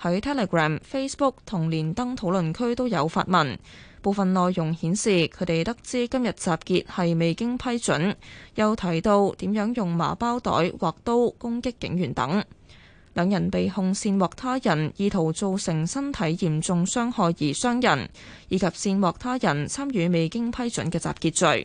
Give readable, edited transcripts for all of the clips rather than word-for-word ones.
喺 Telegram、Facebook 同連登討論區都有發文，部分內容顯示佢哋得知今日集結係未經批准，又提到點樣用麻包袋或刀攻擊警員等。兩人被控煽惑他人意圖造成身體嚴重傷害而傷人，以及煽惑他人參與未經批准嘅集結罪。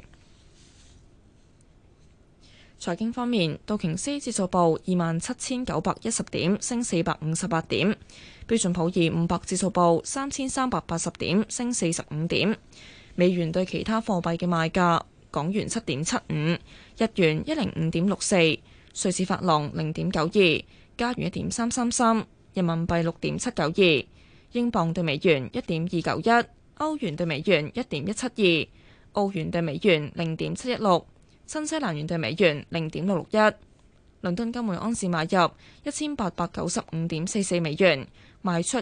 財經方面，道瓊斯指數報27,910點，升458點；標準普爾500指數報3,380點，升45點。美元對其他貨幣嘅賣價：港元7.75，日元105.64，瑞士法郎0.92，加元1.333，人民幣6.792，英鎊對美元1.291，歐元對美元1.172，澳元對美元0.716。新西蘭元對美元0.661，倫敦金每盎司買入1895.44美元，賣出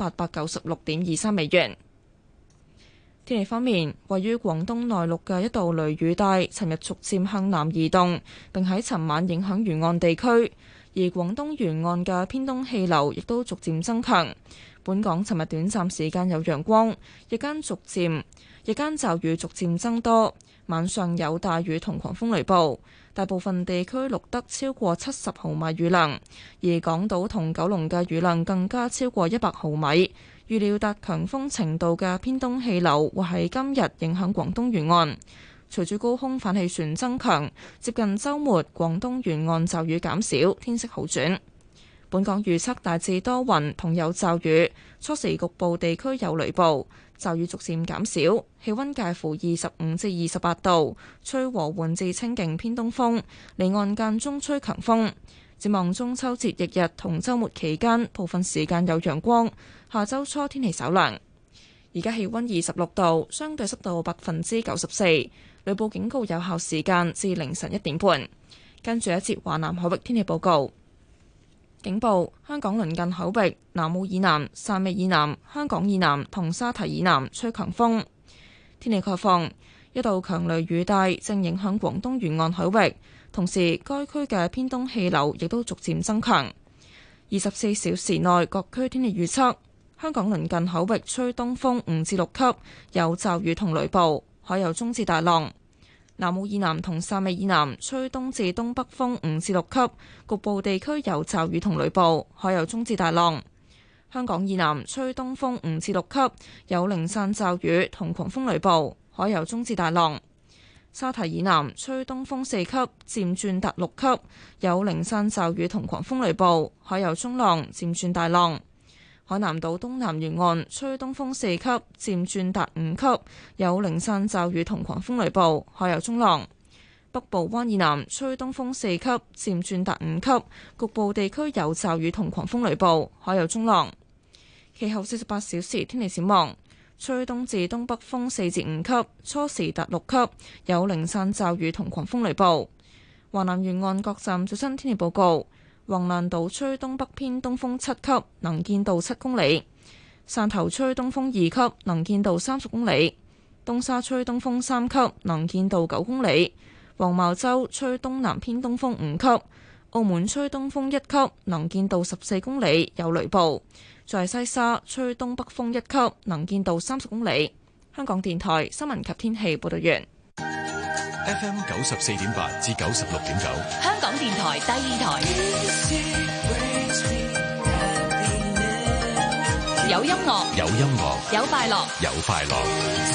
1896.23美元。天氣方面，位於廣東內陸嘅一道雷雨帶，尋日逐漸向南移動，並喺尋晚影響沿岸地區，而廣東沿岸嘅偏東氣流亦都逐漸增強。本港尋日短暫時間有陽光，日間驟雨逐漸增多。晚上有大雨同狂風雷暴，大部分地區錄得超過70毫米雨量，而港島同九龍嘅雨量更加超過100毫米。預料達強風程度嘅偏東氣流會喺今日影響廣東沿岸。隨住高空反氣旋增強，接近週末，廣東沿岸驟雨減少，天色好轉。本港預測大致多雲同有驟雨，初時局部地區有雷暴。驟雨逐漸減少，氣溫介乎25至28度，吹和緩至清勁偏東風，離岸間中吹強風。展望中秋節翌日同週末期間，部分時間有陽光。下週初天氣稍涼。而家氣溫26度，相對濕度94%，雷暴警告有效時間至凌晨1點半。跟住一節華南海域天氣報告。警報：香港鄰近海域、南澳以南、汕尾以南、香港以南同沙堤以南吹強風。天氣概況：一道強雷雨帶正影響廣東沿岸海域，同時該區嘅偏東氣流亦都逐漸增強。24小時內各區天氣預測：香港鄰近海域吹東風5至6級，有驟雨同雷暴，海有中至大浪。南澳以南同汕尾以南吹東至東北風5至6級，局部地區有驟雨同雷暴，海有中至大浪。香港以南吹東風5至6級，有零散驟雨同狂風雷暴，海有中至大浪。沙堤以南吹東風4級，漸轉達6級，有零散驟雨同狂風雷暴，海有中浪，漸轉大浪。海南島東南沿岸吹東風4級，漸轉達5級，有零散驟雨同狂風雷暴，海有中浪。北部灣以南吹東風4級，漸轉達5級，局部地區有驟雨同狂風雷暴，海有中浪。其後48小時天氣展望：吹東至東北風4至5級，初時達6級，有零散驟雨同狂風雷暴。華南沿岸各站最新天氣報告。橫瀾島吹東北偏東風7級，能見度7公里；汕頭吹東風2級，能見度30公里；東沙吹東風3級，能見度9公里；黃茅洲吹東南偏東風5級；澳門吹東風1級，能見度14公里，有雷暴；在西沙吹東北風1級，能見度30公里。香港電台新聞及天氣報道完。 FM 94.8至96.9， 香港電台第二台，有音樂， 有音樂， 有快樂， 有快樂。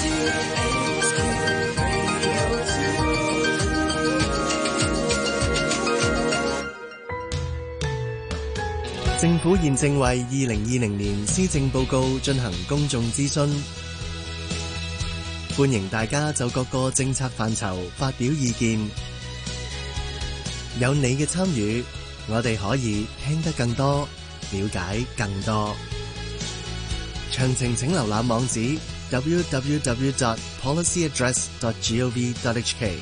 政府現正為2020年施政報告進行公眾諮詢。歡迎大家就各個政策範疇發表意見，有你嘅參與，我哋可以聽得更多，了解更多。詳情請瀏覽網址 www.policyaddress.gov.hk。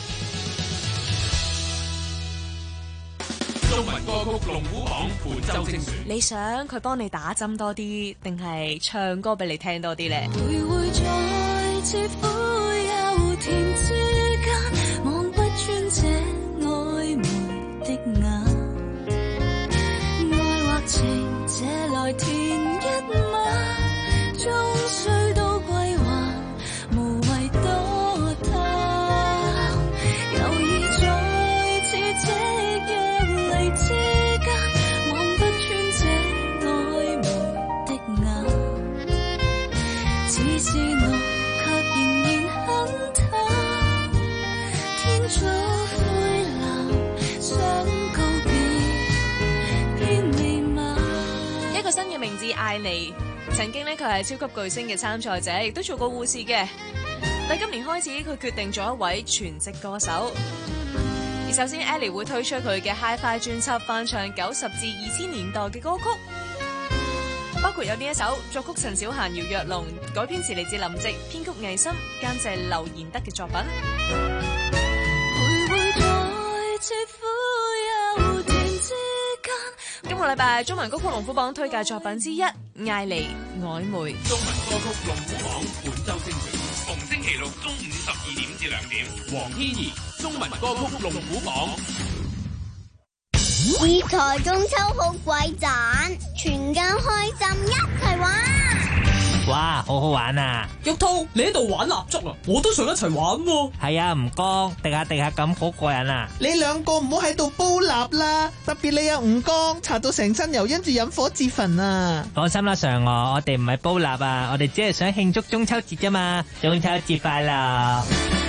中文歌曲龍虎榜伴奏精選， 你想佢幫你打針多啲，定係唱歌俾你聽多啲呢？ 徘徊在似苦又甜之間，望不穿這曖昧的眼，愛或情這來來填一晚，終須都歸還，無謂多談。猶豫在此夕陽離之間，望不穿這曖昧的眼，只是我卻仍然很淡，天早灰藍想告別偏未晚。 一個新嘅名字艾妮，曾經呢，佢係超級巨星嘅參賽者，亦都做過護士嘅。但今年開始，佢決定做一位全職歌手。而首先 ，Ellie 會推出佢嘅 Hi-Fi 專輯，翻唱90至2000年代嘅歌曲，包括有呢一首作曲陳小嫻、姚若龍，改編詞嚟自林夕，編曲魏森，監製劉賢德嘅作品。 徘徊在切膚又甜之間。 今個禮拜中文歌曲龍虎榜推介作品之一，艾妮曖昧。 中文歌曲龍虎榜本周精選，逢星期六中午12點至2點。黃天怡中文歌曲龍虎榜。 二台中秋好鬼盞，全家開心一齊玩。 哇，好好玩啊！ 玉兔，你喺度玩蠟燭啊？我都想一齊玩喎。 係啊，吳剛，滴下咁好過癮啊！ 你兩個唔好喺度煲蠟啦，特別你有吳剛，搽到成身油，因住飲火自焚啊！ 放心啦，嫦娥，我哋唔係煲蠟啊，我哋只係想慶祝中秋節啫嘛！中秋節快樂！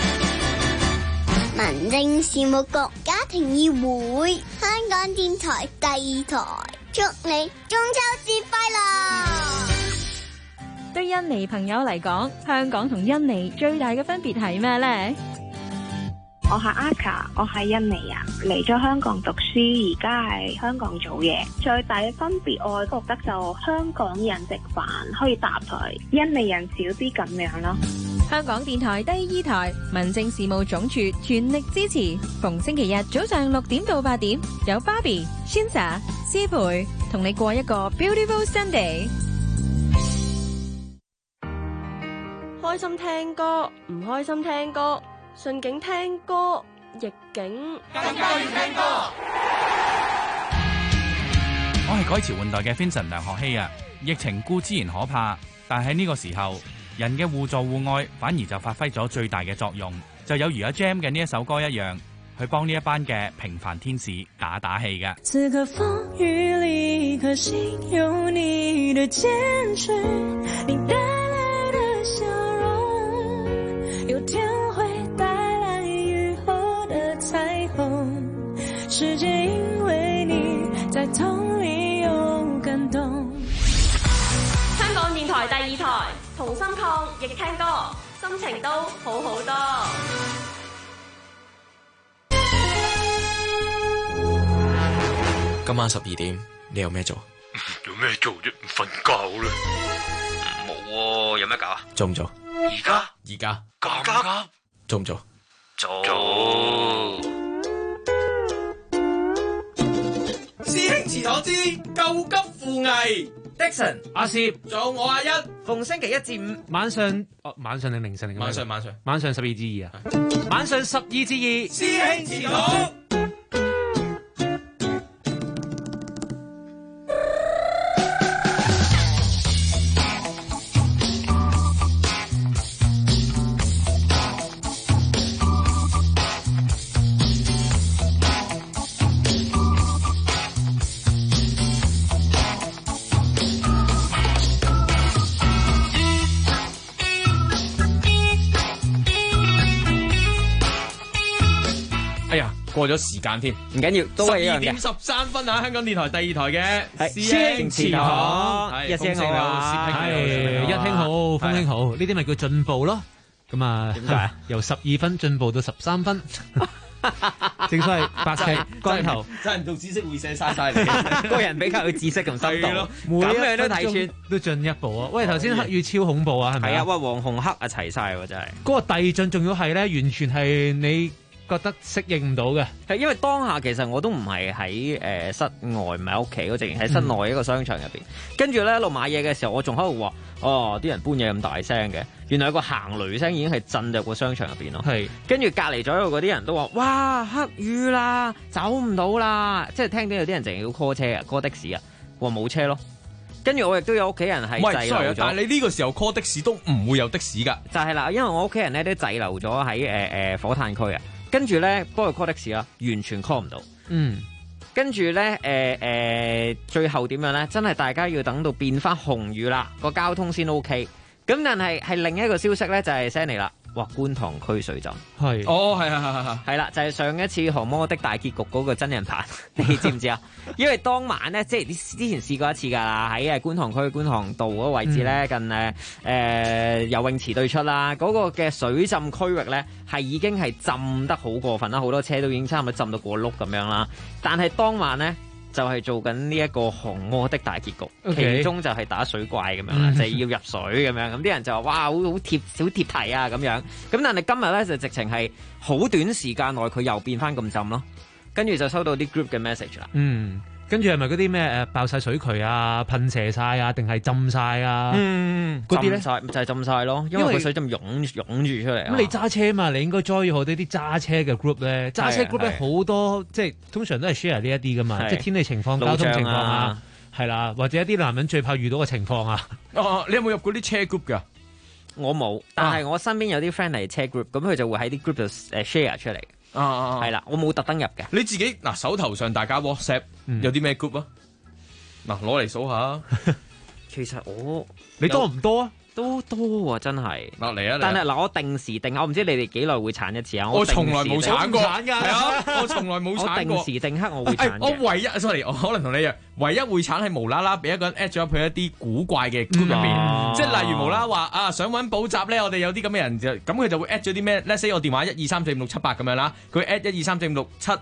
民政事務局家庭議會，香港電台第2台，祝你中秋節快樂！ 對印尼朋友嚟講，香港同印尼最大嘅分別係咩呢？ 我係阿卡，我係印尼人，嚟咗香港讀書，而家喺香港做嘢。最大嘅分別，我覺得就香港人食飯可以搭台，印尼人少啲咁樣咯。 香港電台第2台民政事務總署全力支持，逢星期日早上6點到8點，有 Barbie、Shinsa、師培同你過一個 Beautiful Sunday。 開心聽歌，唔開心聽歌，順境聽歌，逆境更加要聽歌。我係改朝換代嘅 Vincent 梁學希啊！疫情固之然可怕，但喺呢個時候，人嘅互助互愛反而就發揮咗最大嘅作用，就有如阿 Jam 嘅呢一首歌一樣，去幫呢一班嘅平凡天使打氣嘅。 此刻風雨裏，一顆心有你的堅持，你帶來的笑容，有天會帶來雨後的彩虹，世界因為你在痛裏有感動。 香港電台第2台，同心抗疫聽歌，心情都好好多。 今晚12點，你有咩做？ 有咩做啫？唔瞓覺啦。 冇喎，有咩搞啊？做唔做？ 而家咁急？ 做唔做？ 做。 師兄祠堂之救急扶危。Dixon、阿攝，仲有我阿一，逢星期1至5 晚上，晚上定凌晨定？ 晚上 12至2啊！晚上12至2， 師兄祠堂。過咗時間添， 唔緊要，都係一樣嘅。 12點13分啊！香港電台第2台嘅師兄祠堂， 一聲好， 係一聽好，風興好，呢啲咪叫進步咯。咁啊，點解由12分進步到13分？正所謂百尺竿頭， 真係唔到知識會寫晒嚟， 個人比較有知識同深度， 每咁樣都睇穿， 都進一步啊！喂，頭先黑雨超恐怖啊，係咪啊？ 係啊，喂，黃紅黑啊齊晒喎，真係。 嗰個遞進仲要係咧，完全係你覺得適應唔到嘅， 係因為當下其實我都唔係喺室外，唔係喺屋企，我淨係喺室內一個商場入邊。跟住咧一路買嘢嘅時候，我仲喺度話：哦，啲人搬嘢咁大聲嘅，原來有個行雷聲已經係震入個商場入邊咯。係，跟住隔離左右嗰啲人都話：哇，黑雨啦，走唔到啦！即係聽到有啲人淨係要 call 車啊，call 的士啊，話冇車咯。 跟住我亦都有屋企人係滯留咗。 但係你呢個時候 call 的士都唔會有的士㗎。 就係啦，因為我屋企人咧都滯留咗喺火炭區啊。跟住咧幫佢 call 的士啦，完全 call 唔到。跟住咧最後點樣咧？真係大家要等到變翻紅雨啦，個交通先 OK。咁但係另一個消息咧就係 send 嚟啦。哇！觀塘區水浸係係啦，就係上一次《降魔的大結局》嗰個真人版，你知唔知啊？因為當晚咧，即係之前試過一次㗎啦，喺觀塘區觀塘道嗰個位置咧，近游泳池對出啦，嗰個嘅水浸區域咧係已經係浸得好過分啦，好多車都已經差唔多浸到過碌咁樣啦。但係當晚咧，就係做緊呢一個《降魔的大結局》其中就係打水怪咁樣啦，就係要入水咁樣。咁啲人就話：哇，好貼題啊咁樣。咁但係今日咧就直情係好短時間內佢又變翻咁浸咯。跟住就收到啲 group 嘅 message 啦。 跟住係咪嗰啲咩爆晒水渠啊、噴射晒啊，定係浸晒啊？嗰啲咧就係浸晒咯，因為個水浸湧住出嚟。 咁你揸車嘛，你應該 join 好多啲揸車嘅 group 咧。揸車 group 咧好多，即係通常都係 share 呢一啲噶嘛，即係天氣情況、交通情況啊，係啦，或者一啲男人最怕遇到嘅情況啊。 你有冇入過啲車 group 㗎？ 我冇，但係我身邊有啲 friend 係車 group，咁佢就會喺啲 group 度share 出嚟。係啦，我冇特登入嘅。 你自己手頭上大家 WhatsApp 有啲咩 group 啊？攞嚟數下。 其實你多唔多啊？ 都多啊，真係。 嚟啊！ 但係我定時定，我唔知你哋幾耐會鏟一次啊？ 我從來冇鏟過。 係啊，我從來冇鏟過。 我定時定刻我會鏟嘅。 我唯一 sorry， 我可能同你一樣，唯一會鏟係無啦啦俾一個人 at 咗入去一啲古怪嘅 group 入邊，即係例如無啦啦話想揾補習咧，我哋有啲咁嘅人就咁佢就會 at 咗啲咩 let's say 我電話1234567咁樣啦，佢 at 1234567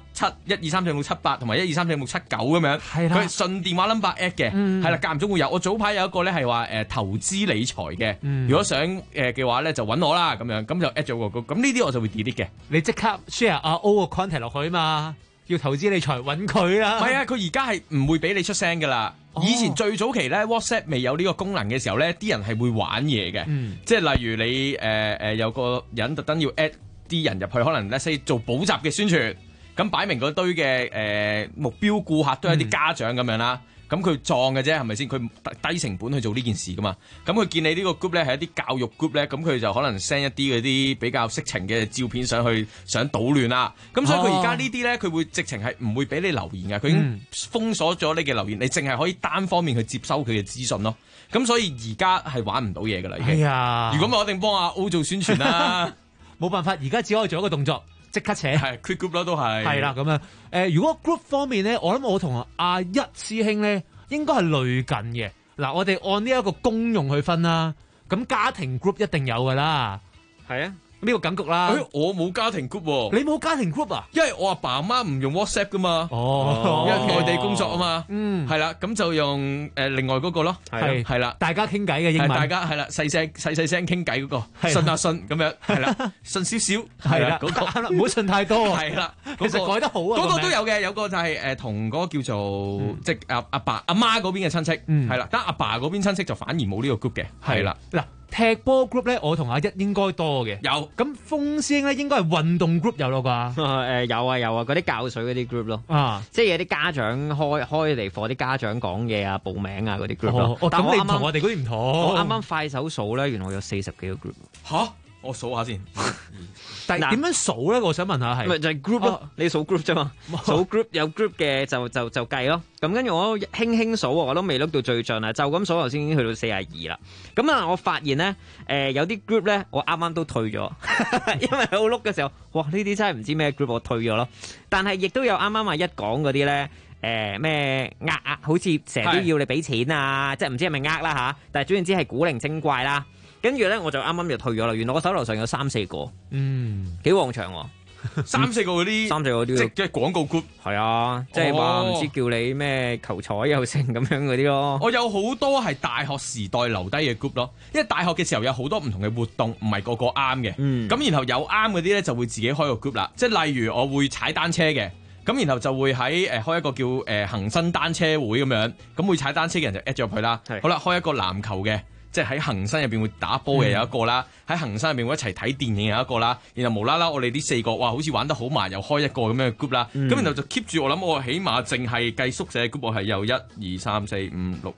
1234578同埋1234579咁樣，佢順電話 number at 嘅，係啦，間唔中會有。我早排有一個咧係話投資理財嘅。如果想嘅話咧，就揾我啦咁樣，咁就 at 咗個 group，咁呢啲我就會 delete 嘅。 你即刻 share 阿 O 個 contact 落去嘛，要投資理財揾佢啦。 唔係啊，佢而家係唔會俾你出聲噶啦。以前最早期咧 WhatsApp 未有呢個功能嘅時候咧，啲人係會玩嘢嘅，即係例如你有個人特登要 at 啲人入去，可能 let's say 做補習嘅宣傳，咁擺明嗰堆嘅目標顧客都係啲家長咁樣啦。咁佢撞嘅啫，係咪先？佢低成本去做呢件事噶嘛。咁佢見你呢個 group 咧係一啲教育 group 咧，咁佢就可能 send 一啲嗰啲比較色情嘅照片上去，想搗亂啦。咁所以佢而家呢啲咧，佢會直情係唔會俾你留言嘅，佢已經封鎖咗你嘅留言，你淨係可以單方面去接收佢嘅資訊咯。咁所以而家係玩唔到嘢噶啦，已經。如果唔係我一定幫阿 O 做宣傳啦。 冇辦法，而家只可以做一個動作。即刻扯係 quit group 啦，都係係啦咁樣。如果 group 方面咧，我諗我同阿一師兄咧應該係類近嘅。嗱，我哋按呢一個公用去分啦。咁家庭 group 一定有噶啦。 係啊， 呢個梗局啦。 我冇家庭 group 喎。 你冇家庭 group 啊？ 因為我阿爸阿媽唔用 WhatsApp 噶嘛。因為內地工作啊嘛。係啦，咁就用另外嗰個咯。係啦， 大家傾偈嘅英文。 大家係啦，細聲傾偈嗰個，信下信咁樣。係啦，信少少。係啦，嗰個唔好信太多。 係啦， 其實改得好啊。 嗰個都有嘅，有個就係同嗰個叫做即係阿爸阿媽嗰邊嘅親戚。係啦，但阿爸嗰邊親戚就反而冇呢個 group 嘅。係啦， 嗱。踢波 group 咧，我同阿一應該多嘅。 有咁風師兄咧，應該係運動 group 有咯啩？ 有啊，嗰啲教水嗰啲 group 咯。即係有啲家長開嚟課啲家長講嘢啊、報名啊嗰啲 group 咯。 但我啱啱同我哋嗰啲唔同。 我啱啱快手數咧，原來有40幾個 group。 吓？我數下先。 但係點樣數咧？我想問下係。 咪就係 group 咯，你數 group 啫嘛。數 group 有 group 嘅就計咯。咁跟住我輕數，我都未碌到最盡啊！就咁數頭先已經去到42啦。咁啊，我發現咧，有啲 group 咧，我啱啱都退咗，因為喺我碌嘅時候，哇！呢啲真係唔知咩 group，我退咗咯。但係亦都有啱啱話一講嗰啲咧，咩好似成日都要你俾錢啊，即係唔知係咪啦嚇。但係總言之係古靈精怪啦。跟住咧，我就啱啱就退咗啦。原來我手頭上有3-4個，幾旺場喎。 3-4個嗰啲，即係廣告 group。 係啊，即係話唔知叫你咩球彩又成咁樣嗰啲咯。 我有好多係大學時代留低嘅 group 咯，因為大學嘅時候有好多唔同嘅活動，唔係個個啱嘅。咁然後有啱嗰啲咧，就會自己開個 group 啦。即係例如我會踩單車嘅，咁然後就會喺開一個叫恒生單車會咁樣，咁會踩單車嘅人就 at 咗入去啦。好啦，開一個籃球嘅。即係喺恒生入邊會打波嘅有一個啦，喺恒生入邊會一齊睇電影有一個啦，然後無啦啦我哋呢4個，哇，好似玩得好埋，又開一個咁樣嘅 group 啦，咁然後就 keep 住我諗我起碼淨係計宿舍 group 我係有1、2、3、4、5、6、7、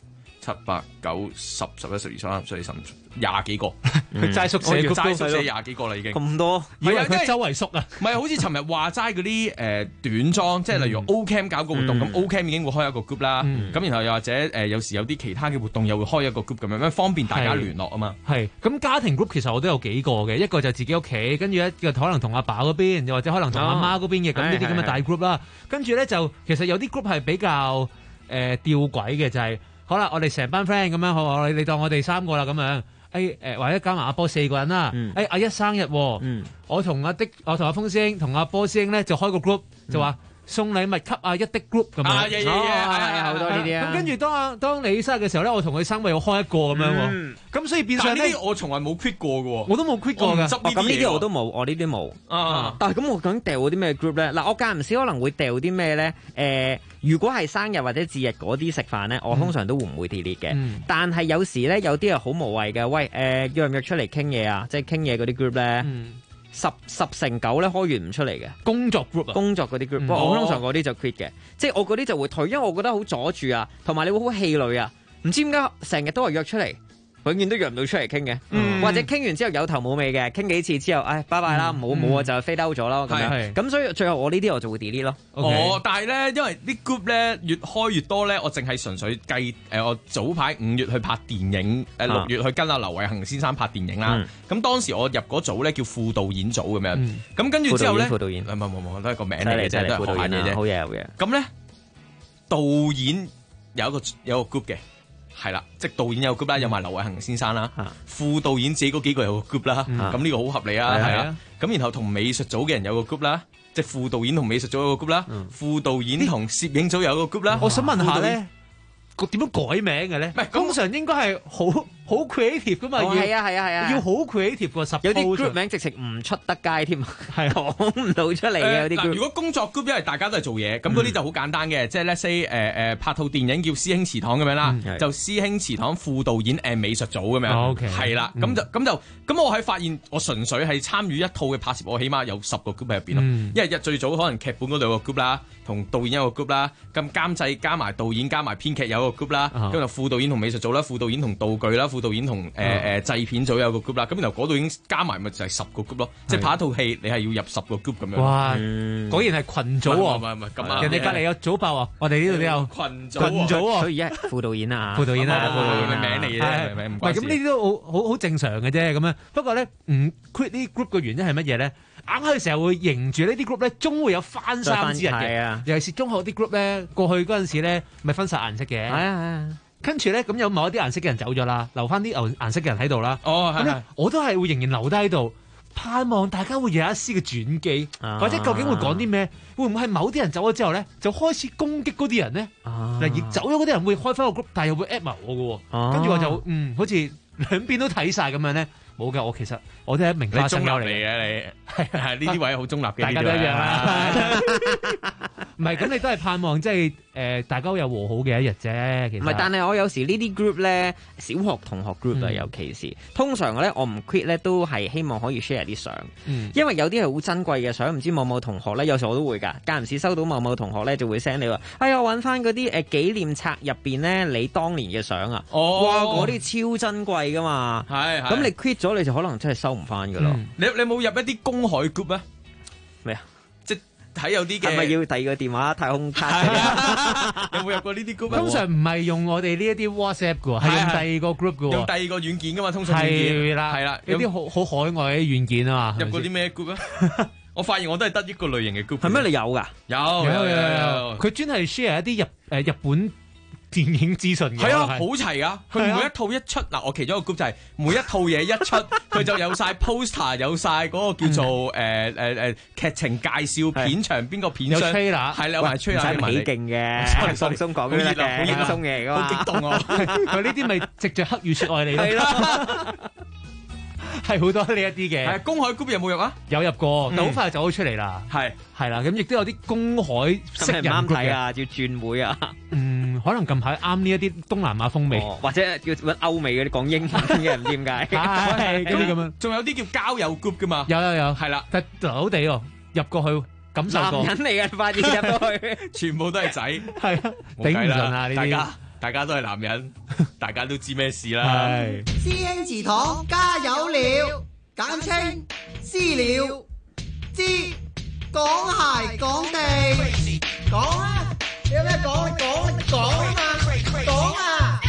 7、8、9、10、11、12、13、14、15、20幾個， 佢齋宿舍， 齋宿舍20幾個啦已經。 咁多， 以為佢周圍縮啊？ 唔係，好似尋日話齋嗰啲短裝，即係例如 O-Cam 搞個活動，咁 O-Cam 已經會開一個 group 啦。咁然後又或者有時有啲其他嘅活動又會開一個 group 咁樣，方便大家聯絡啊嘛。 係咁家庭 group 其實我都有幾個嘅，一個就自己屋企，跟住一個可能同阿爸嗰邊，又或者可能同阿媽嗰邊嘅，咁呢啲咁嘅大 group 啦。跟住咧就其實有啲 group 係比較吊詭嘅，就係好啦，我哋成班 friend 咁樣，好你當我哋3個啦咁樣。或者加埋阿波4個人啦。阿一生日，我同阿峰師兄同阿波師兄咧就開個 group，就話送禮物給阿一的 group 咁樣。 係好多呢啲啊。 咁跟住當你生日嘅時候咧，我同佢生日又開一個咁樣喎。咁所以變相咧， 我從來冇 quit 過嘅喎。 我都冇 quit 過㗎。 咁呢啲我都冇，我呢啲冇。但係咁我究竟掉啲咩 group 咧？嗱，我間唔時可能會掉啲咩咧？如果係生日或者節日嗰啲食飯咧，我通常都唔會 delete 嘅。但係有時咧，有啲係好無謂嘅。喂，約唔約出嚟傾嘢啊？即係傾嘢嗰啲 group 咧，10成9咧開完唔出嚟嘅。工作 group 啊，工作嗰啲 group，我通常嗰啲就 quit 嘅。即係我嗰啲就會退，因為我覺得好阻住啊，同埋你會好氣餒啊。唔知點解成日都係約出嚟，永遠都約唔到出嚟傾嘅，或者傾完之後有頭冇尾嘅，傾幾次之後，拜拜啦，冇啊就飛兜咗咯咁樣。咁所以最後我呢啲我就會 delete 咯。 但係咧，因為啲 group 咧越開越多咧，我淨係純粹計我早排5月去拍電影，6月去跟阿劉偉恒先生拍電影啦。咁當時我入嗰組咧叫副導演組咁樣。咁跟住之後咧，副導演冇都係個名嚟嘅啫，都係學下嘢啫。 好嘢好嘢。 咁咧導演有一個 group 嘅。係啦，即係導演有個 group 啦，有埋劉偉恒先生啦，副導演自己嗰幾個有個 group 啦，咁呢個好合理啊，係啊。咁然後同美術組嘅人有個 group 啦，即係副導演同美術組有個 group 啦，副導演同攝影組有個 group 啦。我想問下咧，點樣改名嘅咧？唔係通常應該係好 creative 噶嘛？ 係啊， 要好 creative 個有啲 group 名直情唔出得街添，係講唔到出嚟嘅有啲 group。 如果工作 group 因為大家都係做嘢，咁嗰啲就好簡單嘅，即係 let's say 拍套電影叫師兄祠堂咁樣啦，就師兄祠堂副導演美術組咁樣，係啦，咁我喺發現我純粹係參與一套嘅拍攝，我起碼有10個 group 喺入邊咯，因為最早可能劇本嗰度有個 group 啦，同導演有個 group 啦，咁監製加埋導演加埋編劇有個 group 啦，咁就副導演同美術組啦，副導演同道具啦，副導演同製片組有個 group 啦，咁然後嗰度已經加埋咪就係10個 group 咯，即係拍一套戲你係要入10個 group 咁樣。 哇！果然係群組喎， 唔係咁啊！ 人哋隔離有早爆啊，我哋呢度都有群組喎， 所以而家副導演啊， 副導演啊， 名嚟嘅啫， 唔係咁呢啲都好正常嘅啫咁樣。不過咧，唔 quit 呢 group 嘅原因係乜嘢咧？硬係成日會迎住呢啲 group 咧，終會有翻生之日嘅。尤其是中學啲 group 咧，過去嗰陣時咧，咪分晒顏色嘅。係啊。跟住咧，咁有某一啲顏色嘅人走咗啦，留翻啲顏色嘅人喺度啦。咁我都係會仍然留低喺度，盼望大家會有一絲嘅轉機，或者究竟會講啲咩？會唔會係某啲人走咗之後咧，就開始攻擊嗰啲人咧？而走咗嗰啲人會開翻個 group，但係又會 at 埋我嘅。跟住我就好似兩邊都睇晒咁樣咧。冇㗎，其實我都係一名花生友嚟嘅，你係呢啲位好中立嘅，大家都一樣啦。唔係咁，你都係盼望即係大家有和好嘅一日啫。其實唔係， 但係我有時呢啲 group 咧，小學同學 group 啊，尤其是通常咧，我唔 quit 咧，都係希望可以 share 啲相，因為有啲係好珍貴嘅相，唔知某某同學咧，有時我都會㗎，間唔時收到某某同學咧就會 send 你話，哎呀，我揾翻嗰啲紀念冊入邊咧，你當年嘅相啊，哇，嗰啲超珍貴㗎嘛，係，咁你 quit 咗。你就可能真係收唔翻噶咯。 你冇入一啲公海 group 啊？ 咩啊？ 即係睇有啲嘅。係咪要第二個電話太空卡？ 有冇入過呢啲 group？ 通常唔係用我哋呢一啲 WhatsApp 噶，係用第二個 group 噶。 用第二個軟件噶嘛，通常係啦，有啲好海外嘅軟件啊嘛。 入過啲咩 group 啊？我發現我都係得一個類型嘅 group。 係咩？你有噶？ 有。佢專係 share 一啲日本電影資訊嘅， 係啊，好齊啊！佢每一套一出，嗱，我其中一個 group 就係每一套嘢一出，佢就有晒 poster， 有晒嗰個叫做劇情介紹片場邊個片商，係啦，有埋吹下幾勁嘅，放鬆講嘅，好輕鬆嘅， 好激動啊！ 佢呢啲咪藉着黑雨說愛你咯，係好多呢一啲嘅。 係公海 group 有冇入啊？ 有入過，但好快就走咗出嚟啦。係啦，咁亦都有啲公海識人 group 嘅， 要轉會啊。 可能近排啱呢一啲東南亞風味， 或者要揾歐美嗰啲講英文嘅，唔知點解。 係嗰啲咁樣， 仲有啲叫交友 group 噶嘛？ 有， 係啦， 但流地喎，入過去感受過。 男人嚟嘅，發現入到去， 全部都係仔， 係啊，頂唔順啊呢啲。 大家都係男人，大家都知咩事啦。 係師兄祠堂加油了，簡稱私了。知講鞋講地，講啊！你有咩講？講啊嘛，講啊！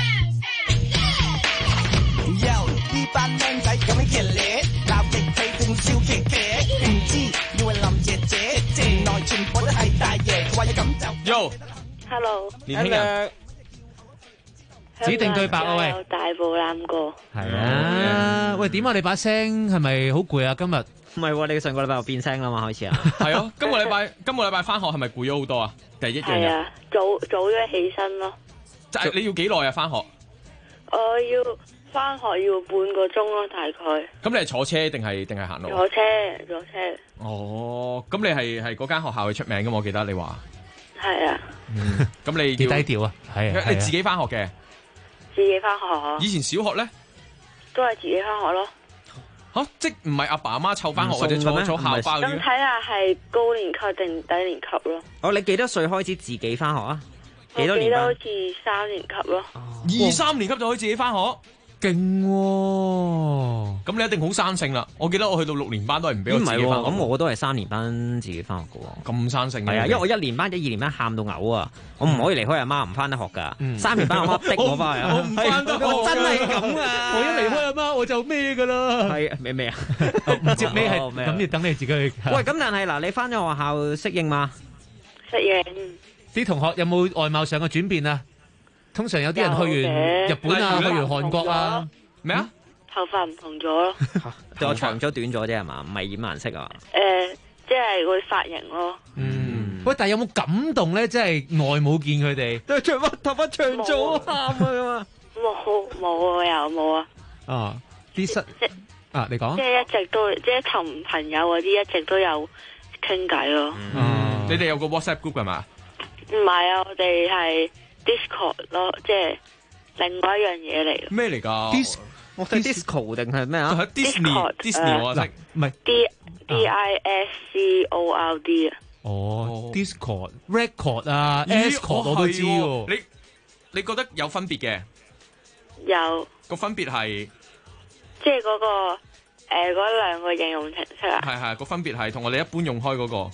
呢班靚仔咁樣嘅咧，鬧極佢仲笑騎騎，唔知以為林姐姐，原來全部都係大爺，話要咁就。 Hello， 年輕人。 指定對白啊喂！ 有大步攬過。 係啊，喂點啊？你把聲係咪好攰啊？今日唔係喎，你上個禮拜又變聲啦嘛，開始啊。 係啊，今個禮拜翻學係咪攰咗好多啊？第一樣嘢。 係啊，早咗起身咯。 即係你要幾耐啊？翻學？ 我要翻學要半個鐘咯，大概。 咁你係坐車定係行路？ 坐車。 哦，咁你係嗰間學校係出名噶嘛？我記得你話。係啊。 咁你幾低調啊？係你自己翻學嘅？ 自己翻學。 以前小學咧？ 都係自己翻學咯。 吓，即唔係阿爸阿媽湊翻學或者坐校巴嗰啲？ 咁睇下係高年級定低年級咯。 哦，你幾多歲開始自己翻學啊？幾多年班？ 我記得好似3年級咯。 2、3年級就可以自己翻學， 勁喎！ 咁你一定好生性啦。我記得我去到6年班都係唔俾我自己翻學。 咁我都係3年班自己翻學嘅喎。 咁生性嘅？ 係啊，因為我1年班、2年班喊到嘔啊，我唔可以離開阿媽唔翻得學㗎。3年班阿媽逼我翻去， 我唔翻得學， 真係咁啊！ 我一離開阿媽我就咩㗎啦。 係咩啊？ 唔知咩係咁，要等你自己去。 喂，咁但係嗱，你翻咗學校適應嘛？ 適應。 啲同學有冇外貌上嘅轉變啊？通常有啲人去完日本啊，去完韓國啊， 咩啊？ 頭髮唔同咗咯， 對我長咗短咗啫係嘛？唔係染顏色啊？ 即係個髮型咯。 喂，但係有冇感動咧？即係外母見佢哋都係長髮頭髮長咗喊啊嘛？ 冇啊，有冇啊？ 啊，啲室啊，你講。 即係一直都即係同朋友嗰啲一直都有傾偈咯。 你哋有個 WhatsApp group 係嘛？ 唔係啊，我哋係 Discord 咯，即係另外一樣嘢嚟。 咩嚟㗎？ 我睇 Disco 定係咩啊 ？Disney 我識， 唔係 Discord 啊。 哦 ，Discord、Record 啊 ，Escort 我都知喎。 你覺得有分別嘅？ 有。 個分別係？ 即係嗰個嗰兩個應用程式啊。 係個分別係同我哋一般用開嗰個。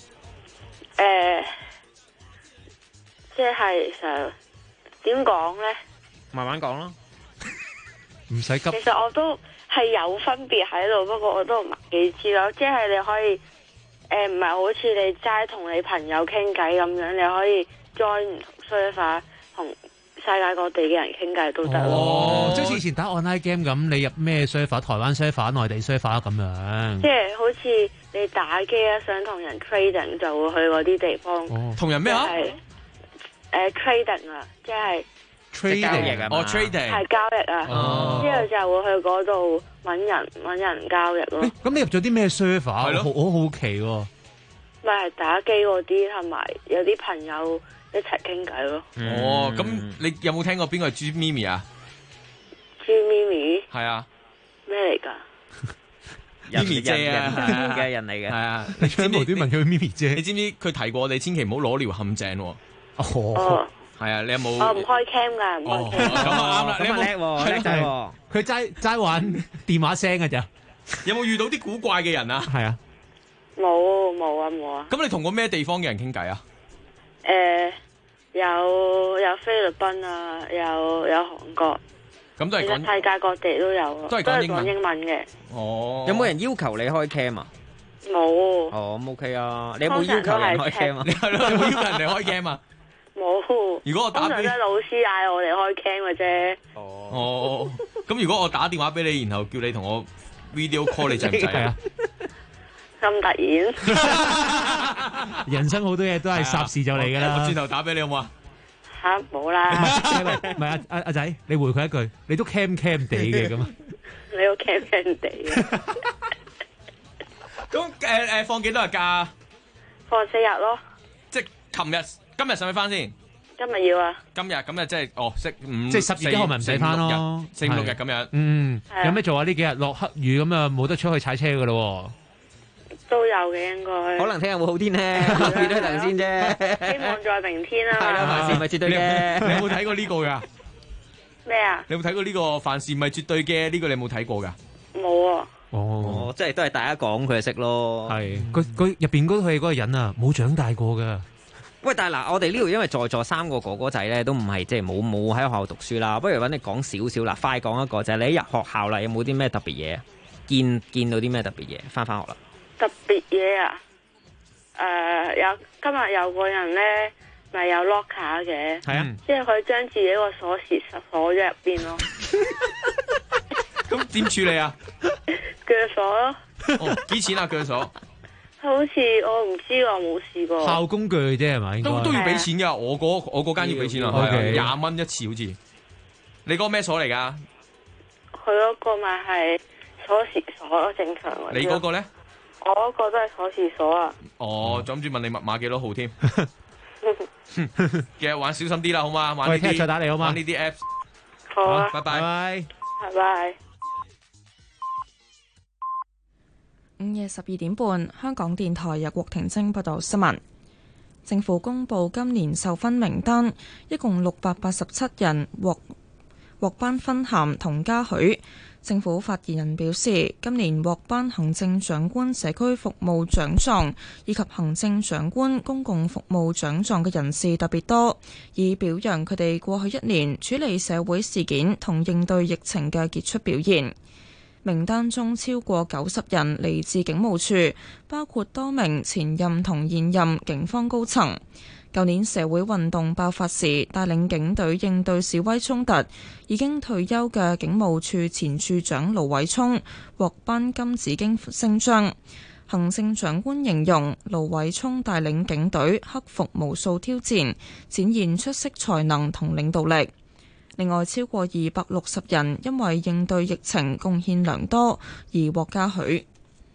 即係想點講咧？ 慢慢講咯， 唔使急。 其實我都係有分別喺度，不過我都唔係幾知咯。即係你可以唔係好似你齋同你朋友傾偈咁樣，你可以 join 唔同 server 同世界各地嘅人傾偈都得咯。 哦，即係以前打 online game 咁，你入咩 server？台灣 server、內地 server 咁樣。 即係好似你打機啊，想同人 trading 就會去嗰啲地方。 同人咩啊 ？trading 啊，即係 trading 啊，trading 係交易啊，之後就會去嗰度揾人交易咯。 咁你入咗啲咩 server？係咯，我好奇喎。 咪係打機嗰啲，同埋有啲朋友一齊傾偈咯。 哦，咁你有冇聽過邊個係朱咪咪啊？ 朱咪咪係啊。 咩嚟㗎？ 咪咪姐啊， 嘅人嚟嘅。 係啊， 你專門啲問佢咪咪姐？ 你知唔知佢提過我哋千祈唔好裸聊陷阱喎？ 哦， 係啊，你有冇？ 我唔開 cam 㗎，唔開 cam。 咁啊啱啦，你有冇叻喎？叻仔喎！ 佢齋玩電話聲㗎咋？ 有冇遇到啲古怪嘅人啊？ 係啊。 冇啊！ 咁你同過咩地方嘅人傾偈啊？ 有菲律賓啊，有韓國。 咁都係講世界各地都有， 都係講英文嘅。 哦。有冇人要求你開 cam 啊？ 冇。 哦，咁 OK 啊！你有冇要求人開 cam 啊？ 你係咯，有冇要求人哋開 cam 啊？ 冇。 如果我打俾， 通常都係老師嗌我哋開 cam 嘅啫。 哦。咁如果我打電話俾你，然後叫你同我 video call， 你制唔制啊？ 咁突然。 人生好多嘢都係霎時就嚟㗎啦。 我轉頭打俾你好冇啊？ 吓，冇啦。 唔係阿仔，你回佢一句，你都 cam 地嘅咁啊？ 你都 cam 地嘅。 咁放幾多日假？ 放4日咯。 即係今日使唔使翻先？ 今日要啊。 今日即係5， 即係10月1號咪唔使翻咯 ，4、5、6日咁樣。 嗯，有咩做啊？呢幾日落黑雨咁啊，冇得出去踩車㗎咯。 都有嘅應該。 可能聽日會好天咧，雨都係等先啫。 希望在明天啊嘛。 係啦，咪絕對嘅。 你有冇睇過呢個㗎？ 咩啊？ 你有冇睇過呢個凡事唔係絕對嘅呢個？你有冇睇過㗎？ 冇啊。 哦，即係都係大家講佢就識咯。 係佢入邊嗰套戲嗰個人啊，冇長大過㗎。 喂，但係嗱，我哋呢度因為在座3個哥哥仔咧，都唔係即係冇喺學校讀書啦。不如揾你講少少啦，快講一個就係你一入學校啦，有冇啲咩特別嘢？見到啲咩特別嘢？翻學啦。特別嘢啊？ 今日有個人咧，咪有 locker 嘅。 係啊。 即係佢將自己個鎖匙鎖咗入邊咯。 咁點處理啊？ 鋸鎖咯。 哦，幾錢啊？鋸鎖？ 好似我唔知喎，冇試過。 校工具啫係咪？ 都要俾錢㗎。我嗰間要俾錢啊，20蚊一次好似。你嗰個咩鎖嚟㗎？ 佢嗰個咪係鎖匙鎖咯，正常嗰啲。 你嗰個咧？ 我嗰個都係鎖匙鎖啊。 哦，諗住問你密碼幾多號添？記得玩小心啲啦，好嘛？玩呢啲聽日再打你好嘛？ 玩呢啲 apps。 好啊， 拜拜。 拜拜。 午夜12點半，香港電台由郭婷晶報道新聞。政府公布今年授勳名單，一共687人獲頒勳銜同嘉許。政府發言人表示，今年獲頒行政長官社區服務獎狀以及行政長官公共服務獎狀嘅人士特別多，以表揚佢哋過去1年處理社會事件同應對疫情嘅傑出表現。名單中超過90人嚟自警務處，包括多名前任同現任警方高層。舊年社會運動爆發時，帶領警隊應對示威衝突，已經退休嘅警務處前處長盧偉聰獲頒金紫荊星章。行政長官形容盧偉聰帶領警隊克服無數挑戰，展現出色才能同領導力。另外，超過260人因為應對疫情貢獻良多而獲嘉許。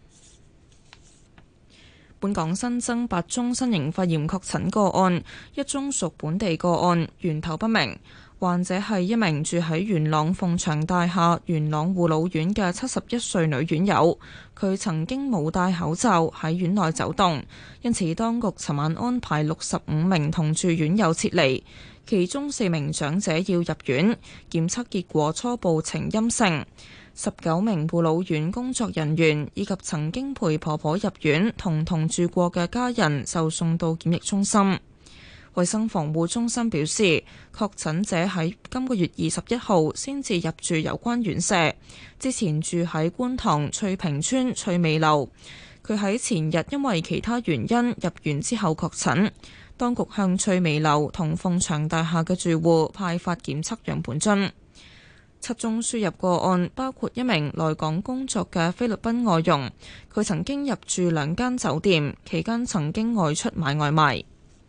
本港新增8宗新型肺炎確診個案，1宗屬本地個案，源頭不明。患者係一名住喺元朗鳳翔大廈元朗護老院嘅71歲女院友，佢曾經冇戴口罩喺院內走動，因此當局尋晚安排65名同住院友撤離。其中4名長者要入院，檢測結果初步呈陰性。19名護老院工作人員以及曾經陪婆婆入院同住過嘅家人就送到檢疫中心。衛生防護中心表示，確診者喺今個月21號先至入住有關院舍，之前住喺觀塘翠屏村翠美樓。佢喺前日因為其他原因入院之後確診。當局向翠美樓同鳳翔大廈嘅住戶派發檢測樣本樽。7宗輸入個案包括一名來港工作嘅菲律賓外傭，佢曾經入住2間酒店，期間曾經外出買外賣。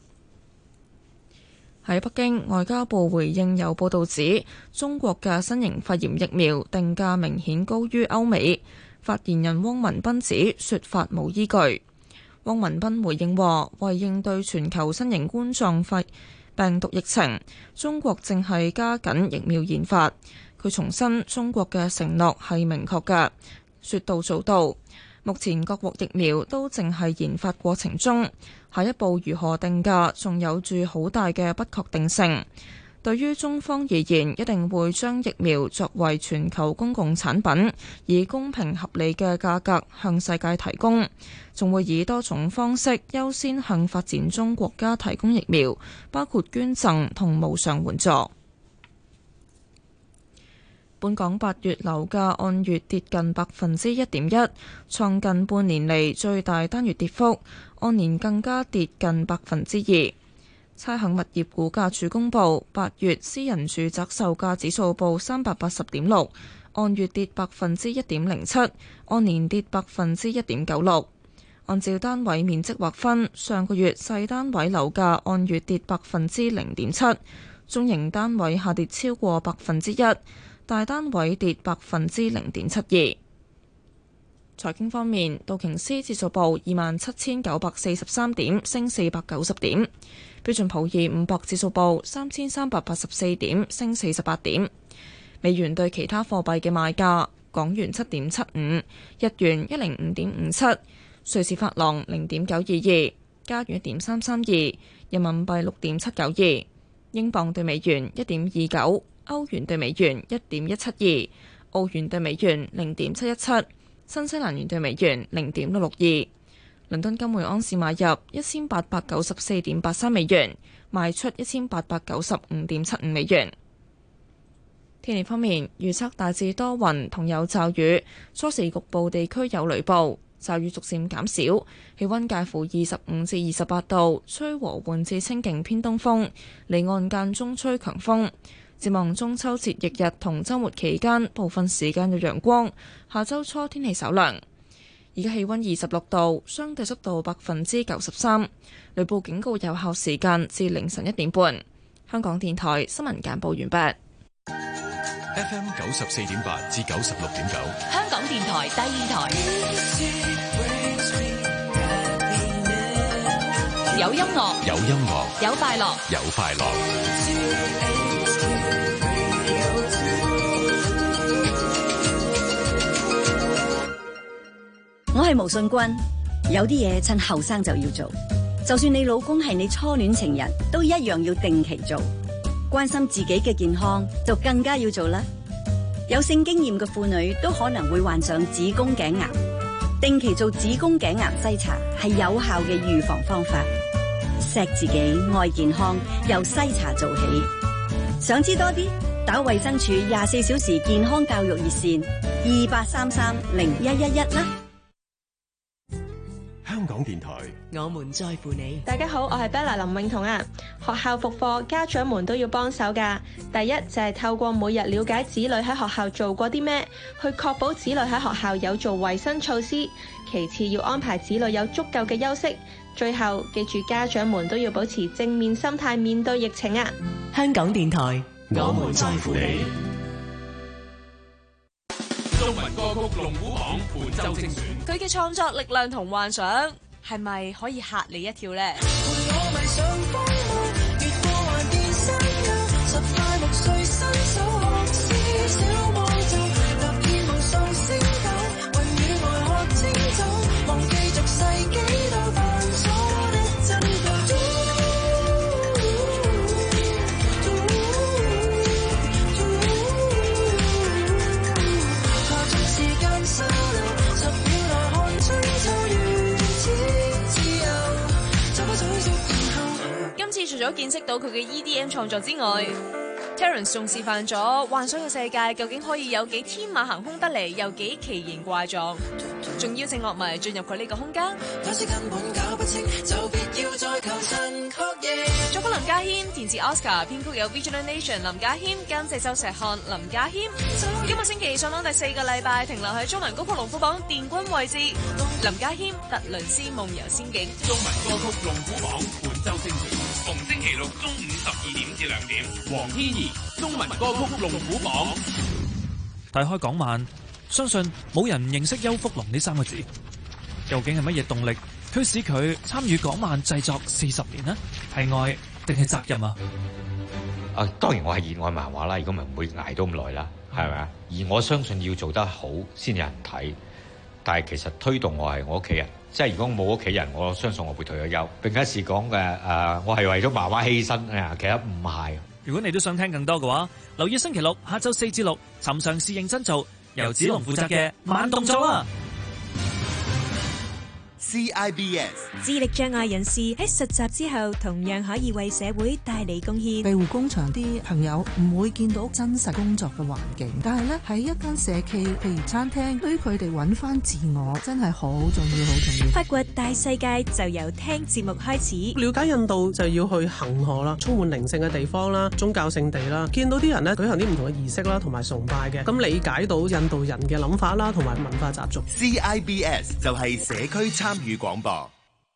喺北京，外交部回應有報道指中國嘅新型肺炎疫苗定價明顯高於歐美。發言人汪文斌指說法無依據。汪文斌回應話，為應對全球新型冠狀肺病毒疫情，中國正係加緊疫苗研發。佢重申中國嘅承諾係明確嘅，說到做到。目前各國疫苗都正係研發過程中，下一步如何定價，仲有住好大嘅不確定性。對於中方而言，一定會將疫苗作為全球公共產品，以公平合理嘅價格向世界提供，仲會以多種方式優先向發展中國家提供疫苗，包括捐贈同無償援助。本港8月樓價按月跌近1.1%，創近半年嚟最大單月跌幅，按年更加跌近2%。差餉物業估價署公佈，8月私人住宅售價指數報380.6，按月跌1.07%，按年跌1.96%。按照單位面積劃分，上個月細單位樓價按月跌0.7%，中型單位下跌超過1%，大單位跌0.72%。財經方面，道瓊斯指數報27,943點，升490點；標準普爾500指數報3,384點，升48點。美元對其他貨幣嘅賣價：港元7.75，日元105.57，瑞士法郎0.922，加元1.332，人民幣6.792，英鎊對美元1.29， 歐元對美元1.172，澳元對美元0.717，新西蘭元對美元0.662。倫敦金每盎司買入1894.83美元，賣出1895.75美元。天氣方面，預測大致多雲同有驟雨，初時局部地區有雷暴，驟雨逐漸減少，氣溫介乎25至28度，吹和緩至清勁偏東風，離岸間中吹強風。展望中秋節翌日同週末期間，部分時間有陽光，下週初天氣稍涼。而家氣溫26度，相對濕度93%，雷暴警告有效時間至凌晨1點半。香港電台新聞簡報完畢。 FM 94.8至96.9， 香港電台第二台，有音樂， 有音樂， 有快樂， 有快樂。 我係毛信君，有啲嘢趁後生就要做，就算你老公係你初戀情人，都一樣要定期做。關心自己嘅健康就更加要做啦。有性經驗嘅婦女都可能會患上子宮頸癌，定期做子宮頸癌篩查係有效嘅預防方法。錫自己愛健康，由篩查做起。想知多啲，打衛生署24小時健康教育熱線28330111啦。 香港電台， 我們在乎你。 大家好，我係 Bella 林永彤啊。學校復課，家長們都要幫手㗎。第一就係透過每日了解子女喺學校做過啲咩，去確保子女喺學校有做衛生措施。其次要安排子女有足夠嘅休息。最後記住，家長們都要保持正面心態面對疫情啊。 香港電台，我們在乎你。 中文歌曲龍虎榜本周精選， 佢嘅創作力量同幻想係咪可以嚇你一跳呢？今次除咗見識到佢嘅 EDM 創作之外， Terence 仲示範咗幻想嘅世界究竟可以有幾天馬行空得嚟，又幾奇形怪狀，仲邀請樂迷進入佢呢個空間。作曲林家謙，填詞 Oscar， 編曲有 Vigilant Nation 林家謙，監製周石漢林家謙。今個星期上檔第4個禮拜，停留喺中文歌曲龍虎榜殿軍位置。林家謙特倫斯夢遊仙境。 中文歌曲龍虎榜本周精選，逢星期六中午12點至2點。黃天怡，中文歌曲龍虎榜。 睇開港漫，相信冇人唔認識邱福龍呢3個字。究竟係乜嘢動力驅使佢參與港漫製作40年呢？係愛定係責任啊？ 當然我係熱愛漫畫啦，如果唔會捱到咁耐啦，係咪啊？而我相信要做得好先有人睇，但係其實推動我係我屋企人，即係如果冇屋企人，我相信我會退咗休。並且是講嘅我係為咗漫畫犧牲啊，其實唔係。 如果你都想聽更多嘅話，留意星期六下晝4至6，尋常是認真做，由子龍負責嘅慢動作啊！ CIBS 智力障礙人士喺實習之後，同樣可以為社會帶嚟貢獻。 庇護工場啲朋友唔會見到真實工作嘅環境，但係咧喺一間社企，譬如餐廳，對於佢哋揾翻自我真係好重要，好重要。 發掘大世界就由聽節目開始。 了解印度就要去恒河啦，充滿靈性嘅地方啦，宗教聖地啦，見到啲人咧舉行啲唔同嘅儀式啦，同埋崇拜嘅，咁理解到印度人嘅諗法啦，同埋文化習俗。 CIBS 就係社區參與廣播。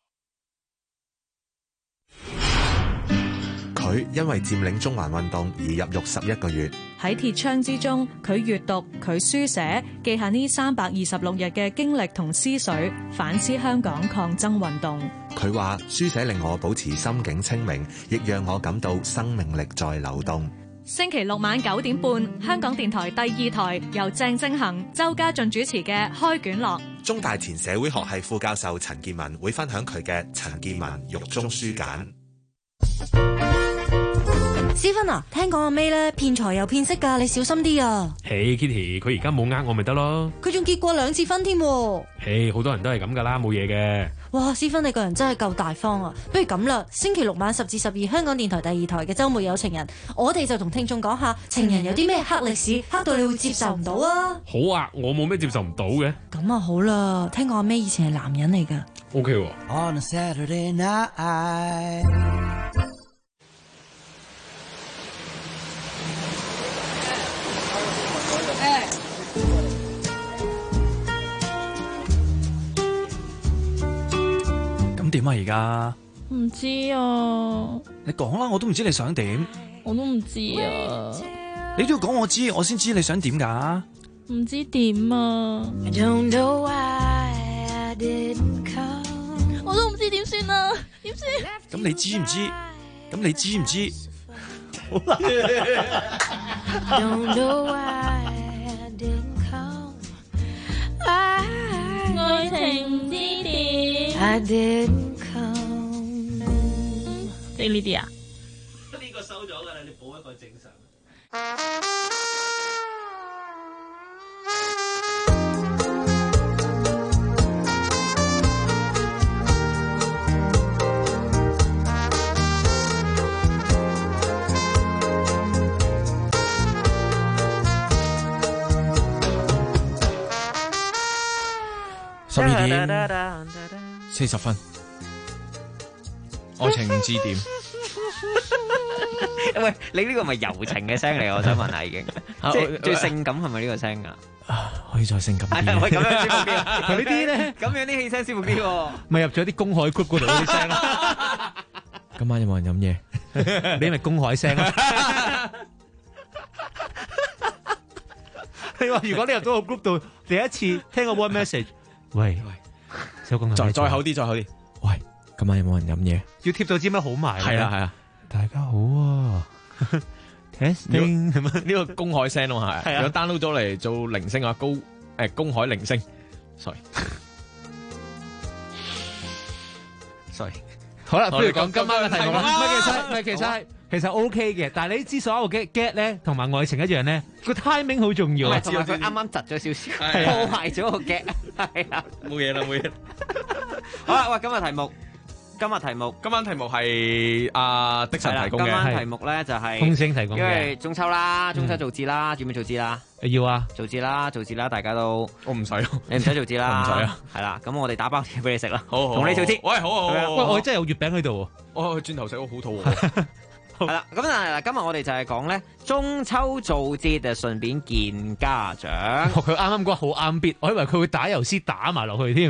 佢因為佔領中環運動而入獄11個月。 喺鐵窗之中，佢閱讀，佢書寫，記下呢326日嘅經歷同思緒，反思香港抗爭運動。 佢話書寫令我保持心境清明，亦讓我感到生命力在流動。 星期六晚9點半，香港電台第2台由鄭正恒、周家俊主持嘅開卷樂。 中大前社會學系副教授陳健民會分享佢嘅陳健民獄中書簡。 思芬啊，聽講阿 May 咧騙財又騙色㗎，你小心啲啊！ 嘿 Kitty， 佢而家冇呃我咪得咯。 佢仲結過2次婚添。 嘿，好多人都係咁㗎啦，冇嘢嘅。 哇，思芬你個人真係夠大方啊！不如咁啦，星期六晚10至12，香港電台第2台嘅週末有情人，我哋就同聽眾講下情人有啲咩黑歷史，黑到你會接受唔到啊！ 好啊，我冇咩接受唔到嘅。 咁啊好啦，聽講阿 May 以前係男人嚟㗎。 OK 喎。 On a Saturday night。 咁點啊？而家唔知啊。 你講啦，我都唔知你想點。 我都唔知啊。 你都要講我知，我先知你想點㗎。 唔知點啊。我都唔知點算啊，點算？ 咁你知唔知？咁你知唔知？好啦。 愛情唔知點。你呢啲啊？ 呢個收咗㗎啦，你補一個正常。 12:40，愛情唔知點。 喂，你呢個咪柔情嘅聲嚟？我想問下已經，即係最性感係咪呢個聲㗎？ 可以再性感啲。 喂，咁樣舒服啲。 佢呢啲咧， 咁樣啲氣聲舒服啲喎。 咪入咗啲公海 group 嗰度嗰啲聲啦。 今晚有冇人飲嘢？ 你咪公海聲啊！你話如果你入到個 group 度，第一次聽個 one message， 喂，收工再口啲，再口啲。喂，今晚有冇人飲嘢？ 要貼到支咪好埋。 係啊係啊， 大家好啊。testing 咁啊， 呢個公海聲咯係。如果 download 咗嚟做鈴聲啊，公海鈴聲。sorry。 好啦，不如講今晚嘅題目啦。其實 OK 嘅，但係你知所有嘅 get 咧，同埋愛情一樣咧，個 timing 好重要啊。 同埋佢啱啱窒咗少少，破壞咗個 get。係啊， 冇嘢啦，冇嘢。 好啦，喂，今晚題目係阿的神提供嘅。 今晚題目咧就係風聲提供嘅， 因為中秋啦，中秋做節啦，準備做節啦。 要啊， 做節啦，大家都我唔使， 你唔使做節啦， 唔使啊。 係啦，咁我哋打包嘢俾你食啦。 好， 同你做節。 喂，好。 喂，我真係有月餅喺度。 我轉頭食，我好肚餓。 係啦，咁但係今日我哋就係講咧中秋做節就順便見家長。 佢啱啱講好啱 beat，我以為佢會打油詩打埋落去添。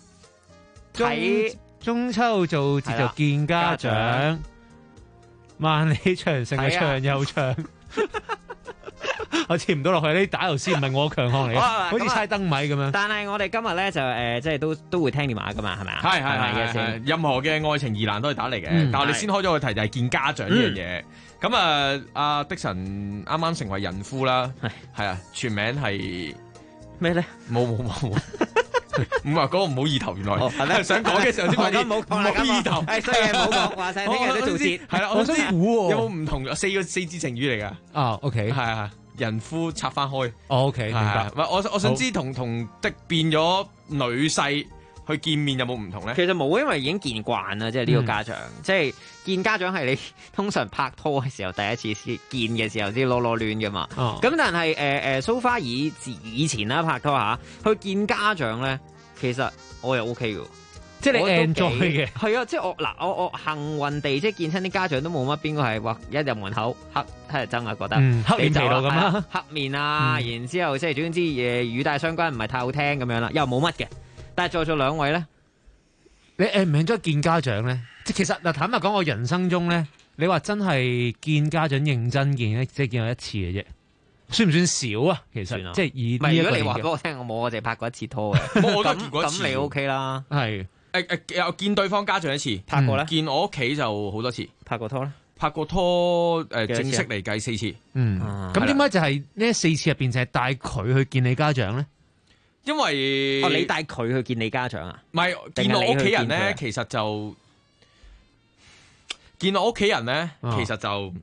中秋做節就見家長，萬里長城係長又長。我接唔到落去，呢打油詩唔係我強項嚟嘅，好似猜燈謎咁樣。 但係我哋今日咧就即係都會聽電話噶嘛，係咪啊？ 係。任何嘅愛情疑難都係打嚟嘅，但係我哋先開咗個題就係見家長呢樣嘢。咁啊，阿的神啱啱成為人夫啦，係啊，全名係咩咧？ 冇。唔話嗰個唔好意頭，原來係想講嘅時候先講啲唔好意頭， 係衰嘢唔好講，話晒聽日都做節。 係啦，我想估有冇唔同4字成語嚟㗎？ 啊 ，OK， 係啊。人夫拆翻開 ，OK，明白。 我想知同的變咗女婿去見面有冇唔同咧？ 其實冇，因為已經見慣啦，即係呢個家長，即係見家長係你通常拍拖嘅時候第一次見嘅時候先囉攣噶嘛。咁但係so far以前啦拍拖下去見家長咧，其實我又 OK 嘅。 即係你 enjoy 嘅， 係啊！即係我幸運地，即係見親啲家長都冇乜邊個係話一入門口黑人憎啊，覺得黑面皮到咁啦， 黑面啊，然之後即係總之語帶相關唔係太好聽咁樣啦，又冇乜嘅。但係在座兩位咧， 你唔 enjoy 見家長咧？即係其實嗱，坦白講，我人生中咧，你話真係見家長認真見咧，即係見過一次嘅啫。算唔算少啊？其實即係以呢一個， 如果你話俾我聽，我淨係拍過一次拖嘅， 我都見過一次。 咁你 OK 啦， 係。 又見對方家長一次， 拍過咧， 見我屋企就好多次。 拍過拖咧， 拍過拖正式嚟計4次。 咁點解就係呢4次入邊就係帶佢去見你家長咧？ 因為你帶佢去見你家長啊？ 唔係見我屋企人咧，其實就見我屋企人咧，其實就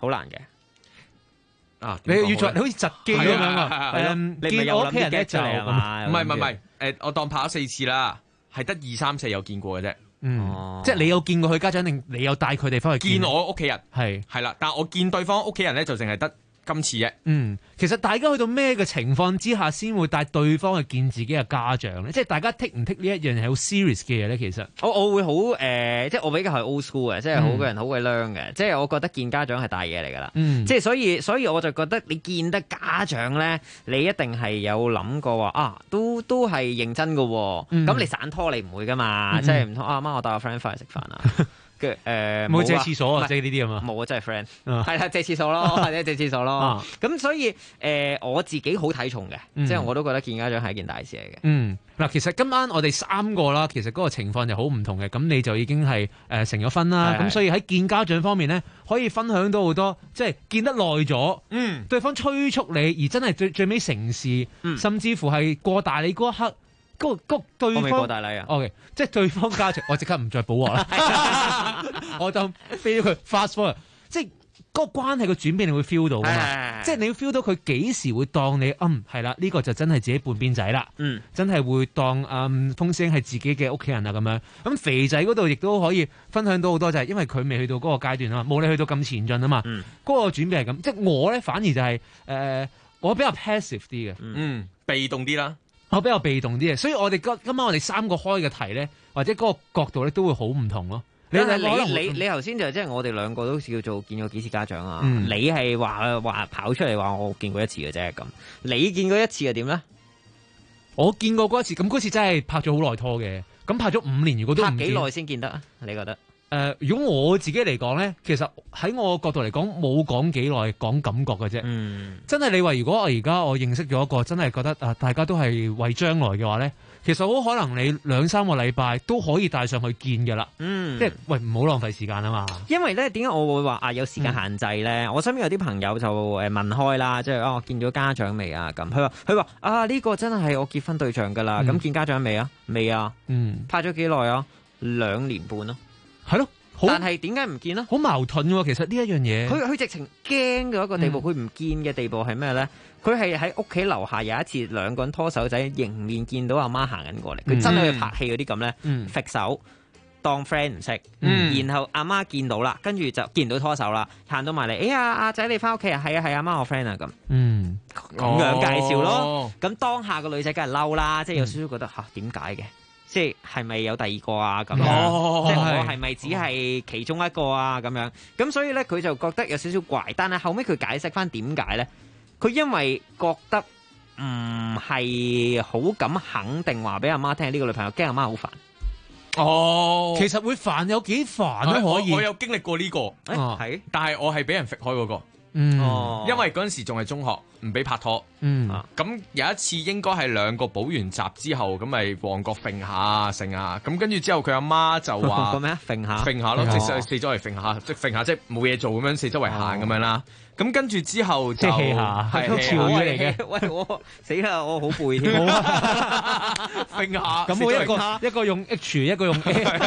好難嘅。 啊！ 你好似窒機咁樣啊？見我屋企人咧就唔係，我當拍咗4次啦，係得2、3、4有見過嘅啫。 即係你有見過佢家長定你有帶佢哋翻去見我屋企人？係啦，但係我見對方屋企人咧就淨係得今次啫。 其實大家去到咩嘅情況之下先會帶對方去見自己嘅家長咧？即係大家剔唔剔呢一樣係好 serious 嘅嘢咧？其實我會好即係我比較係 old school 嘅，即係好個人好鬼娘嘅，即係我覺得見家長係大嘢嚟㗎啦。即係所以我就覺得你見得家長咧，你一定係有諗過話啊，都係認真㗎喎。咁你散拖你唔會㗎嘛？即係唔通阿媽我帶個 friend 翻嚟食飯啊？ 冇借廁所啊，即係呢啲啊嘛， 冇啊，真係 friend， 係啦，借廁所咯，或者借廁所咯。咁所以我自己好睇重嘅，即係我都覺得見家長係一件大事嚟嘅。 嗱，其實今晚我哋3個啦，其實嗰個情況就好唔同嘅。咁你就已經係成咗婚啦，咁所以喺見家長方面咧，可以分享到好多，即係見得耐咗，對方催促你，而真係最尾成事，甚至乎係過大你嗰一刻。嗰對方我未過大禮啊 ，OK， 即係對方家長，我即刻唔再補我啦，我就飛咗佢 fast forward， 即係嗰個關係嘅轉變，你會 feel 到㗎嘛？即係你要 feel 到佢幾時會當你係啦，呢個就真係自己半邊仔啦，真係會當風聲係自己嘅屋企人啊咁樣。咁肥仔嗰度亦都可以分享到好多，就係因為佢未去到嗰個階段啊嘛，冇你去到咁前進啊嘛，嗰個轉變係咁。即係我咧反而就係我比較 passive 啲嘅， 被動啲啦。 我比較被動啲嘅，所以我哋今晚我哋3個開嘅題咧，或者嗰個角度咧都會好唔同咯。 你頭先就即係我哋2個都叫做見過幾次家長啊？你係話跑出嚟話我見過1次嘅啫咁，你見過1次係點咧？ 我見過嗰一次，咁嗰次真係拍咗好耐拖嘅，咁拍咗5年，如果都唔拍幾耐先見得啊？你覺得？ 如果我自己嚟講咧，其實喺我角度嚟講，冇講幾耐，講感覺嘅啫。真係你話，如果我而家我認識咗一個，真係覺得大家都係為將來嘅話咧，其實好可能你2-3個禮拜都可以帶上去見嘅啦。即係喂，唔好浪費時間啊嘛。因為咧，點解我會話有時間限制咧？我身邊有啲朋友就問開啦，即係我見咗家長未啊？咁佢話呢個真係我結婚對象㗎啦。咁見家長未啊？未啊。拍咗幾耐啊？2年半咯。 係咯， 但係點解唔見呢？ 好矛盾喎，其實呢一樣嘢。 佢直情驚嘅一個地步，佢唔見嘅地步係咩咧？佢係喺屋企樓下有一次2個人拖手仔迎面見到阿媽行緊過嚟，佢真係去拍戲嗰啲咁咧，揈手當 friend 唔識，然後阿媽見到啦，跟住就見到拖手啦，行到埋嚟，哎呀阿仔你翻屋企啊？係啊係阿媽我 friend 啊咁，咁樣介紹咯。咁當下個女仔梗係嬲啦，即係有少少覺得點解嘅？即係咪有第2個啊？咁樣，即係我係咪只係其中一個啊？咁樣，咁所以咧，佢就覺得有少少怪。但係後尾佢解釋翻點解咧？佢因為覺得唔係好敢肯定話俾阿媽聽呢個女朋友，驚阿媽好煩。 其實會煩有幾煩都可以。 我有經歷過呢個，係，但係我係俾人揈開嗰個。因為嗰陣時仲係中學，唔俾拍拖。咁有一次應該係2個補完習之後，咁咪旺角揈下剩下，咁跟住之後佢阿媽就話個咩啊？揈下咯，即四周圍揈下，即係揈下，即係冇嘢做咁樣四周圍行咁樣啦。咁跟住之後就即係下，係跳嘢嚟嘅。 喂，我死啦！我好背添。 揈下， 咁我一個用 H， 一個用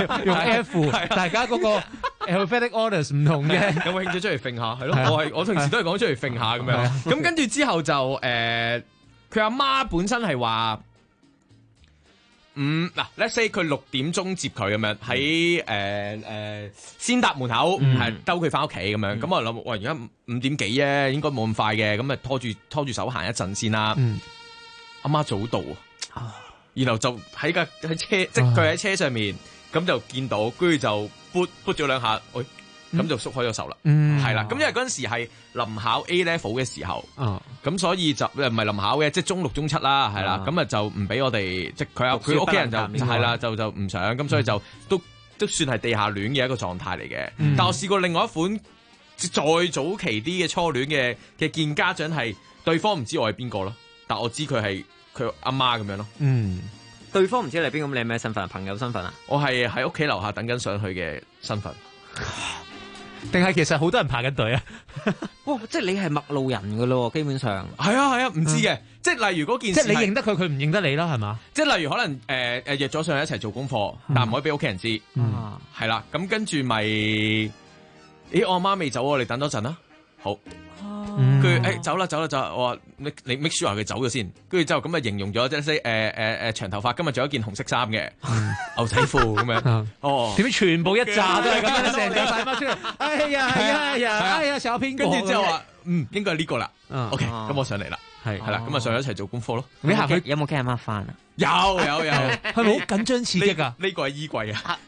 F， 大家嗰個 alphabetic orders 唔同嘅。 有冇興趣出嚟揈下？係咯，我同時都係講出嚟揈下咁樣。咁跟住之後就佢阿媽本身係話。let's say 佢6點鐘接佢咁樣喺先達門口，係兜佢翻屋企咁樣。咁我諗，喂，而家5點幾啫，應該冇咁快嘅。咁咪拖住手行一陣先啦。阿媽早到啊，然後就喺車，即係佢喺車上面，咁就見到，跟住就撥咗2下，喂，咁就縮開咗手啦。係啦，咁因為嗰陣時係臨考 A level 嘅時候，咁所以就唔係臨考嘅，即係中6中7啦，係啦，咁啊就唔俾我哋，即係佢屋企人就係啦，就唔想，咁所以就都算係地下戀嘅一個狀態嚟嘅。但我試過另外一款再早期啲嘅初戀嘅見家長，係對方唔知我係邊個咯，但我知佢係佢阿媽咁樣咯。 對方唔知你係邊個，你係咩身份啊？朋友身份啊？ 我係喺屋企樓下等緊上去嘅身份。 定係其實好多人排緊隊啊！ 哇，即係你係陌路人噶咯，基本上係啊，唔知嘅。即係例如嗰件事， 即係你認得佢，佢唔認得你啦，係嘛？ 即係例如可能約咗上去一齊做功課，但唔可以俾屋企人知。係啦，咁跟住咪，我阿媽未走，我哋等多陣啦。 好。跟住走啦，我話你 make sure 佢走咗先，跟住之後咁啊形容咗即係長頭髮，今日着一件紅色衫嘅牛仔褲咁樣。哦， 點解全部一紮都係咁樣成紮晒翻出嚟？哎呀，小編跟住之後話應該係呢個啦。OK，咁我上嚟啦，係啦，咁啊上咗一齊做功課咯。 你行佢有冇驚阿媽翻啊？ 有， 係咪好緊張刺激啊？ 呢個係衣櫃啊。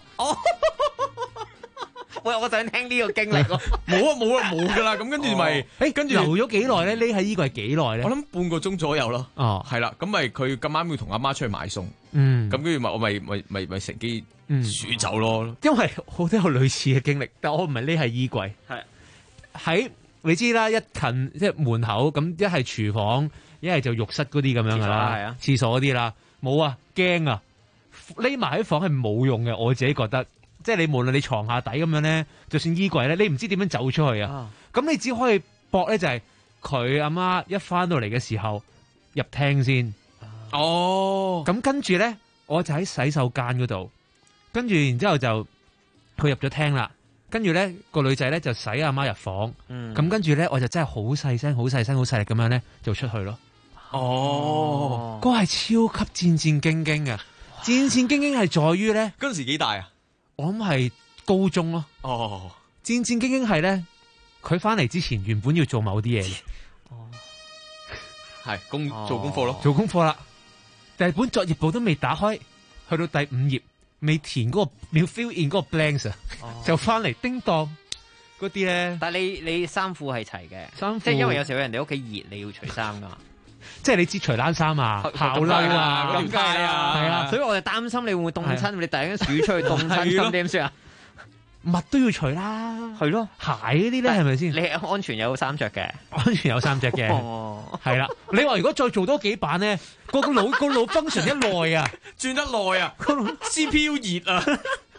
喂，我想聽呢個經歷咯。 冇噶啦，咁跟住咪，跟住留咗幾耐咧？匿喺衣櫃幾耐咧？ 我諗半個鐘左右咯。哦，係啦，咁咪佢咁啱要同阿媽出去買餸。咁跟住我咪乘機鼠走咯。 因為我都有類似嘅經歷，但我唔係匿喺衣櫃，係喺你知啦，一近即係門口咁，一係廚房，一係就浴室嗰啲咁樣噶啦，係啊，廁所嗰啲啦，冇啊，驚啊，匿埋喺房係冇用嘅，我自己覺得。即係你無論你床下底咁樣咧，就算衣櫃咧，你唔知點樣走出去啊！咁你只可以搏咧，就係佢阿媽一翻到嚟嘅時候入廳先。哦，咁跟住咧，我就喺洗手間嗰度，跟住然之後就佢入咗廳啦。跟住咧個女仔咧就洗阿媽入房。咁跟住咧我就真係好細聲、好細聲、好細力咁樣咧就出去咯。哦，嗰係超級戰戰兢兢嘅，戰戰兢兢係在於咧嗰陣時幾大啊？ 我諗係高中咯。 哦， 戰戰兢兢係咧，佢翻嚟之前原本要做某啲嘢嘅。哦， 係做功課咯， 做功課啦。但係本作業簿都未打開，去到第5頁未填嗰個要 fill in 嗰個 blanks 啊，就翻嚟叮當嗰啲咧。 但係你衫褲係齊嘅， 衫褲即係因為有時候人哋屋企熱，你要除衫噶嘛。 即係你知除冷衫啊、校褸啊、 咁街啊， 係啊，所以我就擔心你會唔會凍親，你突然間鼠出去凍親咁點算啊？ 襪都要除啦， 係咯， 鞋嗰啲咧係咪先？ 你安全有衫着嘅， 安全有衫着嘅，係啦。你話如果再做多幾版咧，個腦 function 一耐啊， 轉得耐啊，個 CPU 熱啊。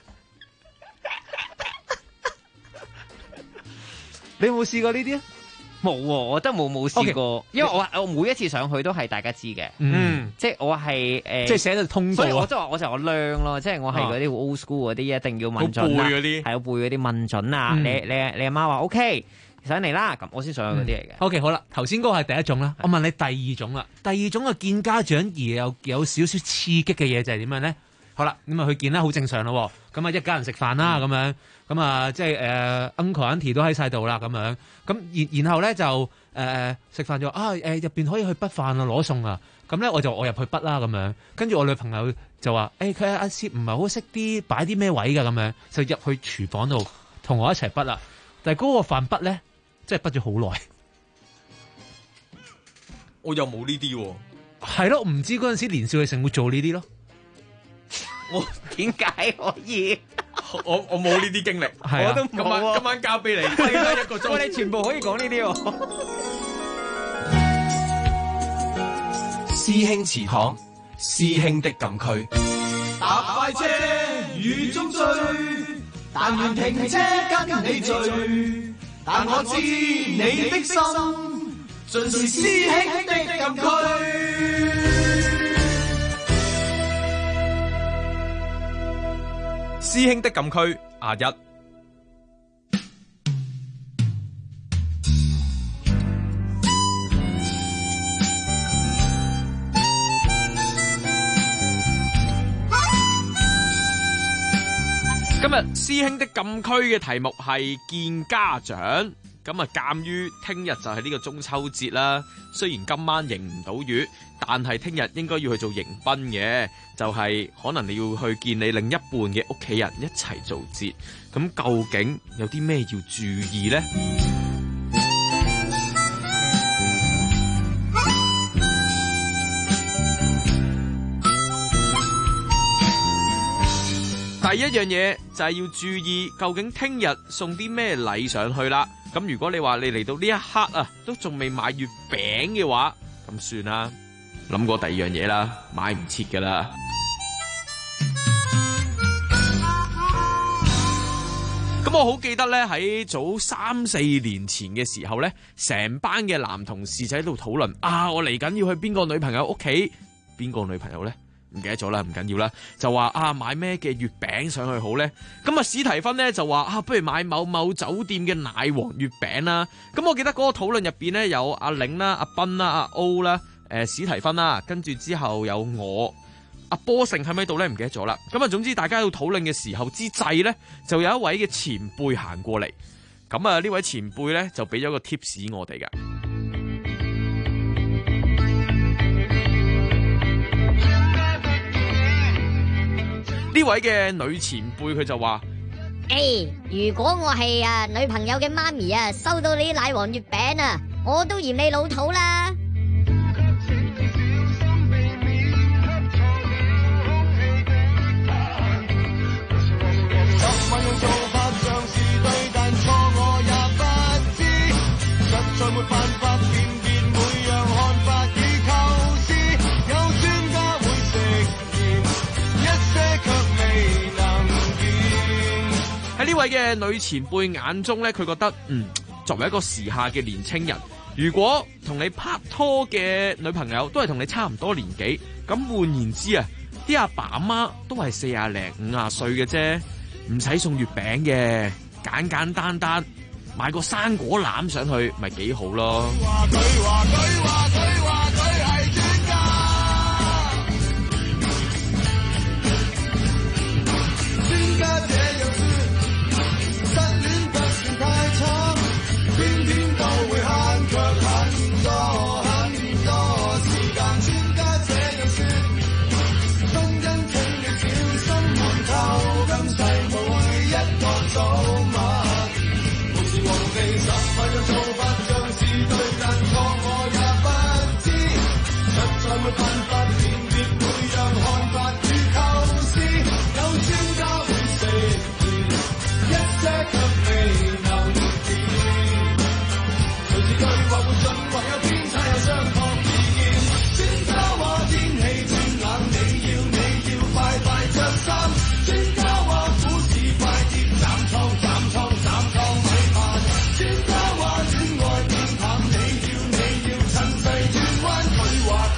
你有冇試過呢啲啊？ 冇喎，我真係冇試過，因為我每一次上去都係大家知嘅，即係我係即係寫到通告， 所以我即係話我就靚咯，即係我係嗰啲 old school 嗰啲一定要問準啦，係要背嗰啲問準啊，你阿媽話 OK 上嚟啦，咁我先上去嗰啲嚟嘅。 OK 好啦，頭先嗰個係第一種啦，我問你第二種啦，第二種嘅見家長而有少少刺激嘅嘢就係點樣咧？好啦，咁啊去見啦，好正常咯，咁啊一家人食飯啦，咁樣。咁啊，即係uncle auntie 都喺晒度啦，咁樣咁然後咧就食飯就話入邊可以去筆飯啊，攞餸啊，咁咧我入去筆啦，咁樣跟住我女朋友就話佢阿師唔係好識啲擺啲咩位㗎，咁樣就入去廚房度同我一齊筆啦。但係嗰個飯筆咧，即係筆咗好耐， 我又冇呢啲喎。 係咯，唔知嗰陣時年少嘅時候會做呢啲咯。 我點解可以？ 我冇呢啲經歷，我都冇。今晚交俾你，得一個鐘。 你全部可以講呢啲喎。 師兄祠堂，師兄的禁區。 搭快車雨中追，但願停車跟你醉。但我知你的心，盡是師兄的禁區。 師兄的禁區阿一，今日師兄的禁區嘅題目係見家長。咁啊，鑑於聽日就係呢個中秋節啦，雖然今晚迎唔到月，但係聽日應該要去做迎賓嘅，就係可能你要去見你另一半嘅屋企人一齊做節。咁究竟有啲咩要注意呢？第一樣嘢就係要注意，究竟聽日送啲咩禮上去啦。咁如果你話你嚟到呢一刻啊，都仲未買月餅嘅話，咁算啦，諗過第二樣嘢啦，買唔切噶啦。咁我好記得咧，喺早3-4年前嘅時候咧，成班嘅男同事就喺度討論啊，我嚟緊要去邊個女朋友屋企，邊個女朋友咧？ 唔記得咗啦，唔緊要啦，就話買咩嘅月餅上去好呢？咁啊史提芬呢就話不如買某某酒店嘅奶黃月餅啦。咁我記得嗰個討論入邊呢，有阿玲啦、阿斌啦、阿歐啦、史提芬啦，跟住之後有我。阿波成喺咪度咧？唔記得咗啦。咁啊，總之大家要討論嘅時候之際咧，就有一位嘅前輩行過嚟。咁啊，呢位前輩咧就俾咗個 tips 我哋嘅。呢位嘅女前輩佢就話： 如果我係女朋友嘅媽咪收到你啲奶黃月餅我都嫌你老土啦。 做法像是對，但錯我也不知，實在沒辦法辨別每樣看法與構思。有專家會食言，一些卻未能見。 喺呢位嘅女前輩眼中咧，佢覺得作為一個時下嘅年青人，如果同你拍拖嘅女朋友都係同你差唔多年紀，咁換言之啲阿爸阿媽都係40零50歲嘅啫。唔使送月餅嘅，簡簡單單買個生果籃上去，咪幾好咯。專家這樣說，失戀不算太差，偏偏都會慳卻很多很多時間。專家這樣說，婚姻請你小心門頭咁細。早晚無時無地實際嘅做法像是對，但錯我也不知，實在沒辦法辨別每樣看法與構思。有專家會食言，一些卻未能見。隨時對話會準，或有偏差有相同意見。專家話天氣轉冷，你要快快着衫。專家話股市快跌。斬倉咪怕，專家話戀愛變淡，你要趁勢轉彎。佢話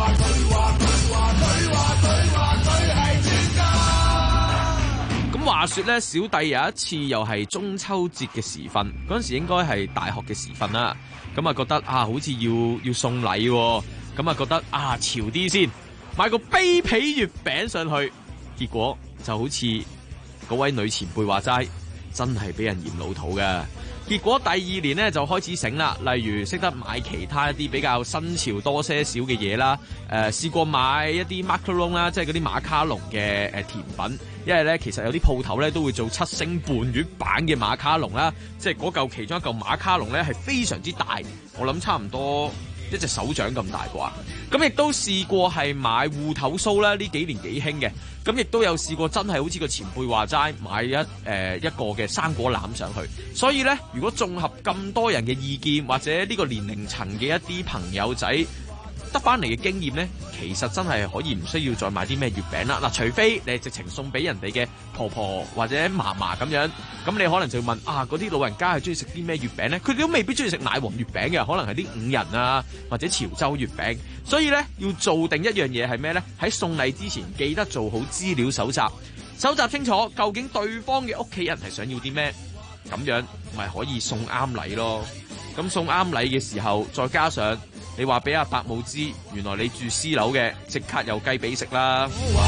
係專家。咁話說咧，小弟有一次又係中秋節嘅時分，嗰陣時應該係大學嘅時分啦。咁啊覺得好似要送禮喎，咁啊覺得潮啲先，買個卑鄙月餅上去，結果就好似嗰位女前輩話齋，真係俾人嫌老土嘅。結果第2年咧就開始醒啦，例如識得買其他一啲比較新潮多些少嘅嘢啦。試過買一啲 macaron 啦，即係嗰啲馬卡龍嘅甜品。因為咧其實有啲鋪頭咧都會做7星半月版嘅馬卡龍啦，即係嗰嚿其中一嚿馬卡龍咧係非常之大，我諗差唔多一隻手掌咁大啩。咁亦都試過係買芋頭酥啦，呢幾年幾興嘅。咁亦都有試過真係好似個前輩話齋買一個嘅生果籃上去。所以咧，如果綜合咁多人嘅意見或者呢個年齡層嘅一啲朋友仔得翻嚟嘅經驗咧，其實真係可以唔需要再買啲咩月餅啦。嗱，除非你係直情送俾人哋嘅婆婆或者嫲嫲咁樣，咁你可能就會問嗰啲老人家係中意食啲咩月餅咧？佢哋都未必中意食奶黃月餅嘅，可能係啲五仁啊或者潮州月餅。所以咧，要做定一樣嘢係咩咧？喺送禮之前記得做好資料搜集，搜集清楚究竟對方嘅屋企人係想要啲咩，咁樣咪可以送啱禮咯。咁送啱禮嘅時候，再加上你話俾阿伯母知，原來你住私樓嘅，即刻有雞髀食啦。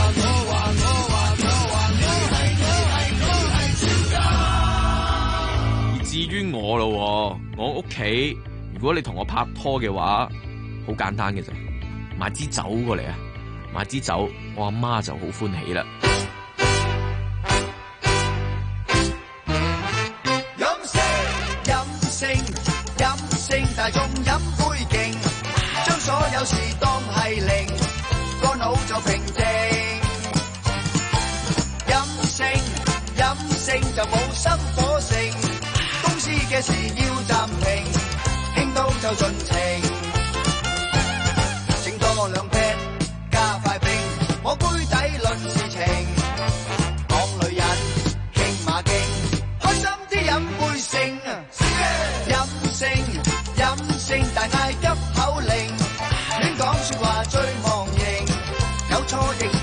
而至於我咯，我屋企如果你同我拍拖嘅話，好簡單嘅啫，買支酒過嚟啊！買支酒，我阿媽就好歡喜啦。 大眾飲杯勁，將所有事當係零，個腦就平靜。飲勝就冇生火性，公司嘅事要暫停，傾到就盡情。整多2瓶，加快冰，我杯底論事情，講女人傾馬經，開心啲飲杯勝，飲勝大嗌急口令，亂講説話最忘形，有錯認。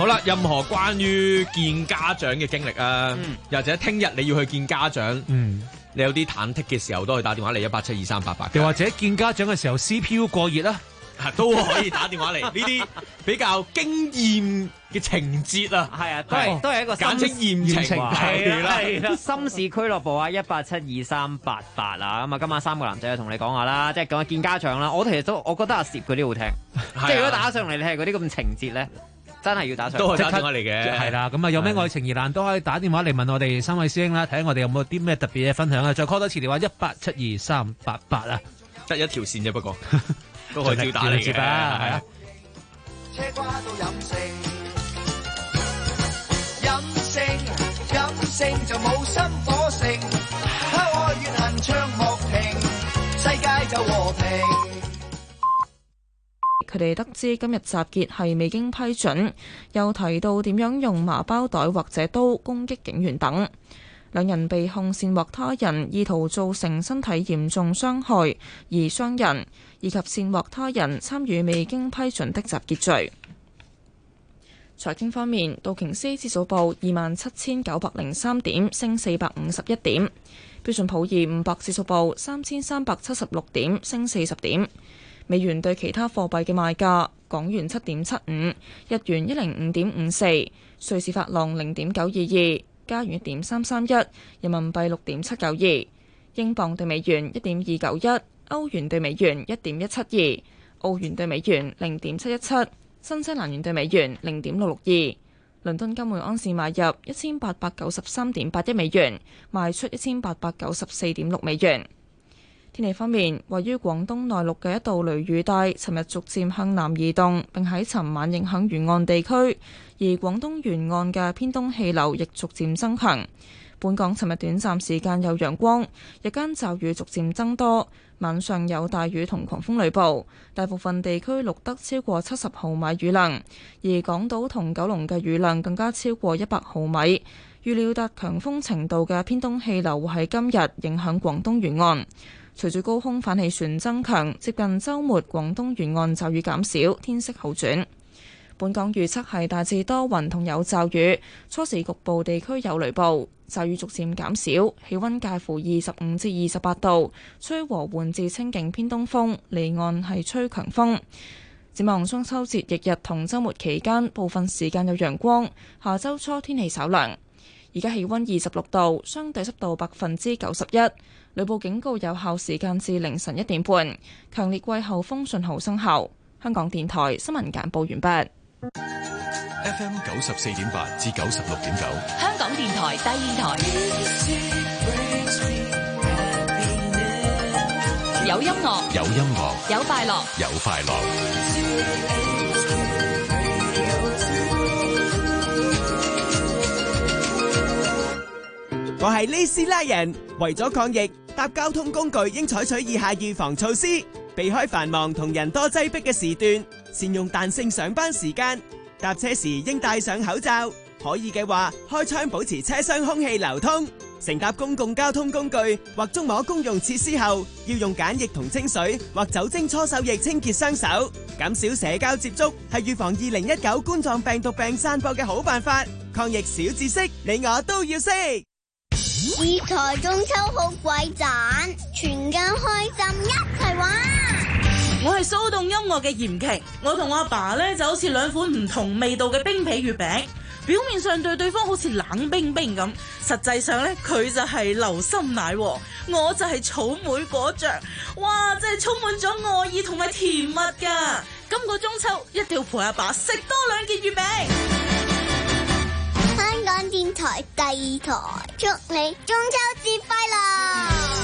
啦，任何關於見家長嘅經歷啊，又或者聽日你要去見家長，你有啲忐忑嘅時候，都可以打電話嚟1872388， 又或者見家長嘅時候 CPU 過熱啦。 都可以打電話嚟，呢啲比較經驗嘅情節啊， 係啊，都係一個簡稱驗情係啦， 心事俱樂部啊，1872388啊，咁啊，今晚3個男仔就同你講下啦，即係講下見家長啦。我其實我覺得阿攝嗰啲好聽，即係如果打上嚟你係嗰啲咁情節咧，真係要打上嚟， 都係打電話嚟嘅， 係啦。咁啊，有咩愛情疑難都可以打電話嚟問我哋3位師兄啦，睇下我哋有冇啲咩特別嘅分享啊。再 call 多次電話1872388啊， 得一條線啫，不過。都可以照打你嘅，係啊！ 車瓜到飲勝就冇心火盛，拋開怨恨唱莫停，世界就和平。 佢哋得知今日集結係未經批准，又提到點樣用麻包袋或者刀攻擊警員等。兩人被控煽惑他人意圖造成身體嚴重傷害而傷人，以及煽惑他人參與未經批准的集結罪。財經方面，道瓊斯指數報27,903點，升451點；標準普爾500指數報3,376點，升40點。美元對其他貨幣嘅賣價：港元7.75，日元105.54，瑞士法郎0.922。加元1.331，人民幣6.792，英鎊對美元1.291，歐元對美元1.172，澳元對美元0.717，新西蘭元對美元0.662。倫敦金每盎司買入1893.81美元，賣出1894.6美元。天氣方面，位於廣東內陸嘅一道雷雨帶，尋日逐漸向南移動，並喺尋晚影響沿岸地區，而廣東沿岸嘅偏東氣流亦逐漸增強。本港尋日短暫時間有陽光，日間驟雨逐漸增多，晚上有大雨同狂風雷暴，大部分地區錄得超過70毫米雨量，而港島同九龍嘅雨量更加超過100毫米。預料達強風程度嘅偏東氣流會喺今日影響廣東沿岸。隨住高空反氣旋增強，接近週末，廣東沿岸驟雨減少，天色好轉。本港預測係大致多雲同有驟雨，初時局部地區有雷暴，驟雨逐漸減少，氣溫介乎25至28度，吹和緩至清勁偏東風，離岸係吹強風。展望中秋節翌日同週末期間，部分時間有陽光，下週初天氣稍涼。而家氣溫26度，相對濕度91%，雷暴警告有效時間至凌晨1點半，強烈季候風信號生效。香港電台新聞簡報完畢。 FM 94.8至96.9， 香港電台第二台，有音樂， 有音樂， 有快樂， 有快樂。 我係呢斯拉人，為咗抗疫，搭交通工具應採取以下預防措施：避開繁忙同人多擠迫嘅時段，善用彈性上班時間，搭車時應戴上口罩，可以嘅話開窗保持車廂空氣流通。乘搭公共交通工具或觸摸公用設施後，要用梘液同清水或酒精搓手液清潔雙手。減少社交接觸係預防2019冠狀病毒病散播嘅好辦法。抗疫小知識，你我都要識。 二台中秋好鬼盞，全家開心一齊玩。 我係騷動音樂嘅嚴琪，我同阿爸呢就好似兩款唔同味道嘅冰皮月餅，表面上對對方好似冷冰冰咁，實際上呢，佢就係流心奶黃，我就係草莓果醬，哇！真係充滿咗愛意同埋甜蜜噶。今個中秋一定要陪阿爸食多2件月餅。 香港電台第二台，祝你中秋節快樂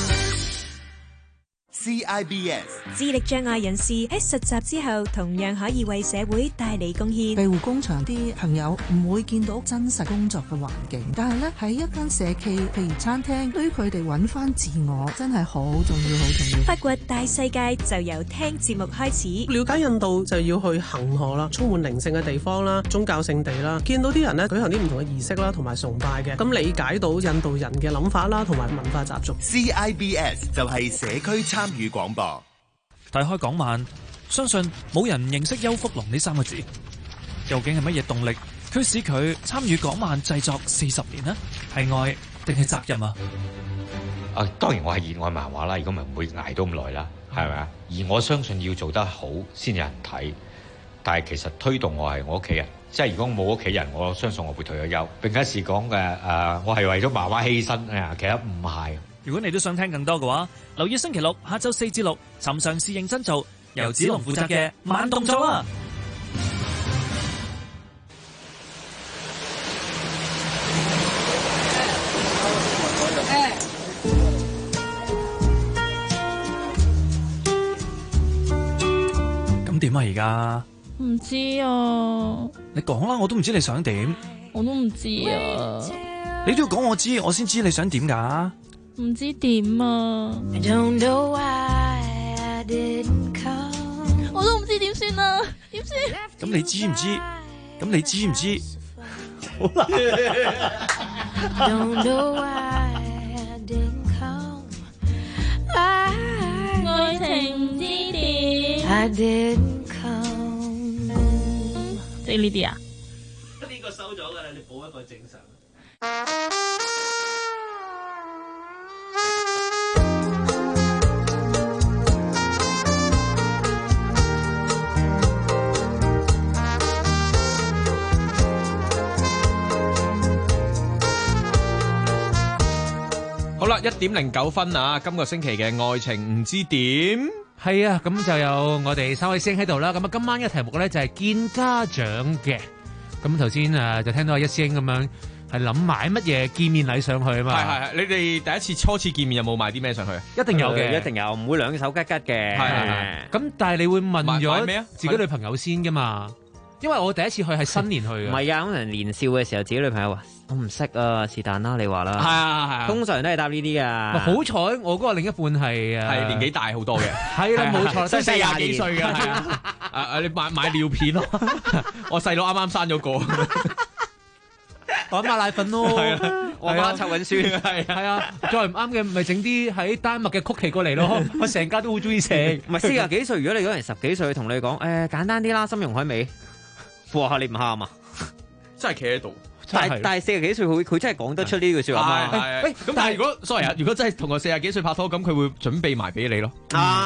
！CIBS 智力障礙人士喺實習之後，同樣可以為社會帶嚟貢獻。 庇護工場啲朋友唔會見到真實工作嘅環境，但係咧喺一間社企，譬如餐廳，對於佢哋揾翻自我，真係好重要，好重要。 發掘大世界就由聽節目開始。 了解印度就要去恒河啦，充滿靈性嘅地方啦，宗教聖地啦，見到啲人咧舉行啲唔同嘅儀式啦，同埋崇拜嘅，咁理解到印度人嘅諗法啦，同埋文化習俗。 CIBS 就係社區參與廣播。 睇開港漫，相信冇人唔認識邱福龍呢3個字。究竟係乜嘢動力驅使佢參與港漫製作40年呢？係愛定係責任啊？ 當然我係熱愛漫畫啦，如果唔係唔會捱到咁耐啦，係咪啊？而我相信要做得好先有人睇，但係其實推動我係我屋企人，即係如果冇屋企人，我相信我會退咗休。並且是講嘅我係為咗漫畫犧牲啊，其實唔係。 如果你都想聽更多嘅話，留意星期六下晝4至6，尋常是認真做，由子龍負責嘅慢動作啊！咁點啊？而家唔知啊， 你講啦，我都唔知你想點。 我都唔知啊， 你都要講我知，我先知你想點㗎。 唔知點啊，我都唔知點算啊，點算？ 咁你知唔知？咁你知唔知？好難。 愛情之點，即係呢啲啊？ 呢個收咗㗎啦，你補一個正常。 好啦，1:09啊！今個星期嘅愛情唔知點係啊，咁就有我哋3位師兄喺度啦。咁啊，今晚嘅題目咧就係見家長嘅。咁頭先就聽到一師兄咁樣係諗買乜嘢見面禮上去啊嘛。 係，你哋第一次初次見面有冇買啲咩上去啊？ 一定有嘅， 一定有，唔會兩手吉吉嘅。 係。咁但係你會問咗咩啊？ 自己女朋友先噶嘛？因為我第一次去係新年去嘅。 唔係啊，可能年少嘅時候自己女朋友話我唔識啊，是但啦，你話啦。 係啊， 通常都係答呢啲噶。 好彩我嗰個另一半係年紀大好多嘅。 係啦，冇錯， 即係40幾歲嘅。係啊，你買尿片咯。我細佬啱啱生咗個。 我買奶粉咯。 我媽湊緊孫。 係啊，再唔啱嘅咪整啲喺丹麥嘅曲奇過嚟咯。我成家都好中意食。 唔係40幾歲，如果你嗰人10幾歲同你講簡單啲啦，參茸海味。哇！你唔喊啊？ 真係企喺度。 但係40幾歲佢真係講得出呢句説話嘛？ 咁但係如果 sorry 啊，如果真係同個40幾歲拍拖，咁佢會準備埋俾你咯。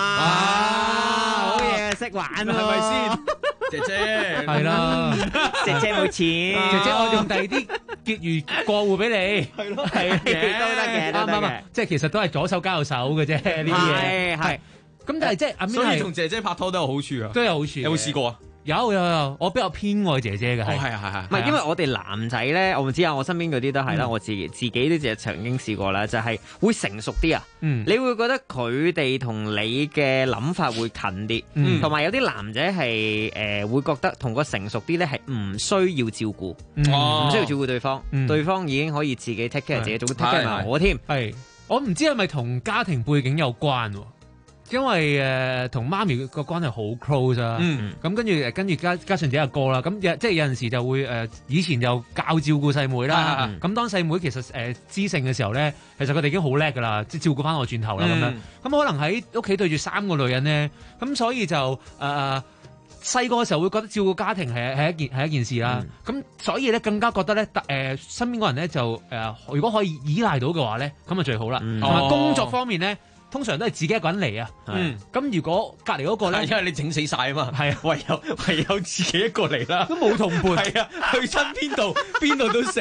好嘢，識玩啊， 係咪先？姐姐係啦， 姐姐冇錢， 姐姐我用第二啲結餘過戶俾你， 係咯，係都得嘅，都得嘅。 即係其實都係左手交右手嘅啫，呢啲嘢係。咁但係即係阿 Min 所以同姐姐拍拖都有好處啊， 都有好處。 有冇試過啊？ 有，我比較偏愛姐姐嘅。 係。唔係因為我哋男仔咧，我唔知啊，我身邊嗰啲都係啦，我自己都曾經試過啦，就係會成熟啲啊。你會覺得佢哋同你嘅諗法會近啲，同埋有啲男仔係會覺得同個成熟啲咧係唔需要照顧，唔需要照顧對方，對方已經可以自己 take care 自己，仲會 take care 埋我添。 係，我唔知係咪同家庭背景有關。因為同媽咪個關係好 close 啊，咁跟住加上自己阿哥啦，咁即係有陣時就會以前就教照顧細妹啦，咁當細妹其實知性嘅時候咧，其實佢哋已經好叻噶啦，即係照顧翻我轉頭啦咁樣，咁可能喺屋企對住3個女人咧，咁所以就細個嘅時候會覺得照顧家庭係一件事啦，咁所以咧更加覺得咧身邊個人咧就如果可以依賴到嘅話咧，咁啊最好啦，同埋工作方面咧。通常都係自己一個人嚟啊，咁如果隔離嗰個咧， 因為你整死晒啊嘛， 係啊， 唯有自己一個嚟啦， 都冇同伴， 係啊，去親邊度都死，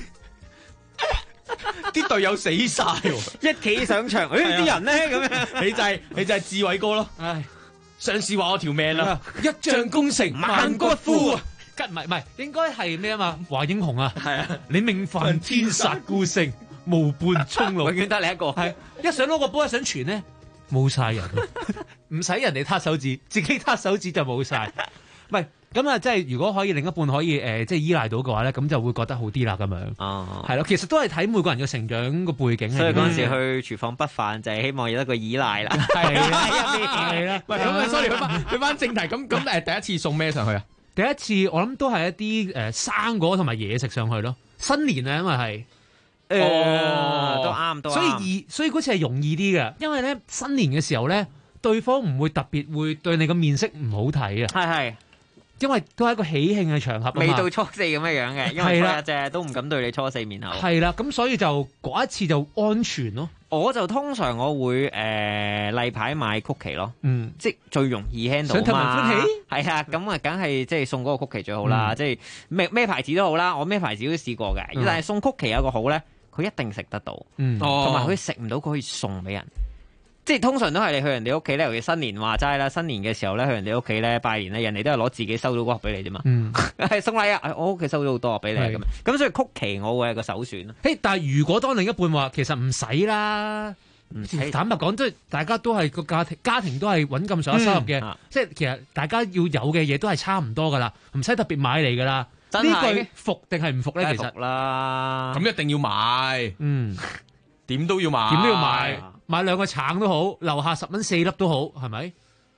啲隊友死晒， 一企上場，啲人咧咁樣， 你就係志偉哥咯，上司話我條命啦，一將功成萬骨枯啊， 唔係應該係咩啊嘛？華英雄啊，係啊，你命犯天殺孤星。無伴終老， 永遠得你一個。 係一想攞個波一想傳咧，冇晒人，唔使人哋撻手指，自己撻手指就冇晒。唔係咁啊，即係如果可以另一半可以即係依賴到嘅話咧，咁就會覺得好啲啦咁樣。哦，係咯，其實都係睇每個人嘅成長個背景。 所以嗰陣時去廚房不飯就係希望有一個依賴啦。 係啦， 喂，咁 sorry，去翻正題，咁第一次送咩上去啊？ 第一次我諗都係一啲生果同埋嘢食上去咯。新年啊，因為係。 都啱， 所以嗰次係容易啲嘅，因為咧新年嘅時候咧，對方唔會特別會對你個面色唔好睇啊。 係， 因為都係一個喜慶嘅場合啊嘛， 未到初4咁樣嘅，因為初1啫，都唔敢對你初4面口。 係啦，咁所以就嗰一次就安全咯。 我就通常我會例牌買曲奇咯，即係最容易 handle 想氹人歡喜。 係啊，咁啊，梗係即係送嗰個曲奇最好啦，即係咩牌子都好啦，我咩牌子都試過嘅。但係送曲奇有個好咧，佢一定食得到，同埋佢食唔到佢可以送俾人。即係通常都係你去人哋屋企咧，尤其新年話齋啦，新年嘅時候咧去人哋屋企咧拜年咧，人哋都係攞自己收到嗰盒俾你啫嘛。係送禮啊！我屋企收咗好多盒俾你咁所以曲奇我會係個首選咯。 但係如果當另一半話其實唔使啦，坦白講，即係大家都係個家庭都係揾咁上下收入嘅，即係其實大家要有嘅嘢都係差唔多噶啦，唔使特別買嚟噶啦。呢句服定係唔服咧？其實啦，咁一定要買，點都要買， 點都要買。買2個橙都好，樓下10蚊4粒都好，係咪？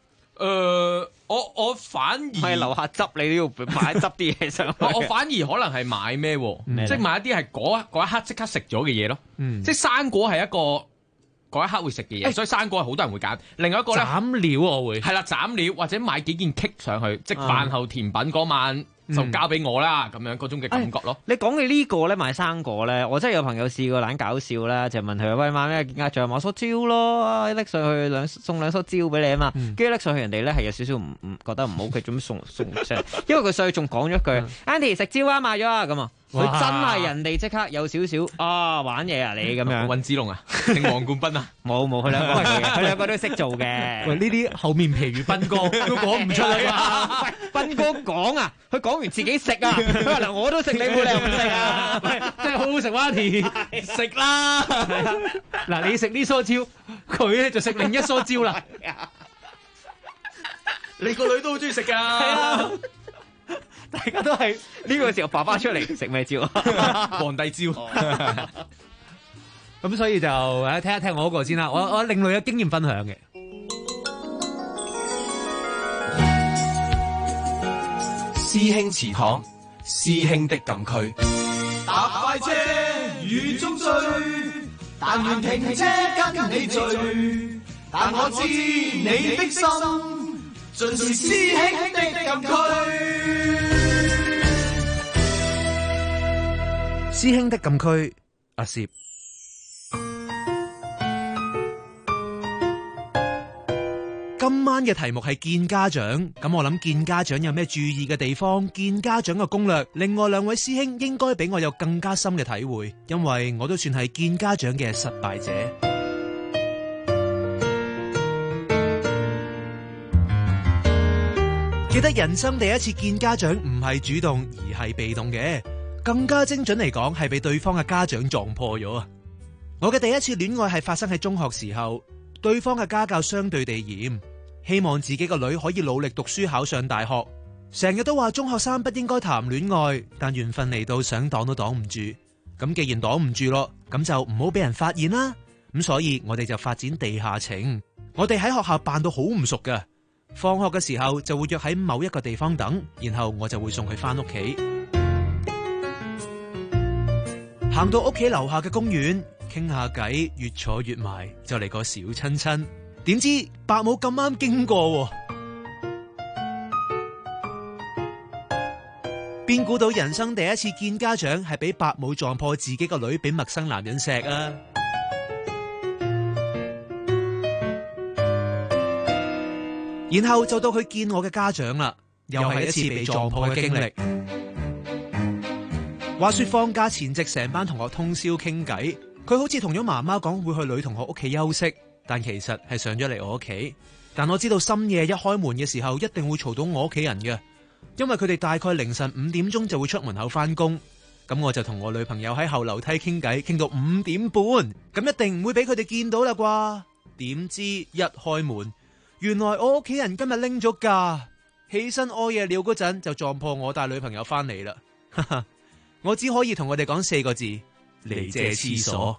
我反而係樓下執你都要買執啲嘢上去。 我反而可能係買咩？即係買一啲係嗰一刻即刻食咗嘅嘢咯。即係生果係一個嗰一刻會食嘅嘢，所以生果係好多人會揀。另外一個咧， 斬料我會係啦，斬料或者買幾件 cake 上去，即係飯後甜品嗰晚。就交俾我啦，咁樣嗰種嘅感覺咯。 你講嘅呢個咧買生果咧，我真係有朋友試過懶搞笑啦，就問佢喂買咩見家長，買梳蕉咯，拎上去送2梳蕉俾你啊嘛。跟住拎上去人哋咧係有少少唔覺得唔好，佢做咩送上？因為佢上去仲講咗一句，Auntie 食蕉啊，買咗啊咁啊。佢真係人哋即刻有少少玩嘢啊！你咁樣尹子龍啊，定黃冠斌啊？ 冇，佢兩個都識做嘅。 喂，呢啲厚面皮如斌哥都講唔出啊！ 喂，斌哥講啊，佢講完自己食啊。佢話嗱，我都食，你冇理由唔食啊！ 真係好好食啊，Auntie 食啦。嗱，你食呢梳蕉，佢咧就食另一梳蕉啦。 你個女都好中意食㗎。 大家都係呢個時候爸爸出嚟食咩蕉？ 皇帝蕉。 咁所以就聽一聽我嗰個先啦。我另類嘅經驗分享嘅。 師兄祠堂，師兄的禁區。 搭快車雨中追，但願停車跟你聚。但我知你的心，盡是師兄的禁區。 師兄的禁區，阿攝。今晚嘅題目係見家長，咁我諗見家長有咩注意嘅地方，見家長嘅攻略，另外2位師兄應該比我有更加深嘅體會，因為我都算係見家長嘅失敗者。記得人生第一次見家長唔係主動而係被動嘅，更加精準嚟講係被對方嘅家長撞破咗啊！我嘅第一次戀愛係發生喺中學時候，對方嘅家教相對地嚴，希望自己個女可以努力讀書考上大學，成日都話中學生不應該談戀愛，但緣分嚟到想擋都擋唔住。咁既然擋唔住咯，咁就唔好俾人發現啦。咁所以我哋就發展地下情，我哋喺學校扮到好唔熟㗎，放學嘅時候就會約喺某一個地方等，然後我就會送佢翻屋企。行到屋企樓下嘅公園，傾下偈，越坐越埋，就嚟個小親親。點知伯母咁啱經過，邊估到人生第一次見家長係俾伯母撞破自己個女俾陌生男人錫啊！然後就到佢見我嘅家長啦，又係一次被撞破嘅經歷。話說放假前夕，成班同學通宵傾偈，佢好似同咗媽媽講會去女同學屋企休息，但其實係上咗嚟我屋企。但我知道深夜一開門嘅時候，一定會嘈到我屋企人嘅，因為佢哋大概凌晨5點鐘就會出門口翻工。咁我就同我女朋友喺後樓梯傾偈，傾到5點半，咁一定唔會俾佢哋見到啦啩。點知一開門，原來我屋企人今日拎咗假，起身屙夜尿嗰陣就撞破我帶女朋友翻嚟啦。哈哈，我只可以同我哋講4個字：嚟借廁所。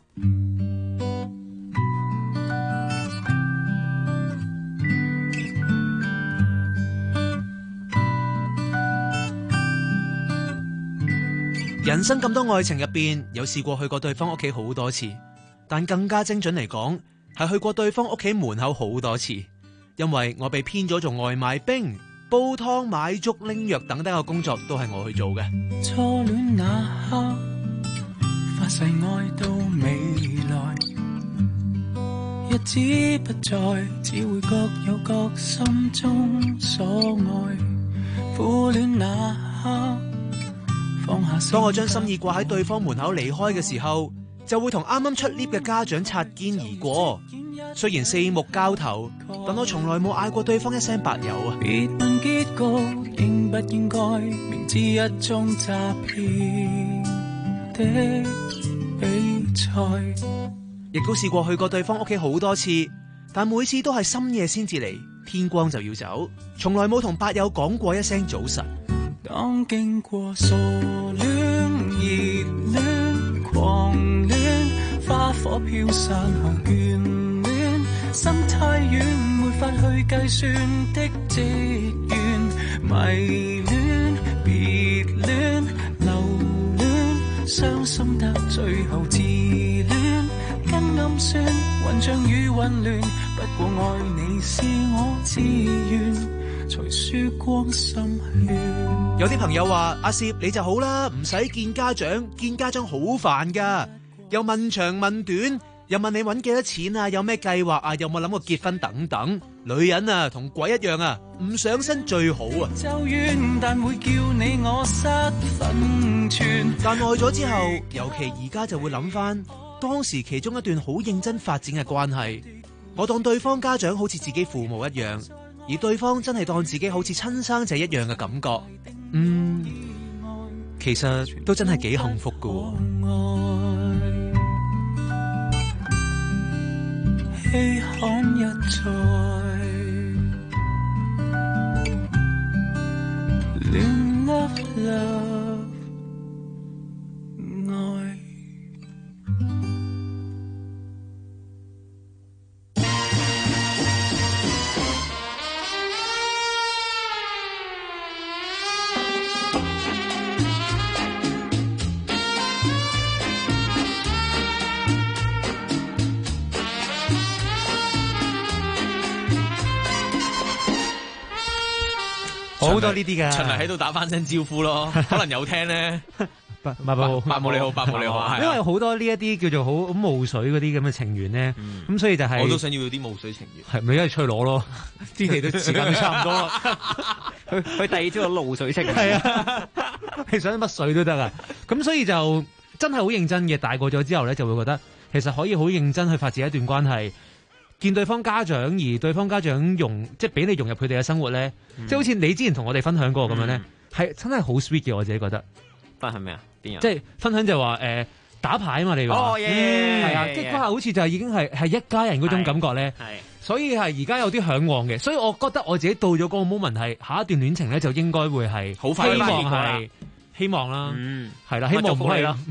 人生咁多愛情入邊，有試過去過對方屋企好多次，但更加精準嚟講，係去過對方屋企門口好多次。因為我被編咗做外賣兵， 煲湯、買粥、拎藥等等嘅工作都係我去做嘅。 初戀那刻，發誓愛到未來，日子不再，只會各有各心中所愛。苦戀那刻，放下。 當我將心意掛喺對方門口離開嘅時候，就會同啱啱出 lift 嘅家長擦肩而過。雖然四目交投，但我從來冇嗌過對方一聲白友啊！ 別問結局應不應該，明知一種詐騙的比賽。 亦都試過去過對方屋企好多次，但每次都係深夜先至嚟，天光就要走，從來冇同白友講過一聲早晨。 當經過傻戀、熱戀、狂戀，花火飄散後眷戀，心太遠，沒法去計算的積怨，迷戀、別戀、留戀，傷心得最後自戀，跟暗算，混帳與混亂，不過愛你是我自願。 有啲朋友話阿攝你就好啦，唔使見家長，見家長好煩噶，又問長問短，又問你搵幾多錢啊，有咩計劃啊，有冇諗過結婚等等。女人啊同鬼一樣啊，唔上身最好啊。 就怨但會叫你我失分寸， 但愛咗之後，尤其而家就會諗翻當時其中一段好認真發展嘅關係，我當對方家長好似自己父母一樣，而對方真係當自己好似親生仔一樣嘅感覺，其實都真係幾幸福噶。 稀罕一再，戀 love 愛。 好多呢啲嘅， 循例喺度打翻聲招呼咯，可能有聽咧。 伯母你好，伯母你好，因為好多呢一啲叫做好霧水嗰啲咁嘅情緣咧，咁所以就係我都想要啲霧水情緣， 係咪一係出去攞咯？天氣都時間都差唔多啦， 去第二朝嘅露水情緣， 係啊，你想乜水都得啊！咁所以就真係好認真嘅，大個咗之後咧，就會覺得其實可以好認真去發展一段關係。見對方家長，而對方家長即係俾你融入佢哋嘅生活咧，即係好似你之前同我哋分享過咁樣咧，係真係好 sweet 嘅，我自己覺得。 分享咩啊？邊樣？ 即係分享就話打牌啊嘛，你話係啊，即係嗰下好似就係已經係一家人嗰種感覺咧。係，所以係而家有啲嚮往嘅，所以我覺得我自己到咗嗰個 moment 係下一段戀情咧，就應該會係好快， 希望啦，係啦，希望唔係啦。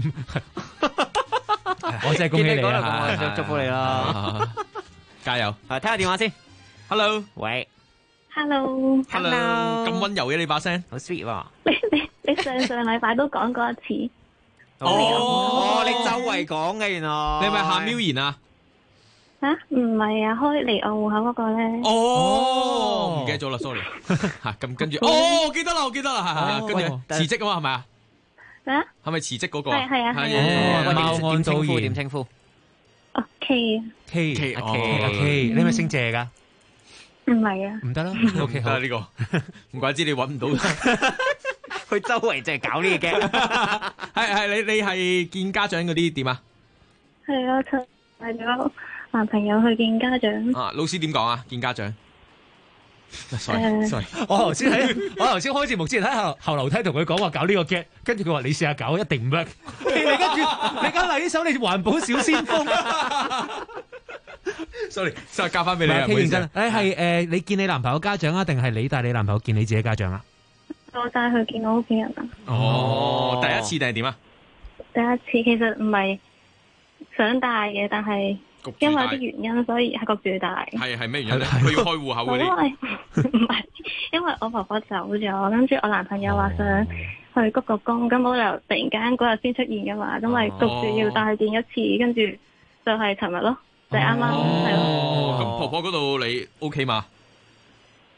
我真係恭喜你啊！ 想祝福你啦。 加油！ 睇下電話先。 Hello， 喂 ，Hello， 咁溫柔嘅你把聲， 好 sweet 喎。 你上禮拜都講過一次。 哦，你周圍講嘅原來。 你係咪夏妙賢啊？ 唔係啊，開離岸戶口嗰個咧。 唔記得咗啦 ，sorry。咁跟住，我記得啦，係，跟住辭職啊嘛，係咪啊？ 咩？ 係咪辭職嗰個？ 係啊。 貓安導演點稱呼？ 哦 K K，你係咪姓謝噶？ 唔係啊。 唔得啦，OK 好啦呢個，唔怪之你搵唔到， 佢周圍淨係搞呢嘢嘅。 係你係見家長嗰啲點啊？ 係啊，帶咗男朋友去見家長。 老師點講啊？見家長。sorry， 我頭先開節目之前喺後樓梯同佢講話搞呢個 get， 跟住佢話你試下搞一定唔 work。你跟住你搞嚟呢首你環保小先鋒。 sorry， 交翻俾你啊！ 認真，係你見你男朋友家長啊，定係你帶你男朋友見你自己家長啊？ 我帶佢見我屋企人啊。 第一次定係點啊？ 第一次其實唔係想帶嘅，但係。因為有啲原因，所以係焗住帶。係咩原因咧？佢要開戶口嗰啲。唔係，因為我婆婆走咗，跟住我男朋友話想去鞠個躬，咁冇理由突然間嗰日先出現噶嘛，因為焗住要帶佢見一次，跟住就係尋日咯，就係啱啱係咯。 咁婆婆嗰度你 OK 嘛？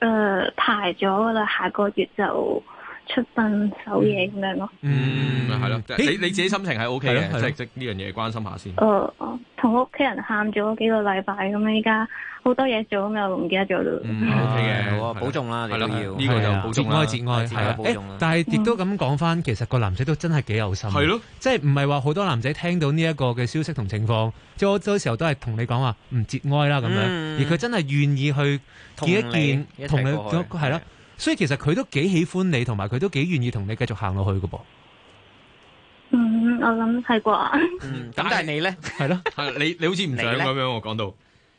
排咗噶啦，下個月就出殯守夜咁樣咯。 係咯，你自己心情係 O K 嘅，即呢樣嘢關心下先。 同屋企人喊咗幾個禮拜，咁依家好多嘢做，咁又唔記得咗咯。 O K 嘅， 好啊，保重啦，你都要呢個就保重啦， 節哀係啊。但係亦都咁講翻，其實個男仔都真係幾有心。 係咯， 即係唔係話好多男仔聽到呢一個嘅消息同情況，即係我好多時候都係同你講話唔節哀啦咁樣，而佢真係願意去見一見，同你係咯。所以其實佢都幾喜歡你，同埋佢都幾願意同你繼續行落去㗎噃。 我諗係啩。 咁但係你咧？ 係咯， 你好似唔想咁樣，我講到。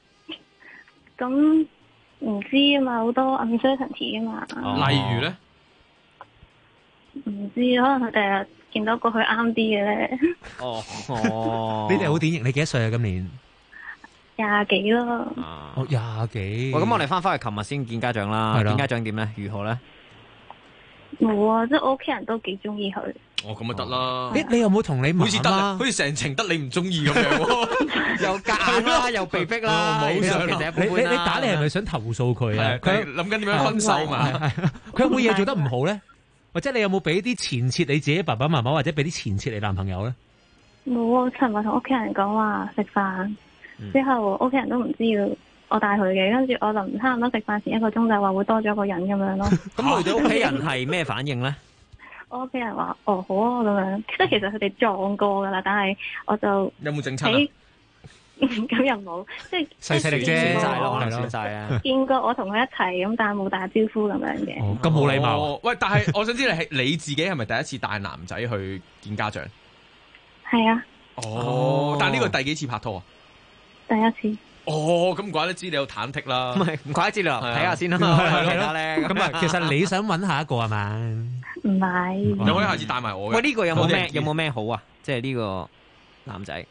咁唔知啊嘛，好多 uncertainty 啊嘛。 例如咧？ 唔知，可能佢第日見到個佢啱啲嘅咧。 你哋好典型，你幾多歲啊？今年 20幾咯。 20幾。 咁我哋翻去琴日先見家長啦。見家長點咧？如何咧？ 冇啊，即係我屋企人都幾中意佢。 咁咪得啦。 你有冇同你媽媽？ 好似得，好似成程得你唔中意咁樣。 又夾硬啦，又被逼啦。 冇上。 你打你係咪想投訴佢啊？ 佢諗緊點樣分手嘛？ 佢有冇嘢做得唔好咧？或者你有冇俾啲前設你自己爸爸媽媽，或者俾啲前設你男朋友咧？ 冇啊！尋日同屋企人講話食飯，之後屋企人都唔知要我帶佢嘅，跟住我就差唔多食飯前1個鐘就話會多咗一個人咁樣咯。 咁佢哋屋企人係咩反應咧？ 我屋企人話好啊咁樣，即係其實佢哋撞過噶啦，但係我就有冇整親啊？ 咁又冇，即係細力啫， 係咯， 見過我同佢一齊咁，但係冇打招呼咁樣嘅。 咁冇禮貌。 喂，但係我想知你自己係咪第一次帶男仔去見家長？ 係啊。 但係呢個第幾次拍拖啊？ 第一次。 咁唔怪得知你有忐忑啦。 唔怪得知啦，睇下先啦。 係咯。咁啊，其實你想揾下一個係嘛？ 唔係。 你可以下次帶埋我嘅。 喂，呢個有冇咩好啊？即係呢個男仔。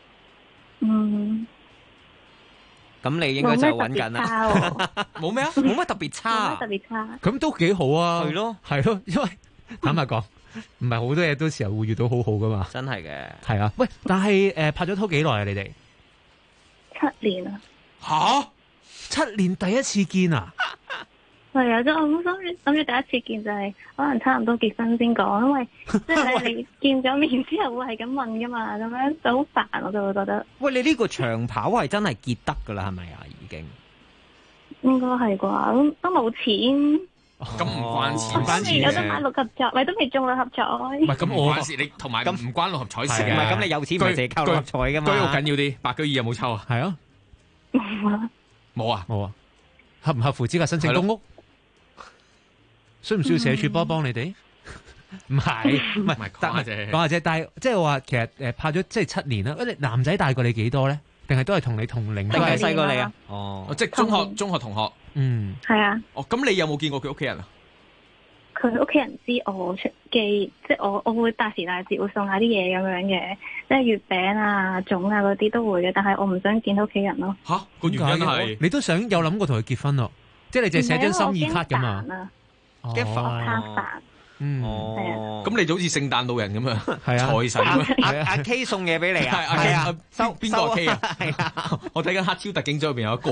咁你應該就揾緊啦。 冇咩啊？ 冇乜特別差。 冇乜特別差。 咁都幾好啊。 係咯， 因為坦白講，唔係好多嘢都時候會遇到好好噶嘛。 真係嘅。 係啊，喂，但係拍咗拖幾耐啊？你哋 7年啊。 7年第一次見啊？ 係啊，即係我諗住第一次見就係可能差唔多結婚先講，因為即係你見咗面之後會係咁問噶嘛，咁樣就好煩，我就會覺得。 喂，你呢個長跑係真係結得噶啦，係咪啊？已經應該係啩，咁都冇錢。 咁唔關錢， 有得買6合彩，咪都未中6合彩。 唔係咁我關事，你同埋唔關6合彩事嘅。 唔係咁，你有錢咪淨係靠6合彩噶嘛？ 居屋緊要啲，白居易有冇抽啊？ 係啊。 冇啊。 合唔合乎資格申請公屋？需唔需要社署幫你哋？唔係，講下啫。但係即係話，其實拍咗即係7年啦。你男仔大過你幾多咧？定係都係同你同齡？ 定係細過你啊？ 即係中學同學。 係啊。 咁你有冇見過佢屋企人啊？ 佢屋企人知我出機，即係我會大時大節會送下啲嘢咁樣嘅，即係月餅啊、粽啊嗰啲都會嘅，但係我唔想見到屋企人咯。 個原因係你都想有諗過同佢結婚咯？即係你淨係寫張心意卡咁啊？ 驚煩。 咁你就好似聖誕老人咁樣， 係啊， 財神阿 K 送嘢俾你啊？ 係啊，收邊個 K 啊？係啊，我睇緊黑超特警組入邊有一個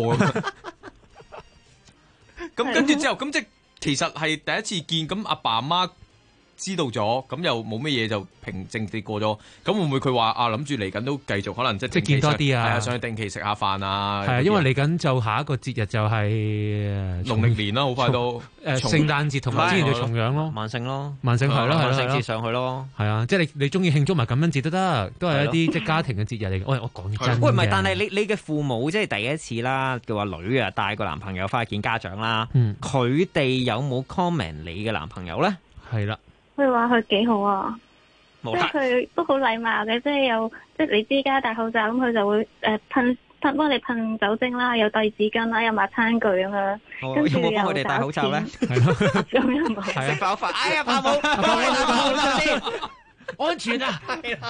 咁跟住之後，咁即係其實係第一次見，咁阿爸阿媽知道咗，咁又冇乜嘢就平靜地過咗。咁會唔會佢話諗住嚟緊都繼續可能即係見多啲啊？ 係啊，上去定期食下飯啊。 係啊，因為嚟緊就下一個節日就係農曆年啦，好快都聖誕節同埋之前就重陽咯， 萬聖咯， 萬聖係咯， 萬聖節上去咯。 係啊，即係你中意慶祝埋感恩節都得，都係一啲即係家庭嘅節日嚟。我講真嘅。 喂，唔係，但係你嘅父母即係第一次啦，叫話女啊帶個男朋友翻去見家長啦。佢哋有冇 comment 你嘅男朋友咧？ 係啦。 佢話佢幾好啊，即係佢都好禮貌嘅，即係你知而家戴口罩咁，佢就會噴幫你噴酒精啦，有遞紙巾啦，有抹餐具咁樣。跟住有冇幫佢哋戴口罩咧？ 係咯，咁樣冇。 食飽飯，哎呀，怕冇，幫你戴口罩先， 安全啊！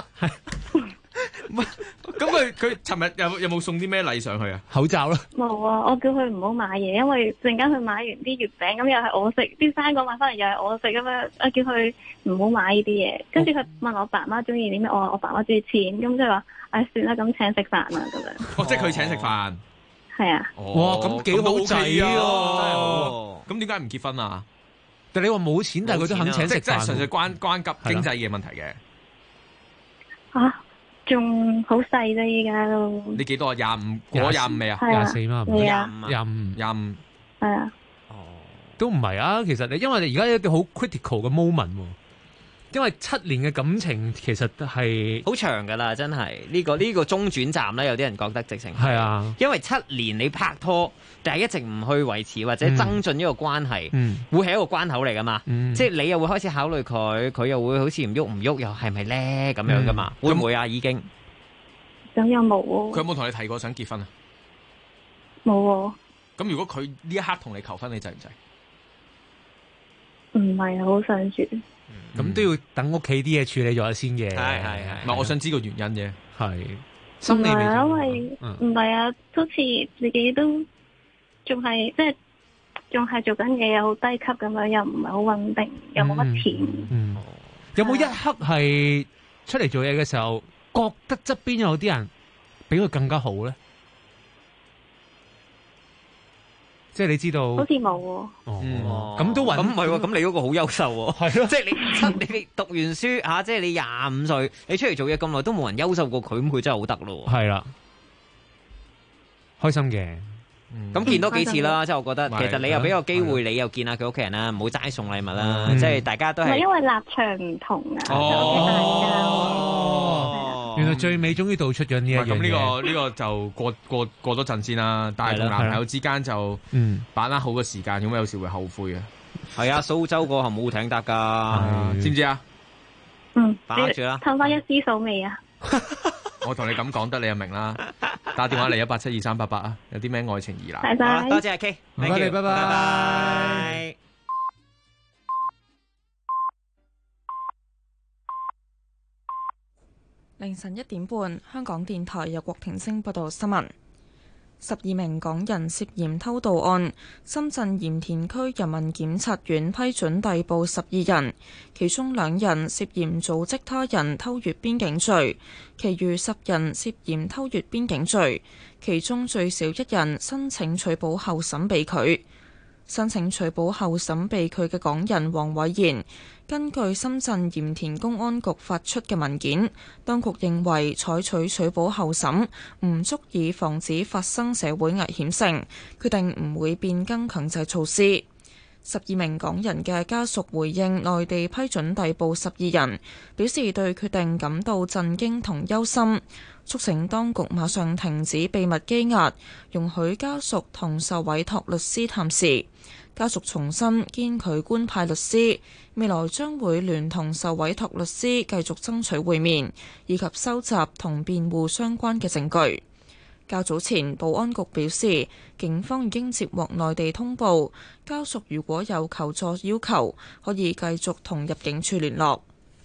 咁佢尋日有冇送啲咩禮上去啊？ 口罩咯。 冇啊！我叫佢唔好買嘢，因為陣間佢買完啲月餅咁又係我食，啲生果買翻嚟又係我食咁樣。我叫佢唔好買呢啲嘢。跟住佢問我爸媽中意啲咩，我話我爸媽中意錢，咁即係話唉算啦，咁請食飯啦咁樣。 即係佢請食飯。 係啊。 哇，咁幾好仔啊！ 咁點解唔結婚啊？ 但你話冇錢，但係佢都肯請食飯， 即係純粹關急經濟嘅問題嘅。 啊，仲好細啫，依家都。 你幾多啊？25過25未啊 ？24嘛 ？25。係啊。 都唔係啊，其實你因為你而家一個好 critical 嘅 moment，因為7年嘅感情其實係好長噶啦，真係呢個中轉站咧，有啲人覺得直情係啊， 因為7年你拍拖，但係一直唔去維持或者增進呢個關係，會係一個關口嚟噶嘛，即係你又會開始考慮佢，佢又會好似唔喐，又係咪咧咁樣噶嘛？會唔會啊？已經咁又冇喎。 佢有冇同你提過想結婚啊？ 冇喎。 咁如果佢呢一刻同你求婚，你制唔制？ 唔係好想住， 咁都要等屋企啲嘢處理咗先嘅。 係， 唔係我想知個原因啫。 係心理未因為唔係啊，好似自己都仲係即係仲係做緊嘢，又好低級咁樣，又唔係好穩定，又冇乜錢。 有冇一刻係出嚟做嘢嘅時候，覺得側邊有啲人比佢更加好咧？即係你知道， 好似冇喎。 咁都咁唔係喎，咁你嗰個好優秀喎。 係咯， 即係你讀完書嚇，即係你25歲，你出嚟做嘢咁耐都冇人優秀過佢，咁佢真係好得咯。 係啦，開心嘅。 咁見多幾次啦，即係我覺得其實你又俾個機會，你又見下佢屋企人啦，唔好齋送禮物啦，即係大家都係。 因為立場唔同啊。 原來最尾終於道出咗呢一樣嘢。 咁呢個就過咗陣先啦。但係同男朋友之間就把握好個時間，咁有時會後悔嘅。 係啊，蘇州過後冇艇搭㗎，知唔知啊？把握住啦。 探翻一絲數未啊？ 我同你咁講得，你就明啦。打電話嚟1872388啊，有啲咩愛情疑難？ 拜拜。 多謝阿 K， 唔該你，拜拜。 凌晨1點半，香港電台由郭庭星報道新聞。12名港人涉嫌偷渡案，深圳鹽田區人民檢察院批准逮捕12人，其中2人涉嫌組織他人偷越邊境罪，其餘10人涉嫌偷越邊境罪，其中最少1人申請取保候審被拒。申請取保候審被拒嘅港人黃偉賢，根據深圳鹽田公安局發出嘅文件，當局認為採取取保候審唔足以防止發生社會危險性，決定唔會變更強制措施。12名港人嘅家屬回應內地批准逮捕12人，表示對決定感到震驚同憂心，促請當局馬上停止秘密羈押，容許家屬同受委託律師探視。家屬重申堅拒官派律師，未來將會聯同受委託律師繼續爭取會面，以及收集同辯護相關嘅證據。較早前，保安局表示，警方已經接獲內地通報，家屬如果有求助要求，可以繼續同入境處聯絡。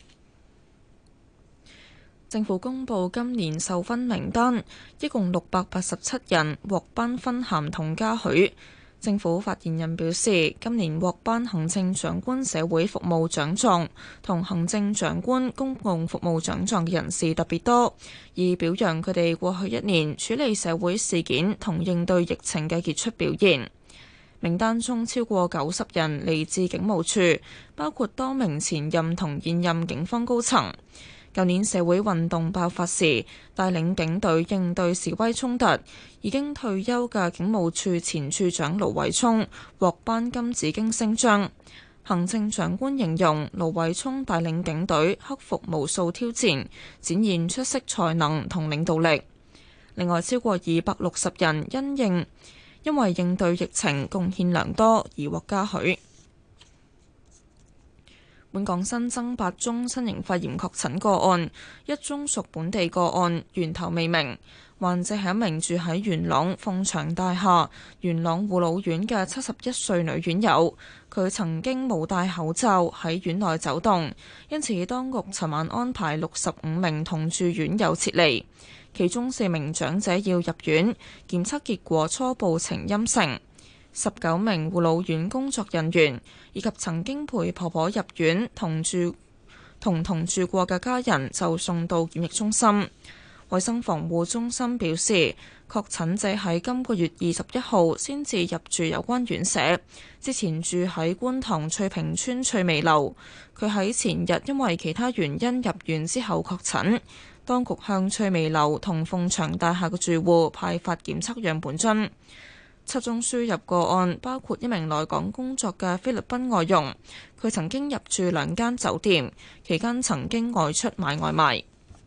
政府公布今年授勳名單，一共687人獲頒勳銜同嘉許。政府發言人表示，今年獲頒行政長官社會服務獎狀同行政長官公共服務獎狀嘅人士特別多，以表揚佢哋過去1年處理社會事件同應對疫情嘅傑出表現。名單中超過90人嚟自警務處，包括多名前任同現任警方高層。舊年社會運動爆發時，帶領警隊應對示威衝突，已經退休嘅警務處前處長盧偉聰獲頒金紫荊星章。行政長官形容盧偉聰帶領警隊克服無數挑戰，展現出色才能同領導力。另外，超過260人因為應對疫情貢獻良多而獲嘉許。本港新增8宗新型肺炎確診個案，1宗屬本地個案，源頭未明。患者係一名住喺元朗鳳翔大廈元朗護老院嘅71歲女院友，佢曾經冇戴口罩喺院內走動，因此當局尋晚安排65名同住院友撤離，其中4名長者要入院，檢測結果初步呈陰性。19名護老院工作人員以及曾經陪婆婆入院同住過嘅家人就送到檢疫中心。 衛生防護中心表示，確診者喺今個月21號先至入住有關院舍，之前住喺觀塘翠屏村翠微樓。佢喺前日因為其他原因入院之後確診，當局向翠微樓同鳳翔大廈嘅住戶派發檢測樣本樽。7宗輸入個案包括一名來港工作嘅菲律賓外傭，佢曾經入住2間酒店，期間曾經外出買外賣。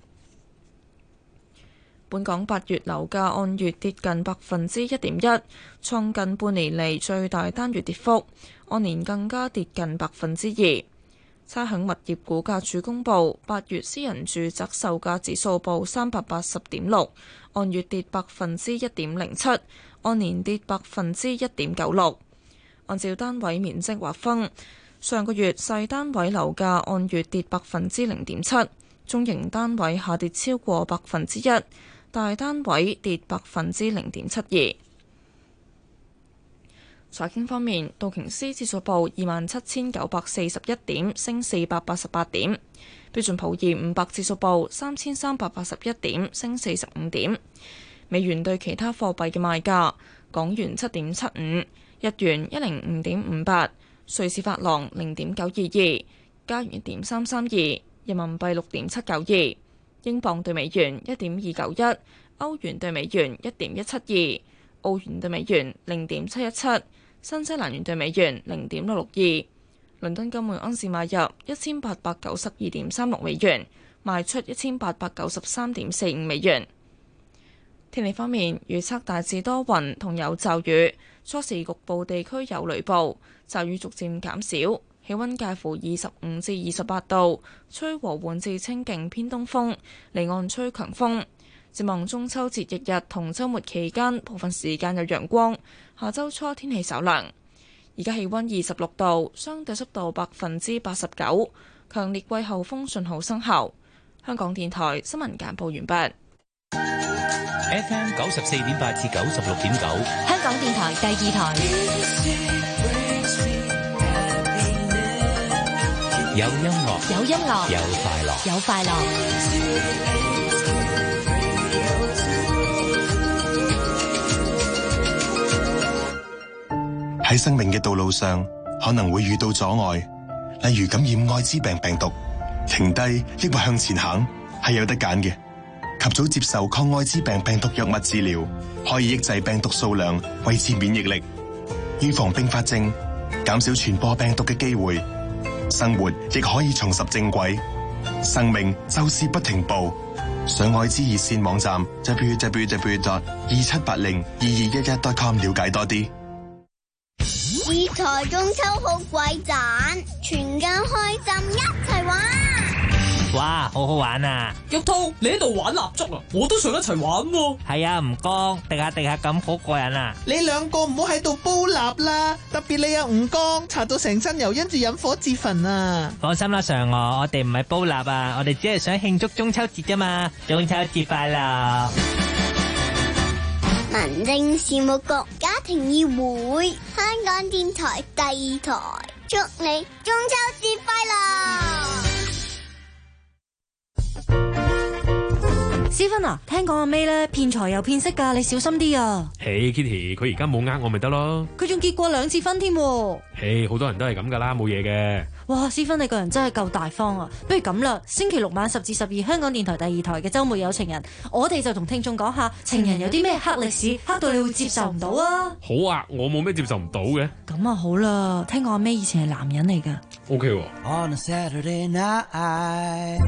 本港8月樓價按月跌近1.1%，創近半年嚟最大單月跌幅，按年更加跌近2%。差餉物業估價署公佈8月私人住宅售價指數報380.6，按月跌1.07%，按年跌1.96%。按照單位面積劃分，上個月細單位樓價按月跌0.7%，中型單位下跌超過1%，大單位跌0.72%。財經方面，道瓊斯指數報27,941點，升488點；標準普爾500指數報3,381點，升45點。美元對其他貨幣嘅賣價：港元7.75，日元105.58，瑞士法郎0.922，加元1.332，人民幣6.792，英鎊對美元1.291，歐元對美元1.172，澳元對美元0.717，新西蘭元對美元0.662。倫敦金每盎司買入1892.36美元，賣出1893.45美元。天氣方面，預測大致多雲同有驟雨，初時局部地區有雷暴，驟雨逐漸減少，氣溫介乎25至28度，吹和緩至清勁偏東風，離岸吹強風。展望中秋節翌日同週末期間，部分時間有陽光。下週初天氣稍涼。而家氣溫26度，相對濕度89%，強烈季候風信號生效。香港電台新聞簡報完畢。 FM 94.8至96.9， 香港電台第2台。 有音樂， 有音樂， 有快樂， 有快樂。 喺生命嘅道路上，可能會遇到阻礙，例如感染艾滋病病毒。停低抑或向前行，係有得揀嘅。及早接受抗艾滋病病毒藥物治療，可以抑制病毒數量，維持免疫力，預防併發症，減少傳播病毒嘅機會。生活亦可以重拾正軌。生命就是不停步。上愛滋熱線網站 www.27802211.com 了解多啲。 二台中秋好鬼盞，全家開心一齊玩。 哇，好好玩啊！ 玉兔，你喺度玩蠟燭啊？我都想一齊玩喎。 係啊，吳剛，滴下咁好過癮啊！ 你兩個唔好喺度煲蠟啦，特別你啊吳剛，搽到成身油，因住引火自焚啊！ 放心啦，嫦娥，我哋唔係煲蠟啊，我哋只係想慶祝中秋節啫嘛！中秋節快樂！ 民政事務局家庭議會，香港電台第2台，祝你中秋節快樂！ 思芬啊，聽講阿 May 咧騙財又騙色噶，你小心啲啊！ 嘿 Kitty， 佢而家冇呃我咪得咯。 佢仲結過2次婚添。 嘿，好多人都係咁噶啦，冇嘢嘅。 哇，思芬你個人真係夠大方啊！不如咁啦，星期六晚10至12，香港電台第2台嘅周末有情人，我哋就同聽眾講下情人有啲咩黑歷史，黑到你會接受唔到啊！ 好啊，我冇咩接受唔到嘅。 咁啊好啦，聽講阿 May 以前係男人嚟噶。 OK 喎。 On a Saturday night。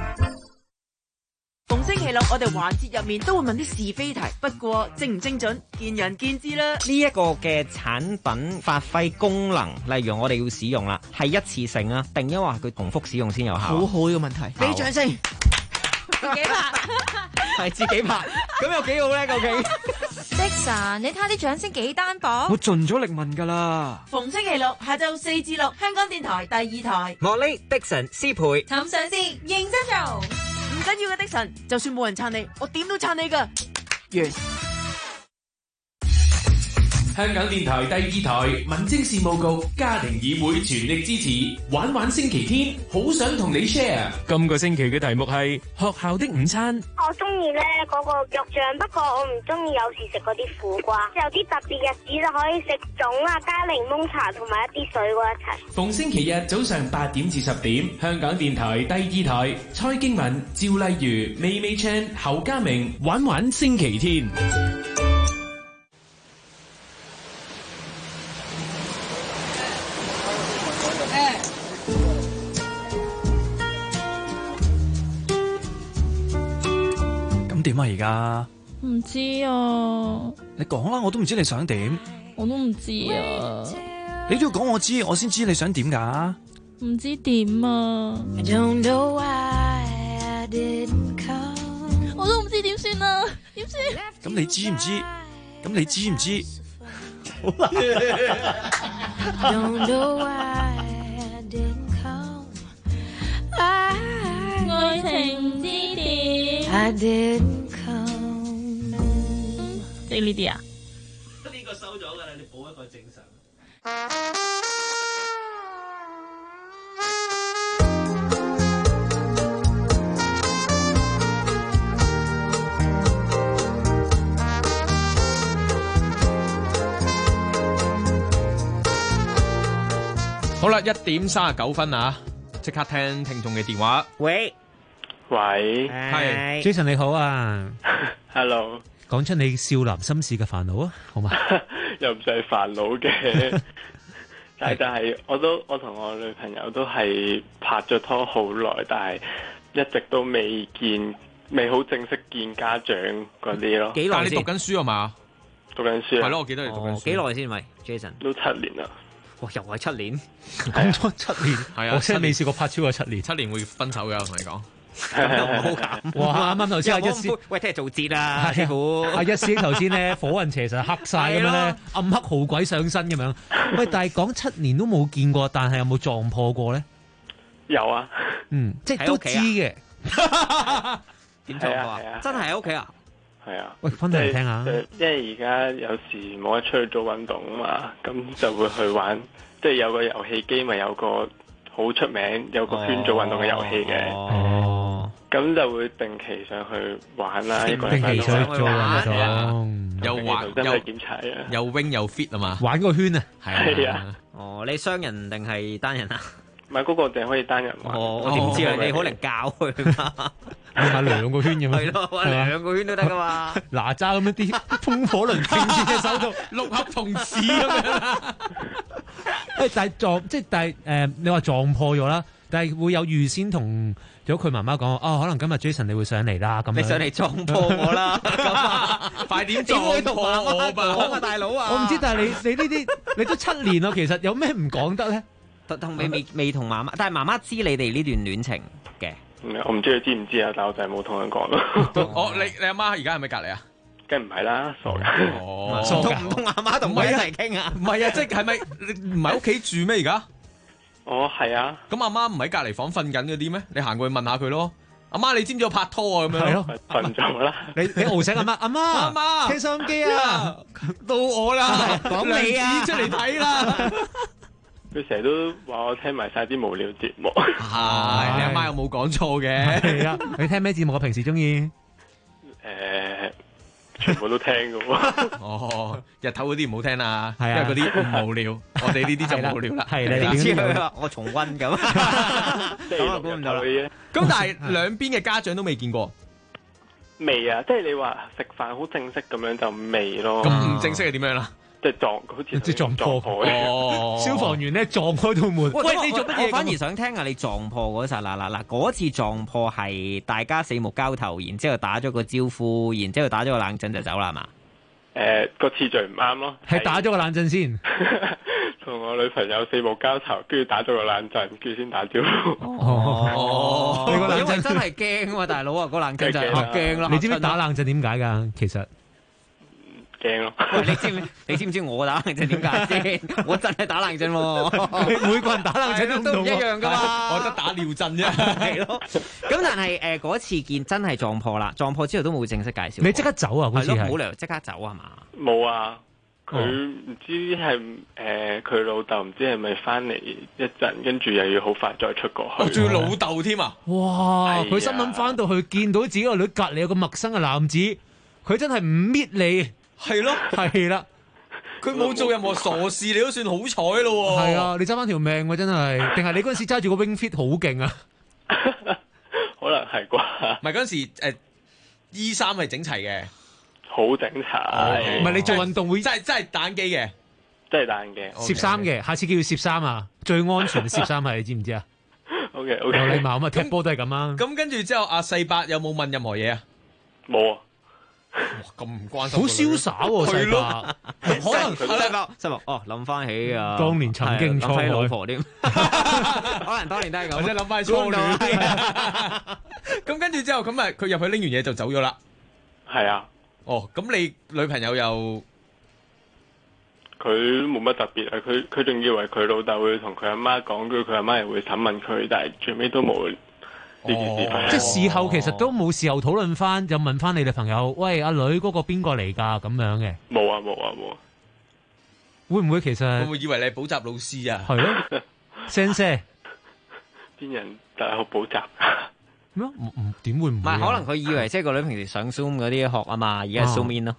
逢星期六，我哋環節入面都會問啲是非題，不過精唔精準，見仁見智啦。 呢一個嘅產品發揮功能，例如我哋要使用啦，係一次性啊，定因為佢重複使用先有效？ 好好嘅問題，俾掌聲。 自己拍， 係自己拍，咁有幾好咧？究竟 ？Dixon，你睇下啲掌聲幾單薄。 我盡咗力問噶啦。 逢星期六下晝4至6，香港電台第2台。 我呢 Dixon 師培， 尋上司認真做。唔緊要嘅，Dixon，就算冇人撐你，我點都撐你噶。完。 香港電台第2台民政事務局家庭議會全力支持玩玩星期天，好想同你 share。今個星期嘅題目係學校的午餐。 我中意咧嗰個肉醬，不過我唔中意有時食嗰啲苦瓜。有啲特別日子就可以食粽啊，加檸檬茶同埋一啲水果一齊。 逢星期日早上8點至10點，香港電台第2台，蔡經文、趙麗如、美美 Chan、侯家明玩玩星期天。 點啊而家？ 唔知啊。 你講啦，我都唔知你想點。 我都唔知啊。 你都要講我知，我先知你想點㗎。 唔知點啊。我都唔知點算啊，點算？ 咁你知唔知？咁你知唔知？好愛情之點。即係呢啲啊？ 呢個收咗㗎啦，你補一個正常。 好啦，1:39啊，即刻聽聽眾嘅電話。 喂， 係 Jason 你好啊 ，Hello， 講出你少男心事嘅煩惱啊，好嘛？ 又唔使煩惱嘅，但係我同我女朋友都係拍咗拖好耐，但係一直都未好正式見家長嗰啲咯。 幾耐？但係你讀緊書啊嘛？ 讀緊書係咯，我記得你讀緊書。 幾耐先？喂 ，Jason 都7年啦。 哇，又係7年， 講咗7年， 係啊， 我真係未試過拍超過7年。 7年會分手嘅，我同你講。 唔好咁。 哇！啱啱頭先阿一師， 喂，聽日做節啊，師傅。 阿一師頭先咧，火雲邪神黑晒咁樣咧，暗黑豪鬼上身咁樣。喂，但係講7年都冇見過，但係有冇撞破過咧？ 有啊， 即係都知嘅。 點撞破啊？真係喺屋企啊？ 係啊。 喂，分享嚟聽下。 因為而家有時冇得出去做運動啊嘛，咁就會去玩，即係有個遊戲機，咪有個好出名，有個圈做運動嘅遊戲嘅。哦。咁就會定期上去玩啦，定期上去做運動， 又玩又檢查啊， 又 wing 又 fit 啊嘛， 玩個圈啊， 係啊。 哦，你雙人定係單人啊？ 唔係嗰個淨係可以單人玩。 哦，我點知啊？你可能教佢嘛？ 玩下2個圈咁樣。係咯，玩2個圈都得噶嘛。 哪吒咁一啲風火輪停住隻手度， 六合同時咁樣。 但係你話撞破咗啦，但係會有預先同咗佢媽媽講，可能今日 Jason 你會上嚟啦，咁你上嚟撞破我啦， 快點撞破我吧， 大佬啊！ 我唔知，但係你呢啲你都7年咯，其實有咩唔講得咧？ 同未同媽媽，但係媽媽知你哋呢段戀情嘅。 我唔知佢知唔知啊，但我就係冇同佢講咯。 你阿媽而家係咪隔離啊？ 梗唔係啦，傻㗎。 哦， 唔通阿媽同我一齊傾啊？ 唔係啊，即係咪你唔喺屋企住咩而家？ 哦，係啊。 咁阿媽唔喺隔離房瞓緊嗰啲咩？你行過去問下佢咯。阿媽，你知唔知我拍拖啊？咁樣係咯， 瞓咗啦。 你熬醒阿媽，阿媽聽收音機啊， 到我啦， 講你啊， 出嚟睇啦。 佢成日都話我聽埋晒啲無聊節目。 係，你阿媽有冇講錯嘅？ 係啊，你聽咩節目啊？平時中意？ 全部都聽㗎喎。 哦，日頭嗰啲唔好聽啦， 係啊， 因為嗰啲無聊，我哋呢啲就無聊啦。 係你點知佢話我重溫咁？咁啊估唔到啦。 咁但係兩邊嘅家長都未見過。 未啊，即係你話食飯好正式咁樣就未咯。 咁唔正式係點樣啦？ 即係好似即係撞破哦！ 消防員咧撞開道門。 喂，你做乜嘢？我反而想聽下你撞破嗰陣嗱，嗰次撞破係大家四目交投，然之後打咗個招呼，然之後打咗個冷震就走啦嘛？ 個次序唔啱咯。 係打咗個冷震先。 同我女朋友四目交投，跟住打咗個冷震，跟住先打招呼。 哦，因為真係驚啊嘛，大佬啊，個冷震就係驚啦。 你知唔知打冷震點解㗎？其實驚咯。 喂，你知唔知我打冷震點解先？我真係打冷震喎。 每個人打冷震都唔一樣㗎嘛。 我覺得打尿震啫。 係咯。咁但係嗰次見真係撞破啦，撞破之後都冇正式介紹。 你即刻走啊？好似係。 冇理由即刻走係嘛？ 冇啊。 佢唔知係佢老豆唔知係咪翻嚟一陣，跟住又要好快再出過去。 仲要老豆添啊！ 哇！佢新聞翻到去見到自己個女隔離有個陌生嘅男子，佢真係唔搣你。 係咯， 係啦。 佢冇做任何傻事，你都算好彩咯喎。 係啊，你揸翻條命喎，真係。定係你嗰陣時揸住個 wing fit 好勁啊？ 可能係啩？ 唔係嗰陣時衣衫係整齊嘅， 好整齊。 唔係你做運動會真係打機嘅， 真係打嘅。 攝衫嘅，下次叫佢攝衫啊！最安全攝衫係你知唔知啊 ？OK， 有禮貌咁啊，踢波都係咁啊。 咁跟住之後，阿細伯有冇問任何嘢啊？ 冇啊。 哇，咁唔關心， 好瀟灑喎，細伯。 可能細伯諗翻起啊， 當年曾經初愛老婆添，可能當年都係咁， 或者諗翻起初戀。咁跟住之後，咁啊，佢入去拎完嘢就走咗啦。 係啊。 哦，咁你女朋友又？ 佢冇乜特別啊，佢仲以為佢老豆會同佢阿媽講，跟住佢阿媽又會審問佢，但係最尾都冇。 即係事後其實都冇事後討論翻，就問翻你哋朋友，喂，阿女嗰個邊個嚟㗎咁樣嘅？ 冇啊！ 會唔會其實會唔會以為你係補習老師啊？ 係咯，Sensei， 邊人大學補習？ 咩？唔點會唔？ 唔係，可能佢以為即係個女平時上 Zoom 嗰啲學啊嘛，而家 Zoom in 咯。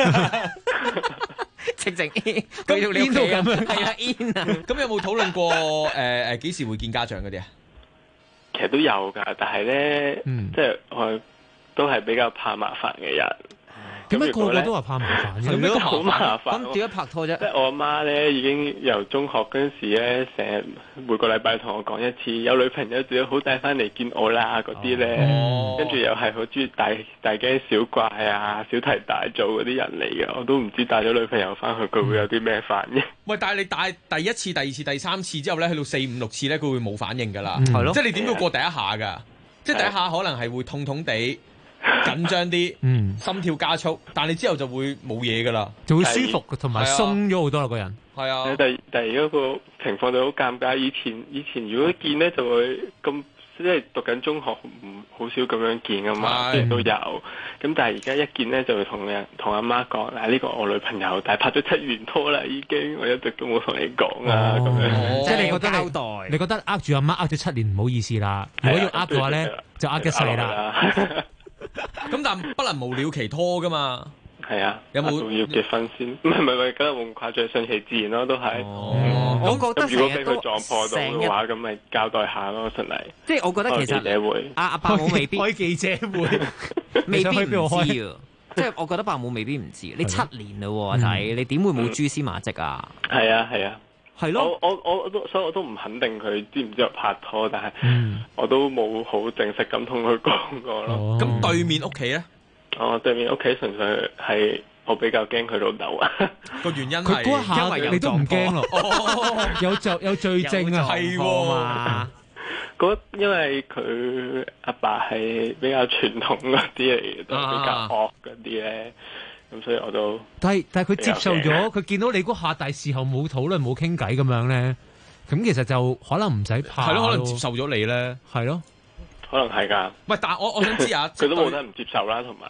直情咁 in 到咁樣， 係啊 in 啊！ 咁有冇討論過幾時會見家長嗰啲啊？ 其實都有㗎，但係咧，即係我都係比較怕麻煩嘅人。 點解個個都話怕麻煩？ 係咩好麻煩？ 咁點解拍拖啫？ 即係我阿媽咧，已經由中學嗰陣時咧，成日每個禮拜同我講一次，有女朋友最好帶翻嚟見我啦嗰啲咧，跟住又係好中意大驚小怪啊、小題大做嗰啲人嚟嘅，我都唔知帶咗女朋友翻去佢會有啲咩反應。 喂，但係你帶第一次、第二次、第三次之後咧，去到4、5、6次咧，佢會冇反應㗎啦， 係咯， 即係你點都過第一下㗎，即係第一下可能係會痛痛地。緊張啲，心跳加速，但係之後就會冇嘢噶啦， 就會舒服同埋鬆咗好多啦個人。 係啊， 但係而家個情況就好尷尬。以前如果見咧就會咁，即係讀緊中學好少咁樣見噶嘛，即係都有。咁但係而家一見咧就會同阿媽講，嗱呢個我女朋友，但係拍咗7年拖啦已經，我一直都冇同你講啊咁樣。 即係你覺得你覺得呃住阿媽呃咗7年唔好意思啦，如果要呃嘅話咧就呃一世啦。 咁但不能無了期拖噶嘛？ 係啊， 有冇要結婚先？唔係，梗係冇咁誇張，順其自然咯，都係。 我覺得如果俾佢撞破到嘅話，咁咪交代下咯，順利。 即係我覺得其實阿伯母未必開記者會， 未必唔知啊。即係我覺得伯母未必唔知。你7年啦喎，睇你點會冇蛛絲馬跡啊？ 係啊，係啊。 係咯， 所以我都唔肯定佢知唔知我拍拖，但係我都冇好正式咁同佢講過咯。 咁對面屋企咧？ 對面屋企純粹係我比較驚佢老豆啊。 個原因係嗰一下你都唔驚咯，有罪證啊， 係喎嘛。 因為佢阿爸係比較傳統嗰啲嚟嘅，都比較惡嗰啲咧。咁所以我都， 但係佢接受咗，佢見到你嗰下，但係事後冇討論冇傾偈咁樣咧，咁其實就可能唔使怕。 係咯，可能接受咗你咧， 係咯， 可能係㗎。 唔係，但係我想知啊， 佢都冇得唔接受啦，同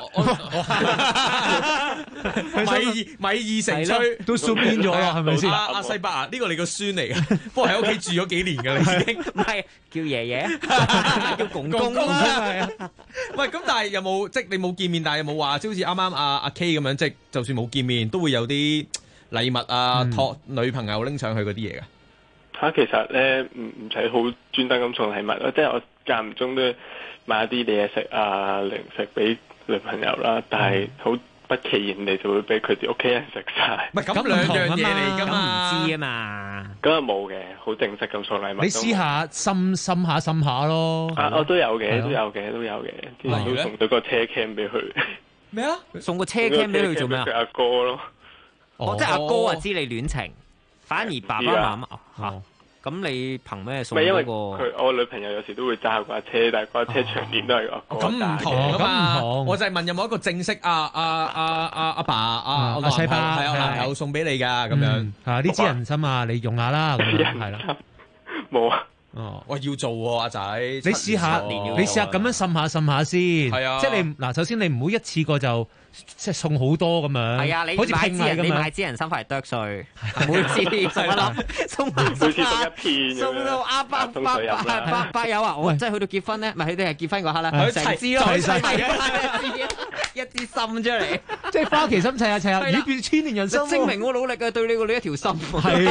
埋米已成炊， 都縮邊咗啦，係咪先？ 阿細伯啊，呢個你個孫嚟嘅，不過喺屋企住咗幾年㗎啦，已經。 唔係叫爺爺，叫公公係啊。喂，咁但係有冇即係你冇見面，但係有冇話即係好似啱啱阿 K 咁樣，即係就算冇見面，都會有啲禮物啊，託女朋友拎上去嗰啲嘢㗎？ 其實咧唔使好專登咁送禮物咯，即係我間唔中都買一啲嘢食啊、零食俾女朋友啦，但係好不其然地就會俾佢哋屋企人食晒。 唔係咁兩樣嘢嚟㗎嘛， 唔知啊嘛。 咁啊冇嘅，好正式咁送禮物。 你試下滲下咯。 我都有嘅，都有嘅。之前都送咗個車 cam 俾佢。 咩啊？ 送個車 cam 俾佢做咩啊？ 佢阿哥咯。 即係阿哥啊知你戀情，反而爸爸媽媽嚇。咁你憑咩送嗰個？ 因為我女朋友有時都會揸架車，但係架車長年都係我哥揸嘅。 咁唔同㗎嘛，我就係問有冇一個正式阿爸阿細伯係我男朋友送俾你㗎咁樣呢支人參啊，你用下啦，咁樣係啦。 冇啊， 喂，要做喎，阿仔， 你試下咁樣滲下先。係啊，即係你首先你唔好一次過就即係送好多咁樣。 係啊，你好似拼禮咁樣。 你買支人參翻嚟剁碎，每次送一粒，送每次送一片， 送到百友啊！我真係去到結婚咧，唔係佢哋係結婚嗰刻咧，成支咯，一支心出嚟， 即係花旗參砌下，已經變千年人參。 證明我努力嘅對你個女一條心。 係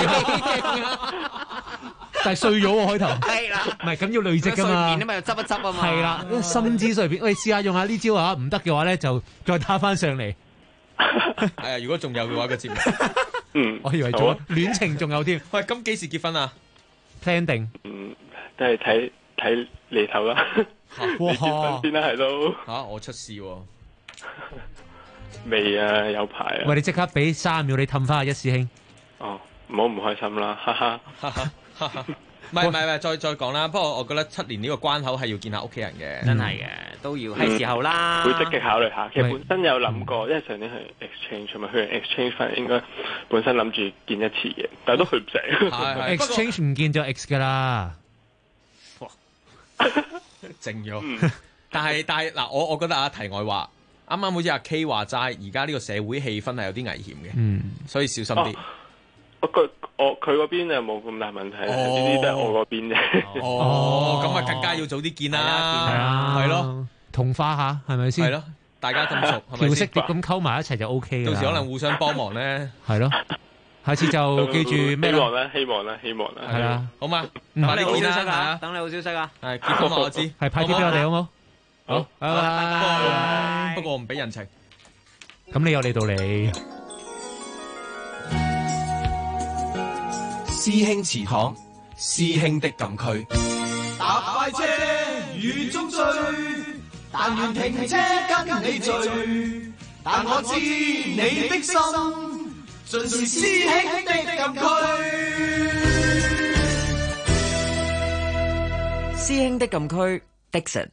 但係碎咗喎開頭。係啦，唔係咁要累積㗎嘛。 碎片啊嘛，要執一執啊嘛。 係啦，心之碎片，喂，試下用下呢招啊，唔得嘅話咧就再打翻上嚟。 係啊，如果仲有嘅話個節目， 我以為仲戀情仲有添。 喂，咁幾時結婚啊 ？plan 定？ 都係睇嚟頭啦。 哇！ 結婚先啦，係都我出事喎。 未啊，有排啊。 喂，你即刻俾3秒你氹翻阿一師兄。 哦，唔好唔開心啦，哈哈。 唔係，再講啦。不過我覺得7年呢個關口係要見下屋企人嘅， 真係嘅，都要係時候啦。 會積極考慮下。其實本身有諗過，因為上年去 exchange 嘛，去 exchange 翻應該本身諗住見一次嘅，但係都去唔成。 exchange 唔見就 X 㗎啦。 靜咗。但係嗱，我覺得題外話，啱啱好似阿 K 話齋，而家呢個社會氣氛係有啲危險嘅，所以小心啲。 佢嗰邊就冇咁大問題，呢啲都係我嗰邊啫。 咁啊更加要早啲見啦，係咯， 同化下係咪先？ 係咯，大家咁熟， 調色碟咁溝埋一齊就 OK 啦。 到時可能互相幫忙咧， 係咯。下次就記住咩啦？希望啦。 係啦，好嘛？ 等你好消息啊！等你好消息啊！ 係結婚我知， 係派啲俾我哋好冇？好，拜拜。 不過我唔俾人情。 咁你有你道理。 師兄祠堂，師兄的禁區。 搭快車雨中追，但願停車跟你聚。但我知你的心，盡是師兄的禁區。 師兄的禁區 Dixon。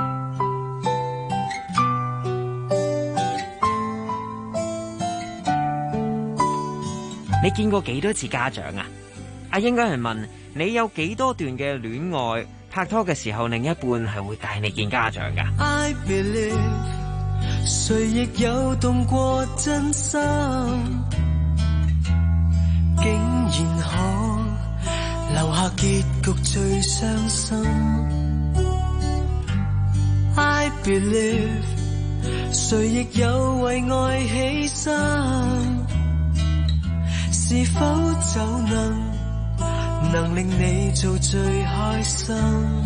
你見過幾多次家長啊？應該係問你有幾多段嘅戀愛，拍拖嘅時候另一半係會帶你見家長噶。 I believe 誰亦有動過真心，竟然可留下結局最傷心。I believe 誰亦有為愛犧牲，是否就能令你做最開心？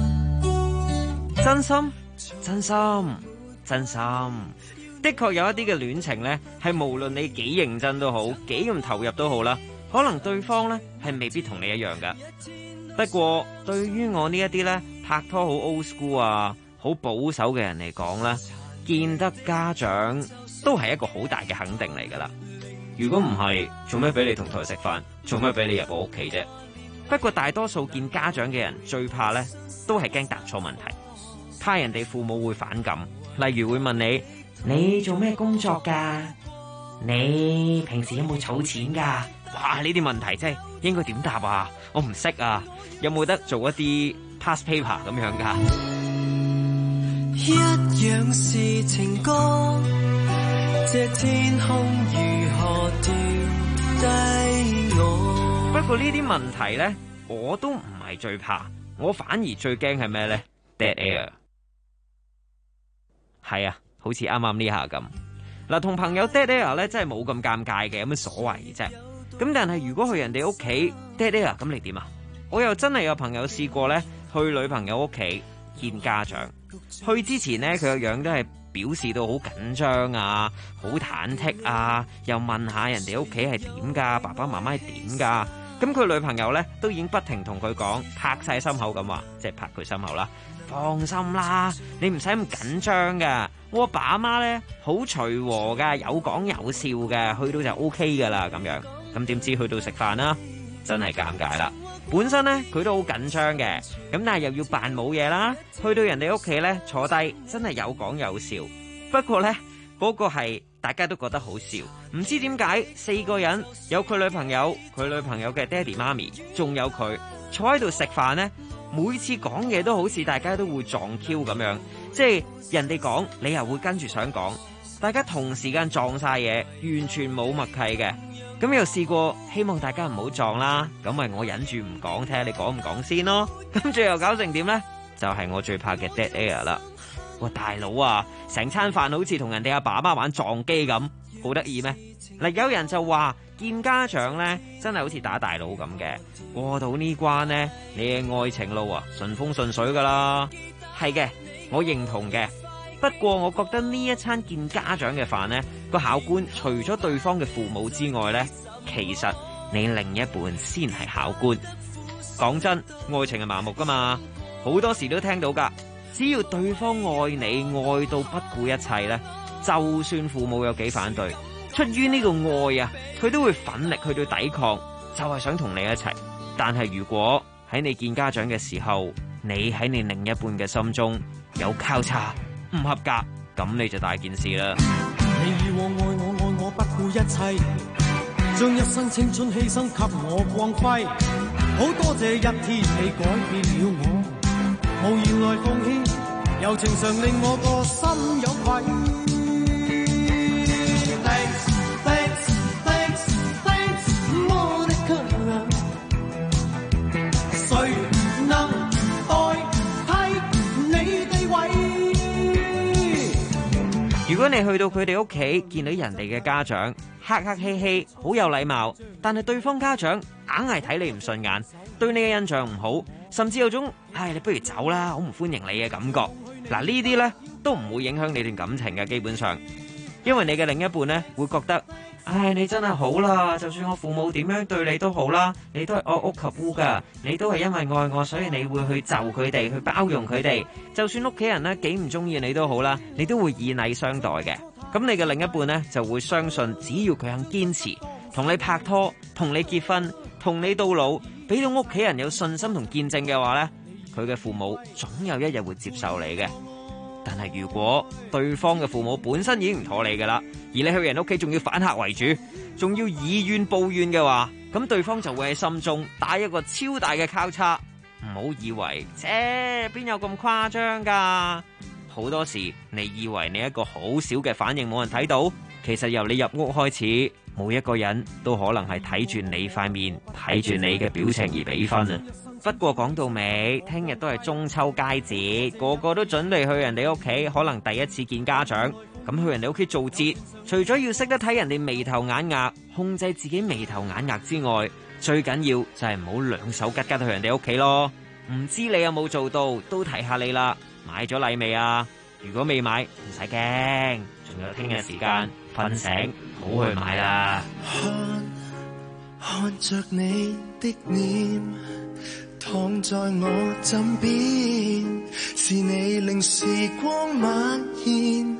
真心，真心，真心。的確有一啲嘅戀情呢，係無論你幾認真都好，幾咁投入都好啦，可能對方呢係未必同你一樣噶。不過對於我呢一啲呢，拍拖好 old school 啊，好保守嘅人嚟講呢，見得家長都係一個好大嘅肯定嚟噶啦。如果唔係，做咩俾你同台食飯？做咩俾你入我屋企啫？不過大多數見家長嘅人最怕呢，都係驚答錯問題，怕人哋父母會反感。例如會問你做咩工作㗎？你平時有冇儲錢㗎？哇！呢啲問題真係應該點答啊？我唔識啊！有冇得做一啲 past paper 咁樣㗎？ 一樣是情歌，這天空如何掉低我？ 不過呢啲問題呢，我都唔係最怕，我反而最驚係咩呢？ Dead air。係啊，好似啱啱呢下咁。嗱，同朋友 dead air 呢，真係冇咁尷尬嘅，有乜所謂啫？咁但係如果去人哋屋企 dead air，咁你點啊？我又真係有朋友試過呢，去女朋友屋企見家長。去之前呢，佢個樣都係表示到好緊張啊，好忐忑啊，又問下人哋屋企係點噶，爸爸媽媽係點噶。咁佢女朋友呢，都已經不停同佢講，拍晒心口咁話，即係拍佢心口啦。放心啦，你唔使咁緊張噶，我阿爸阿媽呢，好隨和噶，有講有笑噶，去到就 OK 噶啦咁樣。咁點知去到食飯啦，真係尷尬啦。本身呢，佢都好緊張嘅，咁但係又要扮冇嘢啦。去到人哋屋企呢，坐低真係有講有笑。不過呢，嗰個係大家都覺得好笑，唔知點解4個人有佢女朋友，佢女朋友嘅爹哋媽咪，仲有佢坐喺度食飯呢， 每次講嘢都好似大家都會撞 Q 咁樣，即係人哋講你又會跟住想講，大家同時間撞晒嘢，完全冇默契嘅。咁又試過希望大家唔好撞啦，咁咪我忍住唔講，睇下你講唔講先咯。咁最後搞成點呢？就係我最怕嘅 dead air 啦。哇，大佬啊，成餐飯好似同人哋阿爸阿媽玩撞機咁，好得意咩？嗱，有人就話見家長呢真係好似打大佬咁嘅，過到呢關呢，你嘅愛情路啊順風順水噶啦。係嘅，我認同嘅。不過我覺得呢一餐見家長嘅飯呢，個考官除咗對方嘅父母之外呢，其實你另一半先係考官。講真，愛情係盲目噶嘛，好多時都聽到噶。只要對方愛你愛到不顧一切呢，就算父母有幾反對，出於呢個愛啊，佢都會奮力去到抵抗，就係想同你一齊。但係如果喺你見家長嘅時候，你喺你另一半嘅心中有交叉唔合格，咁你就大件事啦。 你以往愛我愛我不顧一切，將一生青春犧牲給我光輝，好多謝一天你改變了我，無言來奉獻，柔情常令我個心有愧。 如果你去到佢哋屋企見到人哋嘅家長客客氣氣好有禮貌，但係對方家長硬係睇你唔順眼，對你嘅印象唔好，甚至有種你不如走啦，好唔歡迎你嘅感覺。嗱，呢啲呢都唔會影響你段感情嘅，基本上，因為你嘅另一半呢會覺得你真係好啦，就算我父母點樣對你都好啦，你都係愛屋及烏噶，你都係因為愛我，所以你會去就佢哋，去包容佢哋。就算屋企人呢幾唔中意你都好啦，你都會以禮相待嘅。咁你嘅另一半呢就會相信，只要佢肯堅持，同你拍拖，同你結婚，同你到老，俾到屋企人有信心同見證嘅話呢，佢嘅父母總有一日會接受你嘅。但係如果對方嘅父母本身已經唔妥你噶啦，而你去人屋企仲要反客為主，仲要以怨報怨嘅話，咁對方就會喺心中打一個超大嘅交叉。唔好以為邊有咁誇張噶，好多時你以為你一個好小嘅反應冇人睇到，其實由你入屋開始，每一個人都可能係睇住你塊面，睇住你嘅表情而俾分啊。不過講到尾，聽日都係中秋佳節，個個都準備去人哋屋企，可能第一次見家長，咁去人哋屋企做節，除咗要識得睇人哋眉頭眼額，控制自己眉頭眼額之外，最緊要就係唔好兩手吉吉去人哋屋企咯。唔知你有冇做到，都提下你啦。買咗禮未啊？如果未買，唔使驚，仲有聽日時間，瞓醒好去買啦。 看着你的臉躺在我枕邊，是你令時光蔓延，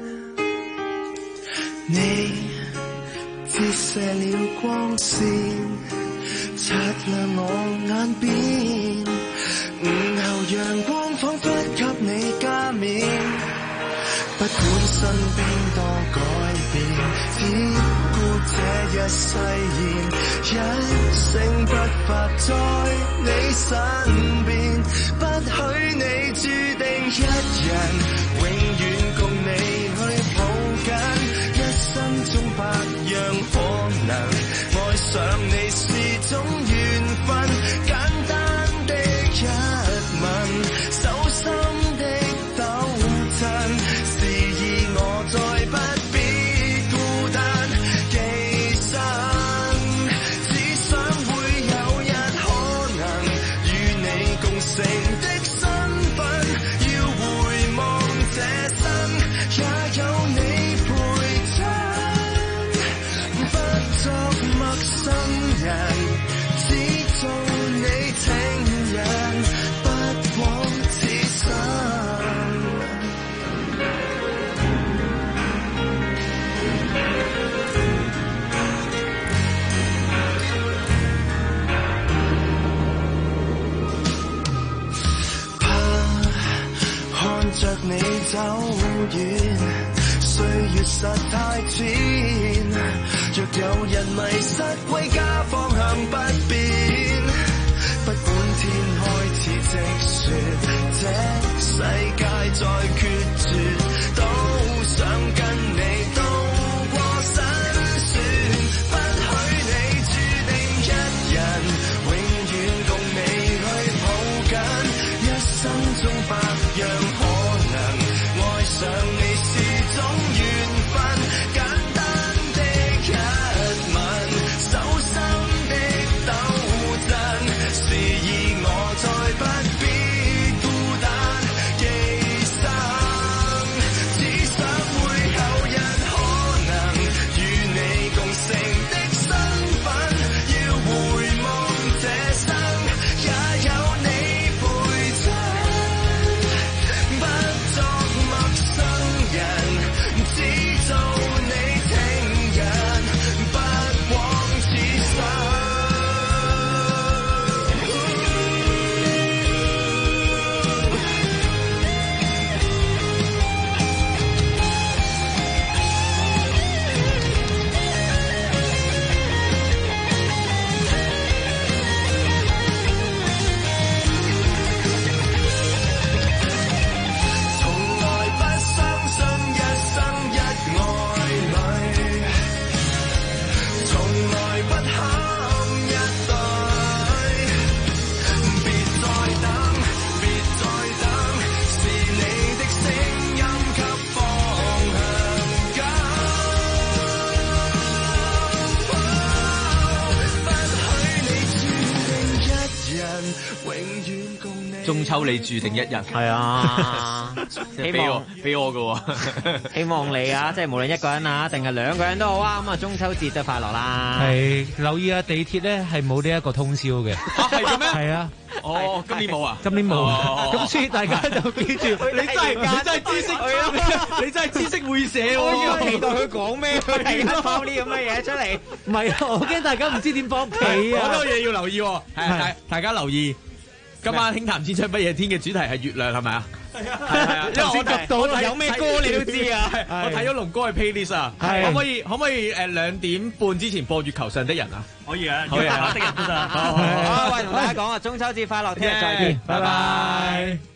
你折射了光線，擦亮我眼邊，午後陽光彷彿給你加冕，不管身邊多改變，只顧這一誓言，一聲不發在你身邊，不許你注定一人，永遠共你去抱緊，一生中百樣可能，愛上你是種緣分，簡單的一吻，手心的抖震，示意我再不必孤單寄生，只想會有一可能與你共成的身份，要回望這生也有你陪襯，不作陌生人，只做你情人，不枉此生。怕看着你走遠，歲月實太淺，若有人迷失歸家方向不變，不管天開始直說，這世界再決絕，都想跟你渡過辛酸，不許你注定一人，永遠共你去抱緊，一生中百樣可能，愛上你是種緣分，簡單的一吻，手心的抖震，示意我再不必孤單寄生，只想會有日可能與你共乘的身份，要回望這生也有你陪襯，不作陌生人，只做你情人，不枉此生。從來不相信一生一愛侶，從來不堪一對，別再等，別再等，是你的聲音給方向感，不許你注定一人，永遠共你。 中秋你注定一人， 係啊，希望俾我嘅喎， 希望你啊，即係無論一個人啊，定係兩個人都好啊，咁啊中秋節都快樂啦。 係留意啊，地鐵咧係冇呢一個通宵嘅。 係嘅咩？ 係啊。 哦，今年冇啊？ 今年冇， 哦咁所以大家就記住， 你真係知識，你真係知識會寫喎。 我要期待佢講咩，佢突然間拋啲咁嘅嘢出嚟。 唔係啊，我驚大家唔知點幫屋企啊。 好多嘢要留意喎，係大家留意。今晚輕談千秋不夜天嘅主題係月亮，係咪啊？係啊，因為我及到有咩歌你都知啊。 我睇咗龍哥嘅 playlist 啊，可唔可以2點半之前播月球上的人啊？ 可以啊， 可以啊， 的人都得。 好，喂，同大家講啊，中秋節快樂，聽日再見，拜拜。